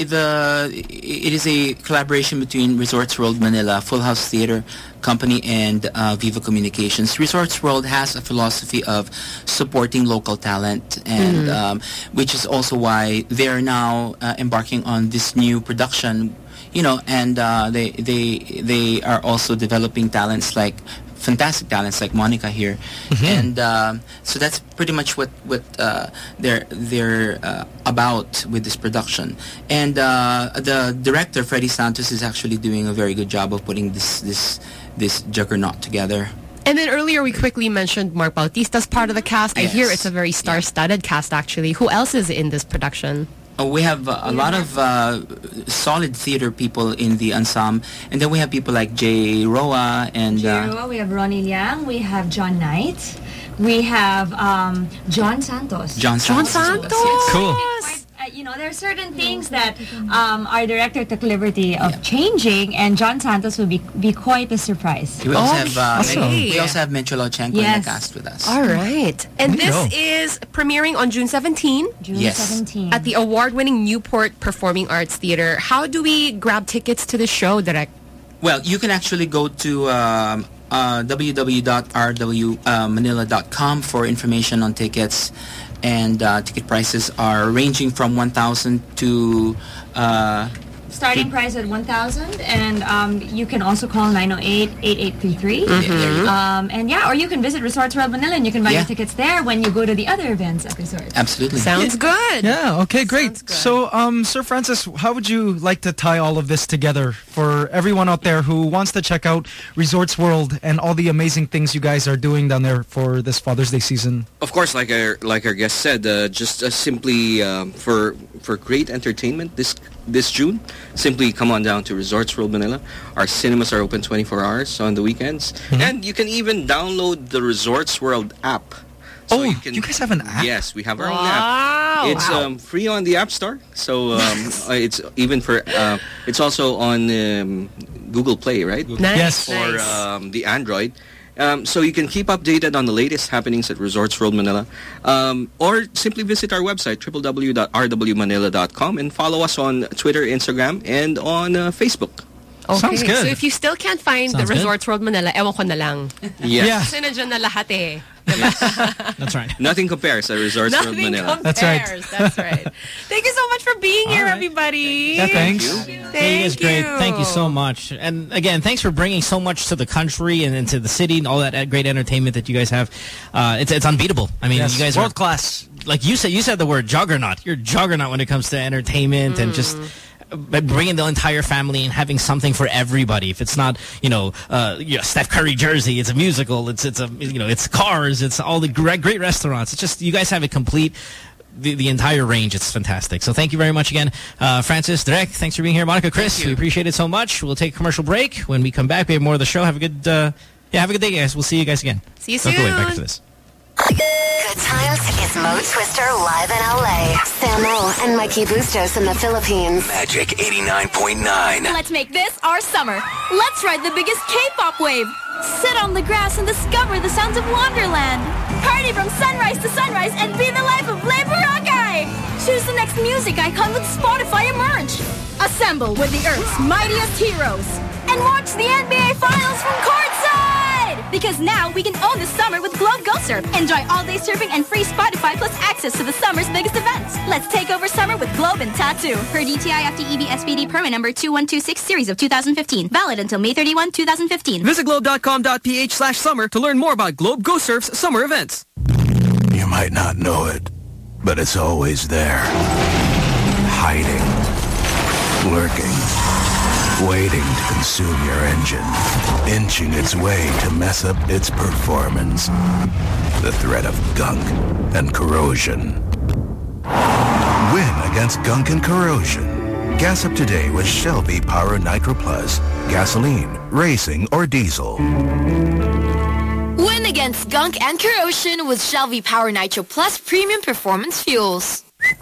it is a collaboration between Resorts World Manila, Full House Theater Company, and Viva Communications. Resorts World has a philosophy of supporting local talent, and which is also why they are now embarking on this new production. You know, and they are also developing fantastic talents like Monica here, and so that's pretty much what they're about with this production. And the director Freddie Santos is actually doing a very good job of putting this juggernaut together. And then earlier we quickly mentioned Mark Bautista's part of the cast. I hear it's a very star-studded cast actually. Who else is in this production? We have a lot of solid theater people in the ensemble, and then we have people like Jay Roa and we have Ronnie Liang, we have John Knight, we have John Santos. John Santos. Yes. Cool. You know, there are certain things that our director took liberty of changing, and John Santos will be quite a surprise. We also have Mencho Lauchenko in the cast with us. All right. And this is premiering on June 17. June 17. At the award-winning Newport Performing Arts Theater. How do we grab tickets to the show, Direk? Well, you can actually go to www.rwmanila.com for information on tickets. And ticket prices are ranging from 1,000 to... starting price at 1,000, and you can also call 908-8833. And or you can visit Resorts World Manila and you can buy your tickets there when you go to the other events at Resorts. Absolutely. Sounds good. Yeah, okay, great. So, Sir Francis, how would you like to tie all of this together for everyone out there who wants to check out Resorts World and all the amazing things you guys are doing down there for this Father's Day season? Of course, like our guest said, just simply for great entertainment this June, simply come on down to Resorts World Manila. Our cinemas are open 24 hours on the weekends. And you can even download the Resorts World app. So you guys have an app? Yes, we have our own app. It's free on the App Store. So it's even for it's also on Google Play, right? Yes. For the Android. So you can keep updated on the latest happenings at Resorts World Manila, or simply visit our website www.rwmanila.com and follow us on Twitter, Instagram, and on Facebook. Okay. Sounds good. So if you still can't find the Resorts World Manila, ewan ko na lang. Yes. Kasi nandiyan na lahat eh. That's right. Nothing compares at Resorts World Manila. That's right. That's right. Thank you so much for being here, everybody. Yeah, thanks. Thank you. Great. Thank you so much. And again, thanks for bringing so much to the country and into the city and all that great entertainment that you guys have. It's unbeatable. I mean, you guys world class. Like you said the word juggernaut. You're a juggernaut when it comes to entertainment and just bringing the entire family and having something for everybody. If it's not, Steph Curry jersey, it's a musical, it's cars, it's all the great restaurants. It's just, you guys have a complete, the entire range. It's fantastic. So thank you very much again. Francis, Direk, thanks for being here. Monica, Chris, we appreciate it so much. We'll take a commercial break. When we come back, we have more of the show. Have a good day, guys. We'll see you guys again. See you soon. Don't go away, back to this. Good Times is Mo Twister live in LA. Samo and Mikey Bustos in the Philippines. Magic 89.9. Let's make this our summer. Let's ride the biggest K-pop wave. Sit on the grass and discover the sounds of Wonderland. Party from sunrise to sunrise and be the life of Le Boracay. Choose the next music icon with Spotify Emerge. Assemble with the Earth's mightiest heroes. And watch the NBA Finals from courtside. Because now we can own the summer with Globe Go Surf. Enjoy all-day surfing and free Spotify plus access to the summer's biggest events. Let's take over summer with Globe and Tattoo. Per DTI FTEB SPD permit number 2126 series of 2015. Valid until May 31, 2015. Visit globe.com.ph/summer to learn more about Globe Go Surf's summer events. You might not know it, but it's always there. Hiding. lurking, waiting to consume your engine, inching its way to mess up its performance. The threat of gunk and corrosion. Win against gunk and corrosion. Gas up today with Shell V-Power Nitro Plus. Gasoline, racing, or diesel. Win against gunk and corrosion with Shell V-Power Nitro Plus Premium Performance Fuels.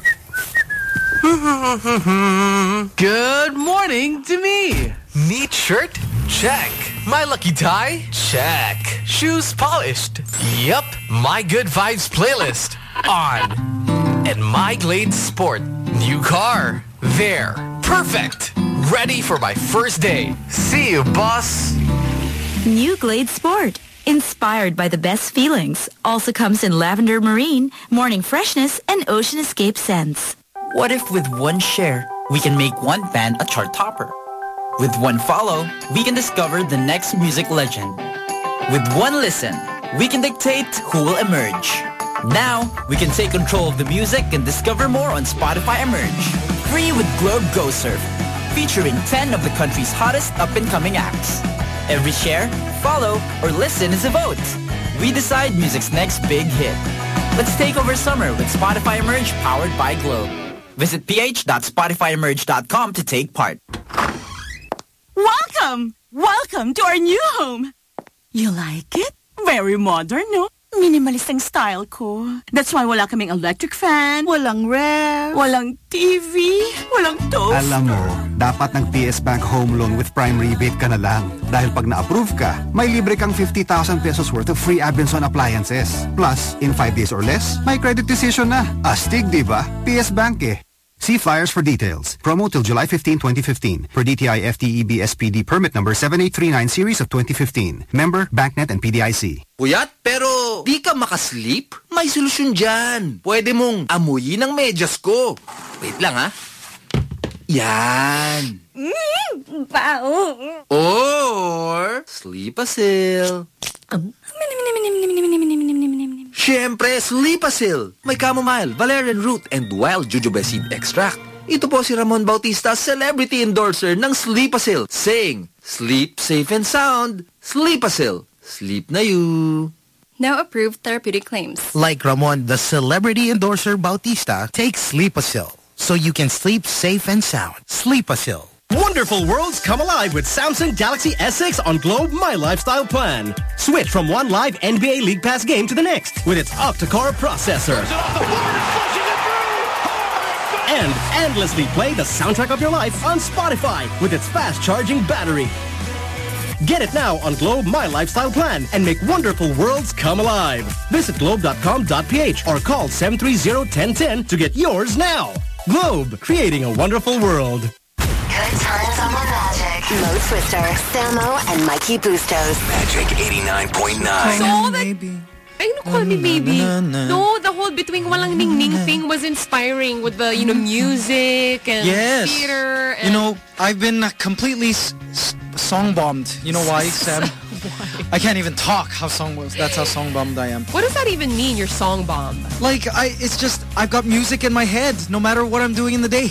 Good morning to me. Neat shirt? Check. My lucky tie? Check. Shoes polished? Yup. My good vibes playlist? On. And my Glade Sport? New car? There. Perfect. Ready for my first day. See you, boss. New Glade Sport. Inspired by the best feelings. Also comes in lavender marine, morning freshness, and ocean escape scents. What if with one share, we can make one band a chart topper? With one follow, we can discover the next music legend. With one listen, we can dictate who will emerge. Now, we can take control of the music and discover more on Spotify Emerge. Free with Globe Go Surf, featuring 10 of the country's hottest up-and-coming acts. Every share, follow, or listen is a vote. We decide music's next big hit. Let's take over summer with Spotify Emerge powered by Globe. Visit ph.spotifyemerge.com to take part. Welcome! Welcome to our new home! You like it? Very modern, no? Minimalist ang style ko. That's why wala kaming electric fan, walang ref, walang TV, walang toaster. Alam mo, dapat ng PS Bank Home Loan with Prime Rebate ka na lang. Dahil pag na-approve ka, may libre kang 50,000 pesos worth of free Abenson appliances. Plus, in 5 days or less, may credit decision na. Astig, diba? PS Bank eh. See flyers for details. Promo till July 15, 2015. Per DTI FTEB SPD permit number 7839 series of 2015. Member, BankNet and PDIC. Puyat, pero di ka makasleep? May solusyon dyan. Pwede mong amuyin ang medyas ko. Wait lang ha. Yan. Or Sleepasil. Siyempre, Sleepasil. May chamomile, valerian root, and wild jujube seed extract. Ito po si Ramon Bautista, celebrity endorser ng Sleepasil, saying, sleep safe and sound. Sleepasil. Sleep na you. No approved therapeutic claims. Like Ramon, the celebrity endorser Bautista, take Sleepasil so you can sleep safe and sound. Sleepasil. Wonderful worlds come alive with Samsung Galaxy S6 on Globe My Lifestyle Plan. Switch from one live NBA League Pass game to the next with its octa-core processor. And endlessly play the soundtrack of your life on Spotify with its fast-charging battery. Get it now on Globe My Lifestyle Plan and make wonderful worlds come alive. Visit globe.com.ph or call 730-1010 to get yours now. Globe, creating a wonderful world. Good times on the Magic. Mo Twister, Samo, and Mikey Bustos. Magic 89.9. So that... Call Me Maybe. No, the whole Between Walang Ning Ning thing was inspiring with the, music and theater. And I've been completely song-bombed. You know why, Sam? I can't even talk that's how song-bombed I am. What does that even mean, your song bomb? Like, it's just, I've got music in my head no matter what I'm doing in the day.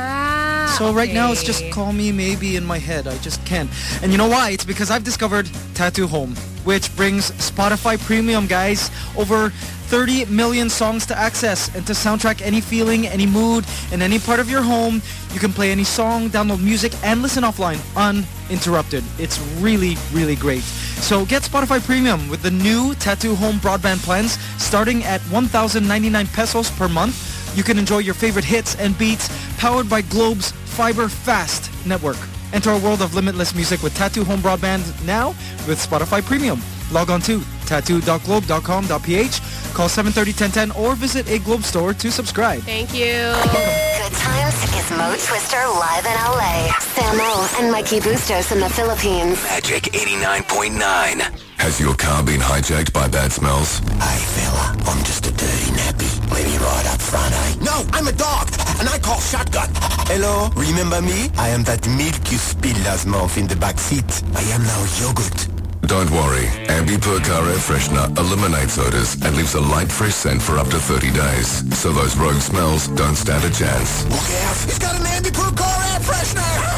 So right now it's just Call Me Maybe in my head. I just can't. And you know why? It's because I've discovered Tattoo Home, which brings Spotify Premium, guys. Over 30 million songs to access and to soundtrack any feeling, any mood, in any part of your home. You can play any song, download music, and listen offline uninterrupted. It's really, really great. So get Spotify Premium with the new Tattoo Home broadband plans starting at 1,099 pesos per month. You can enjoy your favorite hits and beats powered by Globe's Fiber Fast network. Enter a world of limitless music with Tattoo Home Broadband now with Spotify Premium. Log on to tattoo.globe.com.ph, call 730-1010, or visit a Globe store to subscribe. Thank you. Good times is Mo Twister live in LA. Samo and Mikey Bustos in the Philippines. Magic 89.9. Has your car been hijacked by bad smells? Hey fella, I'm just a dirty nappy. Let me ride up front, eh? No, I'm a dog, and I call shotgun. Hello, remember me? I am that milk you spilled last month in the back seat. I am now yogurt. Don't worry, Ambi Per Car Air Freshener eliminates odors and leaves a light fresh scent for up to 30 days. So those rogue smells don't stand a chance. Look out, he's got an Ambi Per Car Air Freshener!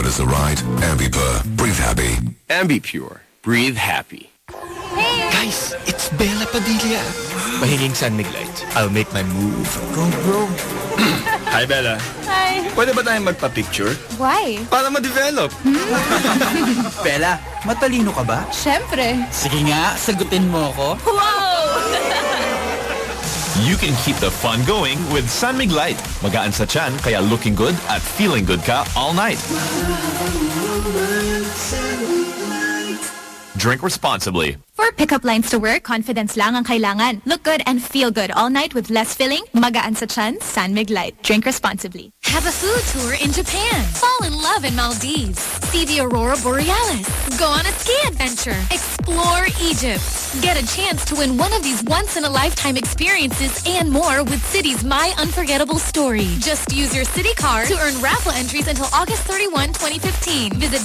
out as a ride, Ambipur. Breathe happy. Ambipure. Breathe happy. Hey! Guys, it's Bella Padilla. Mahinging San Miguel. I'll make my move. Go, bro. Hi, Bella. Hi. Pwede ba tayong magpa-picture? Why? Para ma-develop. Bella, matalino ka ba? Siyempre. Sige nga, sagutin mo ko. Wow! You can keep the fun going with San Mig Light. Magaan sa tiyan, kaya looking good at feeling good ka all night. Drink responsibly. For pickup lines to work, confidence lang ang kailangan. Look good and feel good all night with less filling. Magaan sa tiyan, San Mig Light. Drink responsibly. Have a food tour in Japan. Fall in love in Maldives. See the Aurora Borealis. Go on a ski adventure. Explore Egypt. Get a chance to win one of these once-in-a-lifetime experiences and more with Citi's My Unforgettable Story. Just use your Citi card to earn raffle entries until August 31, 2015. Visit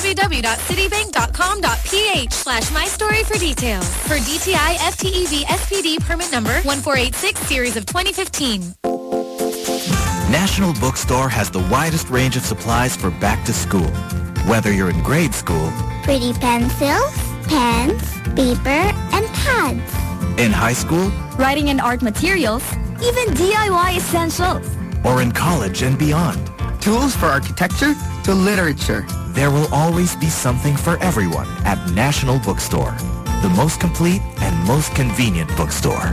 www.citibank.com.ph/mystory for details. For DTI FTEV SPD permit number 1486 series of 2015. National Bookstore has the widest range of supplies for back to school. Whether you're in grade school, pretty pencils, pens, paper, and pads. In high school, Writing and art materials, even DIY essentials. Or in college and beyond. Tools for architecture to literature. There will always be something for everyone at National Bookstore. The most complete and most convenient bookstore.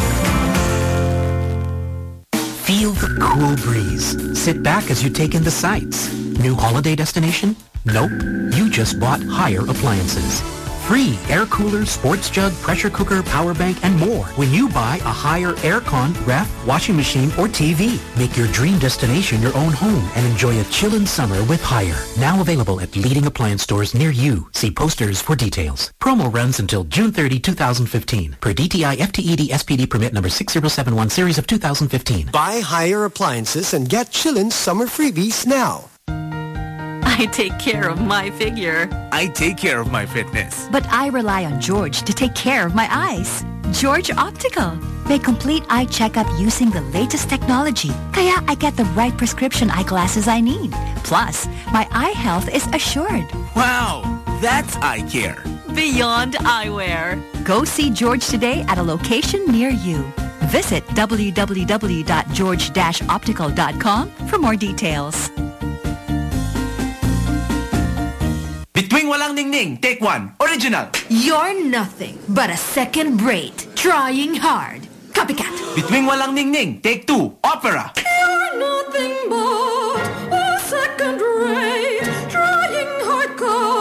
Feel the cool breeze. Sit back as you take in the sights. New holiday destination? Nope. You just bought Haier appliances. Free air cooler, sports jug, pressure cooker, power bank, and more when you buy a Haier aircon, ref, washing machine, or TV. Make your dream destination your own home and enjoy a chillin' summer with Haier. Now available at leading appliance stores near you. See posters for details. Promo runs until June 30, 2015. Per DTI FTED SPD permit number 6071 series of 2015. Buy Haier appliances and get chillin' summer freebies now. I take care of my figure. I take care of my fitness. But I rely on George to take care of my eyes. George Optical. They complete eye checkup using the latest technology. Kaya I get the right prescription eyeglasses I need. Plus, my eye health is assured. Wow, that's eye care. Beyond eyewear. Go see George today at a location near you. Visit www.george-optical.com for more details. Between Walang Ningning, take one. Original. You're nothing but a second-rate, trying hard. Copycat. Between Walang Ningning, take two. Opera. You're nothing but a second-rate, trying hard.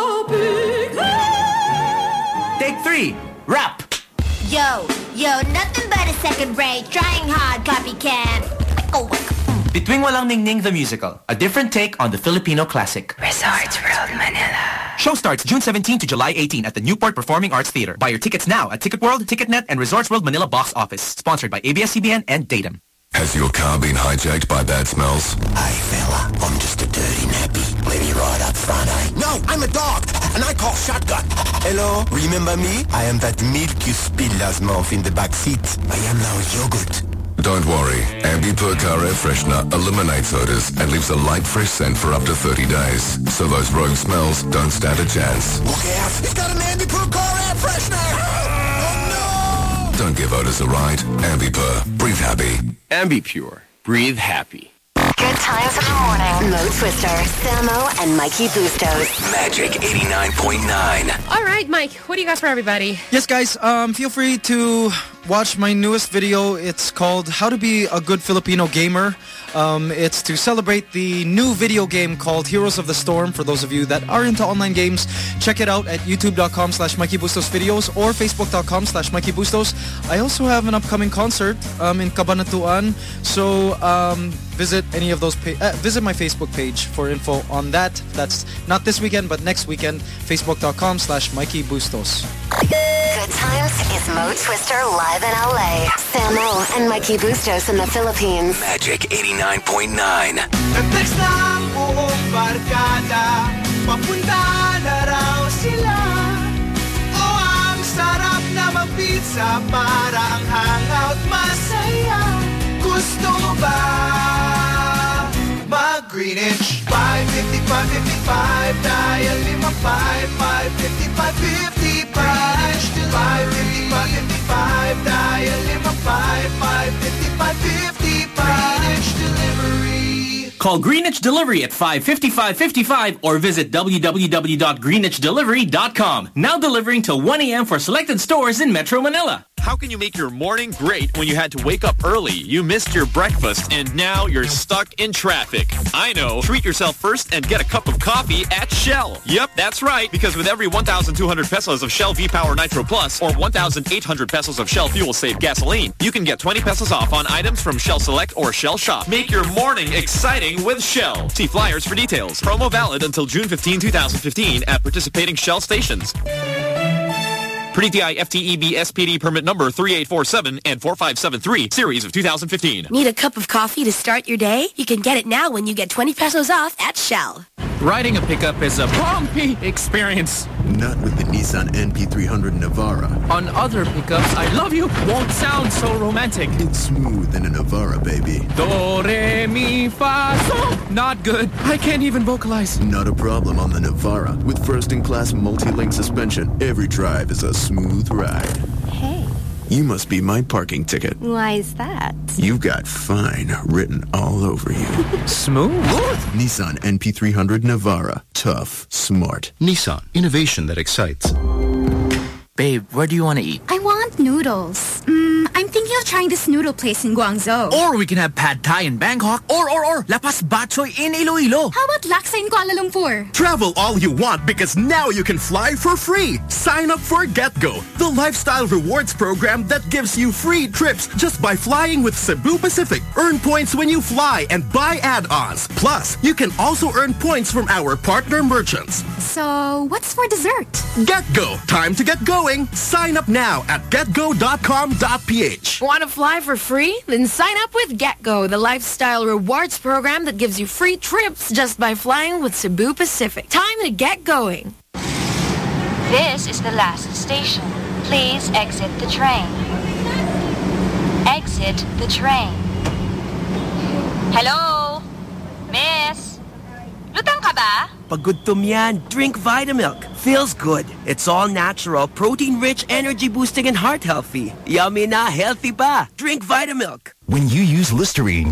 Copycat. Take three. Rap. Yo, nothing but a second-rate, trying hard. Copycat. Oh, Between Walang Ningning the Musical, a different take on the Filipino classic. Resorts World Manila. Show starts June 17 to July 18 at the Newport Performing Arts Theater. Buy your tickets now at Ticket World, TicketNet, and Resorts World Manila box office. Sponsored by ABS-CBN and Datum. Has your car been hijacked by bad smells? Hey, fella, I'm just a dirty nappy. Let me ride up front, eh? No, I'm a dog, and I call shotgun. Hello, remember me? I am that milk you spilled last month in the back seat. I am now yogurt. Don't worry, Ambipur Car Air Freshener eliminates odors and leaves a light, fresh scent for up to 30 days. So those rogue smells don't stand a chance. Look out! He's got an Ambipur Car Air Freshener! Oh, no! Don't give odors a ride. Ambipur. Breathe happy. Ambipure. Breathe happy. Good times in the morning. Mo Twister, Samo, and Mikey Bustos. Magic 89.9. All right, Mike, what do you got for everybody? Yes, guys, feel free to watch my newest video. It's called How to Be a Good Filipino Gamer. It's to celebrate the new video game called Heroes of the Storm. For those of you that are into online games, check it out at youtube.com/MikeyBustos videos or facebook.com/MikeyBustos. I also have an upcoming concert in Cabanatuan. So visit any of those visit my Facebook page for info on that. That's not this weekend, but next weekend. Facebook.com/MikeyBustos. Good times is Mo Twister live in LA. Samo and Mikey Bustos in the Philippines. Magic 89.9. Nag-text na ang buong barkada, papunta na raw sila. Oh, ang sarap na mag-pizza para ang hangout masaya. Gusto ba mag-Greenwich 555 555, dial 555-5555. 555, dial 555-5555. Delivery. Call Greenwich Delivery at 555-55 or visit www.greenwichdelivery.com. Now delivering till 1 a.m. for selected stores in Metro Manila. How can you make your morning great when you had to wake up early, you missed your breakfast, and now you're stuck in traffic? I know. Treat yourself first and get a cup of coffee at Shell. Yep, that's right, because with every 1,200 pesos of Shell V-Power Nitro Plus or 1,800 pesos of Shell Fuel Save Gasoline, you can get 20 pesos off on items from Shell Select or Shell Shop. Make your morning exciting with Shell. See flyers for details. Promo valid until June 15, 2015 at participating Shell stations. PTI FTEB SPD permit number 3847 and 4573, series of 2015. Need a cup of coffee to start your day? You can get it now when you get 20 pesos off at Shell. Riding a pickup is a bumpy experience. Not with the Nissan NP300 Navara. On other pickups, I love you won't sound so romantic. It's smooth in a Navara, baby. Do, re, mi, fa, sol. Not good. I can't even vocalize. Not a problem on the Navara. With first-in-class multi-link suspension, every drive is a smooth ride. Hey. You must be my parking ticket. Why is that? You've got fine written all over you. Smooth? Nissan NP300 Navara. Tough. Smart. Nissan. Innovation that excites. Babe, where do you want to eat? I want noodles. I'm thinking of trying this noodle place in Guangzhou. Or we can have Pad Thai in Bangkok. Or Lapas Batchoy in Iloilo. How about Laksa in Kuala Lumpur? Travel all you want because now you can fly for free. Sign up for GetGo, the lifestyle rewards program that gives you free trips just by flying with Cebu Pacific. Earn points when you fly and buy add-ons. Plus, you can also earn points from our partner merchants. So, what's for dessert? GetGo. Time to get going. Sign up now at getgo.com.ph. Want to fly for free? Then sign up with GetGo, the lifestyle rewards program that gives you free trips just by flying with Cebu Pacific. Time to get going. This is the last station. Please exit the train. Exit the train. Hello? Miss? Lutang ka ba? Pag gutom yan, drink Vitamilk. Feels good. It's all natural, protein-rich, energy-boosting, and heart-healthy. Yummy na, healthy pa. Drink Vitamilk. When you use Listerine,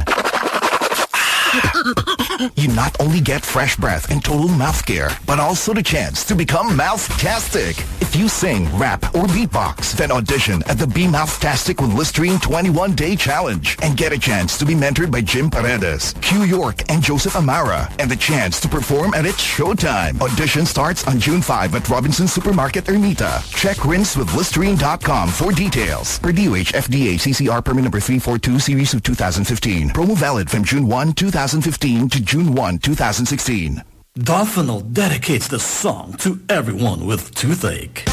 you not only get fresh breath and total mouth care, but also the chance to become mouth-tastic. If you sing, rap, or beatbox, then audition at the Be Mouth-tastic with Listerine 21-Day Challenge and get a chance to be mentored by Jim Paredes, Q York, and Joseph Amara, and the chance to perform at its showtime. Audition starts on June 5 at Robinson Supermarket, Ermita. Check rinse with Listerine.com for details. Per DOH FDA CCR permit number 342 series of 2015. Promo valid from June 1, 2015 to June 1, 2016. Dolphinal dedicates the song to everyone with toothache.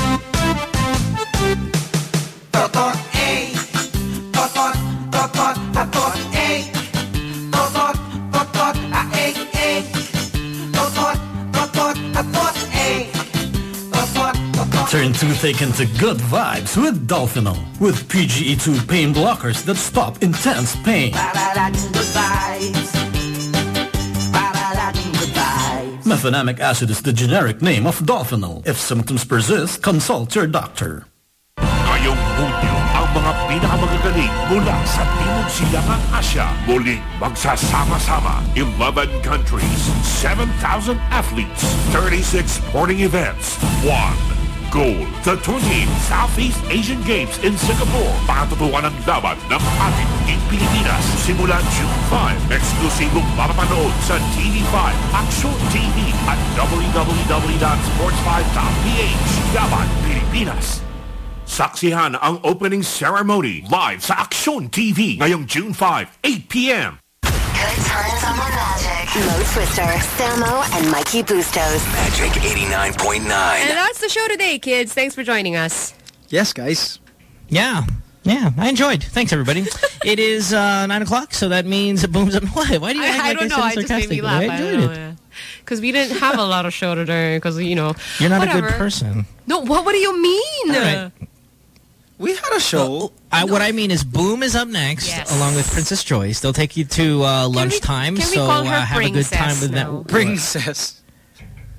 Turn toothache into good vibes with Dolphinal. With PGE2 pain blockers that stop intense pain. Mefenamic acid is the generic name of Dolphinal. If symptoms persist, consult your doctor. Ngayong Hunyo, ang mga pinakamagagaling mula sa Timog Silangang Asya muling magsasama-sama. 11 countries, 7,000 athletes, 36 sporting events, 1 goal. The 20th Southeast Asian Games in Singapore. Patutuan ang laban ng ating Team Pilipinas. Simula June 5, eksklusibong mapapanood sa TV5, Action TV at www.sports5.ph. Laban Pilipinas. Saksihan ang opening ceremony live sa Action TV ngayong June 5, 8 p.m. Good times on the Magic. Mo Twister, Samo, and Mikey Bustos. Magic 89.9. And that's the show today, kids. Thanks for joining us. Yes, guys. Yeah, I enjoyed. Thanks, everybody. It is 9 o'clock, so that means it booms up. Why do you I don't know. I just made me laugh. I enjoyed it. Because we didn't have a lot of show today. Because, You're not whatever. a good person. No, what do you mean? All right. We had a show. What I mean is Boom is up next, along with Princess Joyce. They'll take you to lunchtime, can we call her have a good time with that. Princess.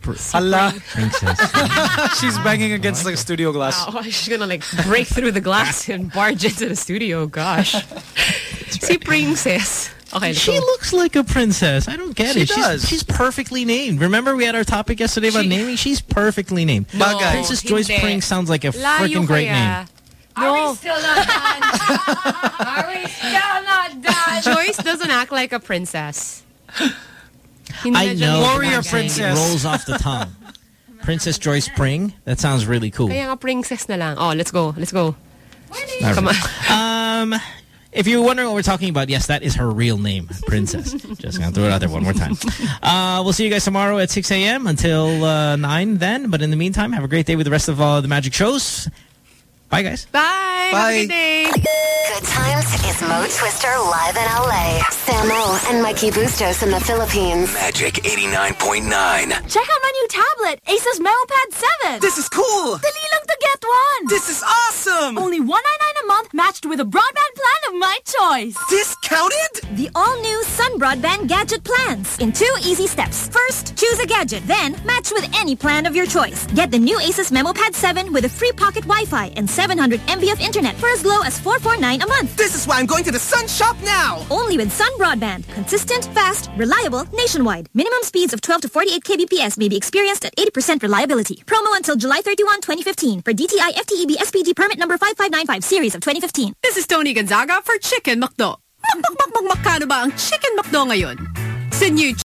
Allah. Princess. She's banging against the studio glass. Oh, she's gonna like break through the glass and barge into the studio. Gosh. Si Princess. Okay, she looks like a princess. I don't get it. She's perfectly named. Remember we had our topic yesterday about naming? She's perfectly named. No, Princess Joyce Pring sounds like a freaking great name. No. Are we still not done? Are we still not done? Joyce doesn't act like a princess. I know. Warrior princess. It rolls off the tongue. Princess Joyce Pring. That sounds really cool. Kaya nga princess na lang. Oh, let's go. Let's go. Come on. If you're wondering what we're talking about, yes, that is her real name, Princess. Just gonna throw it out there one more time. We'll see you guys tomorrow at 6 a.m. until 9 then. But in the meantime, have a great day with the rest of the Magic shows. Bye, guys. Bye. Have a good day. Good Times is Mo Twister live in LA. Samo and Mikey Bustos in the Philippines. Magic 89.9. Check out my new tablet, Asus MemoPad 7. This is cool. Dali lang to get one. This is awesome. Only $199 a month matched with a broadband plan of my choice. Discounted? The all-new Sun Broadband Gadget plans in 2 easy steps. First, choose a gadget. Then, match with any plan of your choice. Get the new Asus MemoPad 7 with a free pocket Wi-Fi and 700 MB of internet for as low as $449 a month. This is why I'm going to the Sun shop now. Only with Sun Broadband. Consistent, fast, reliable, nationwide. Minimum speeds of 12 to 48 kbps may be experienced at 80% reliability. Promo until July 31, 2015 for DTI FTEB SPG permit number 5595 series of 2015. This is Tony Gonzaga for Chicken McDo. Magkano ba ang Chicken McDo ngayon? Sa new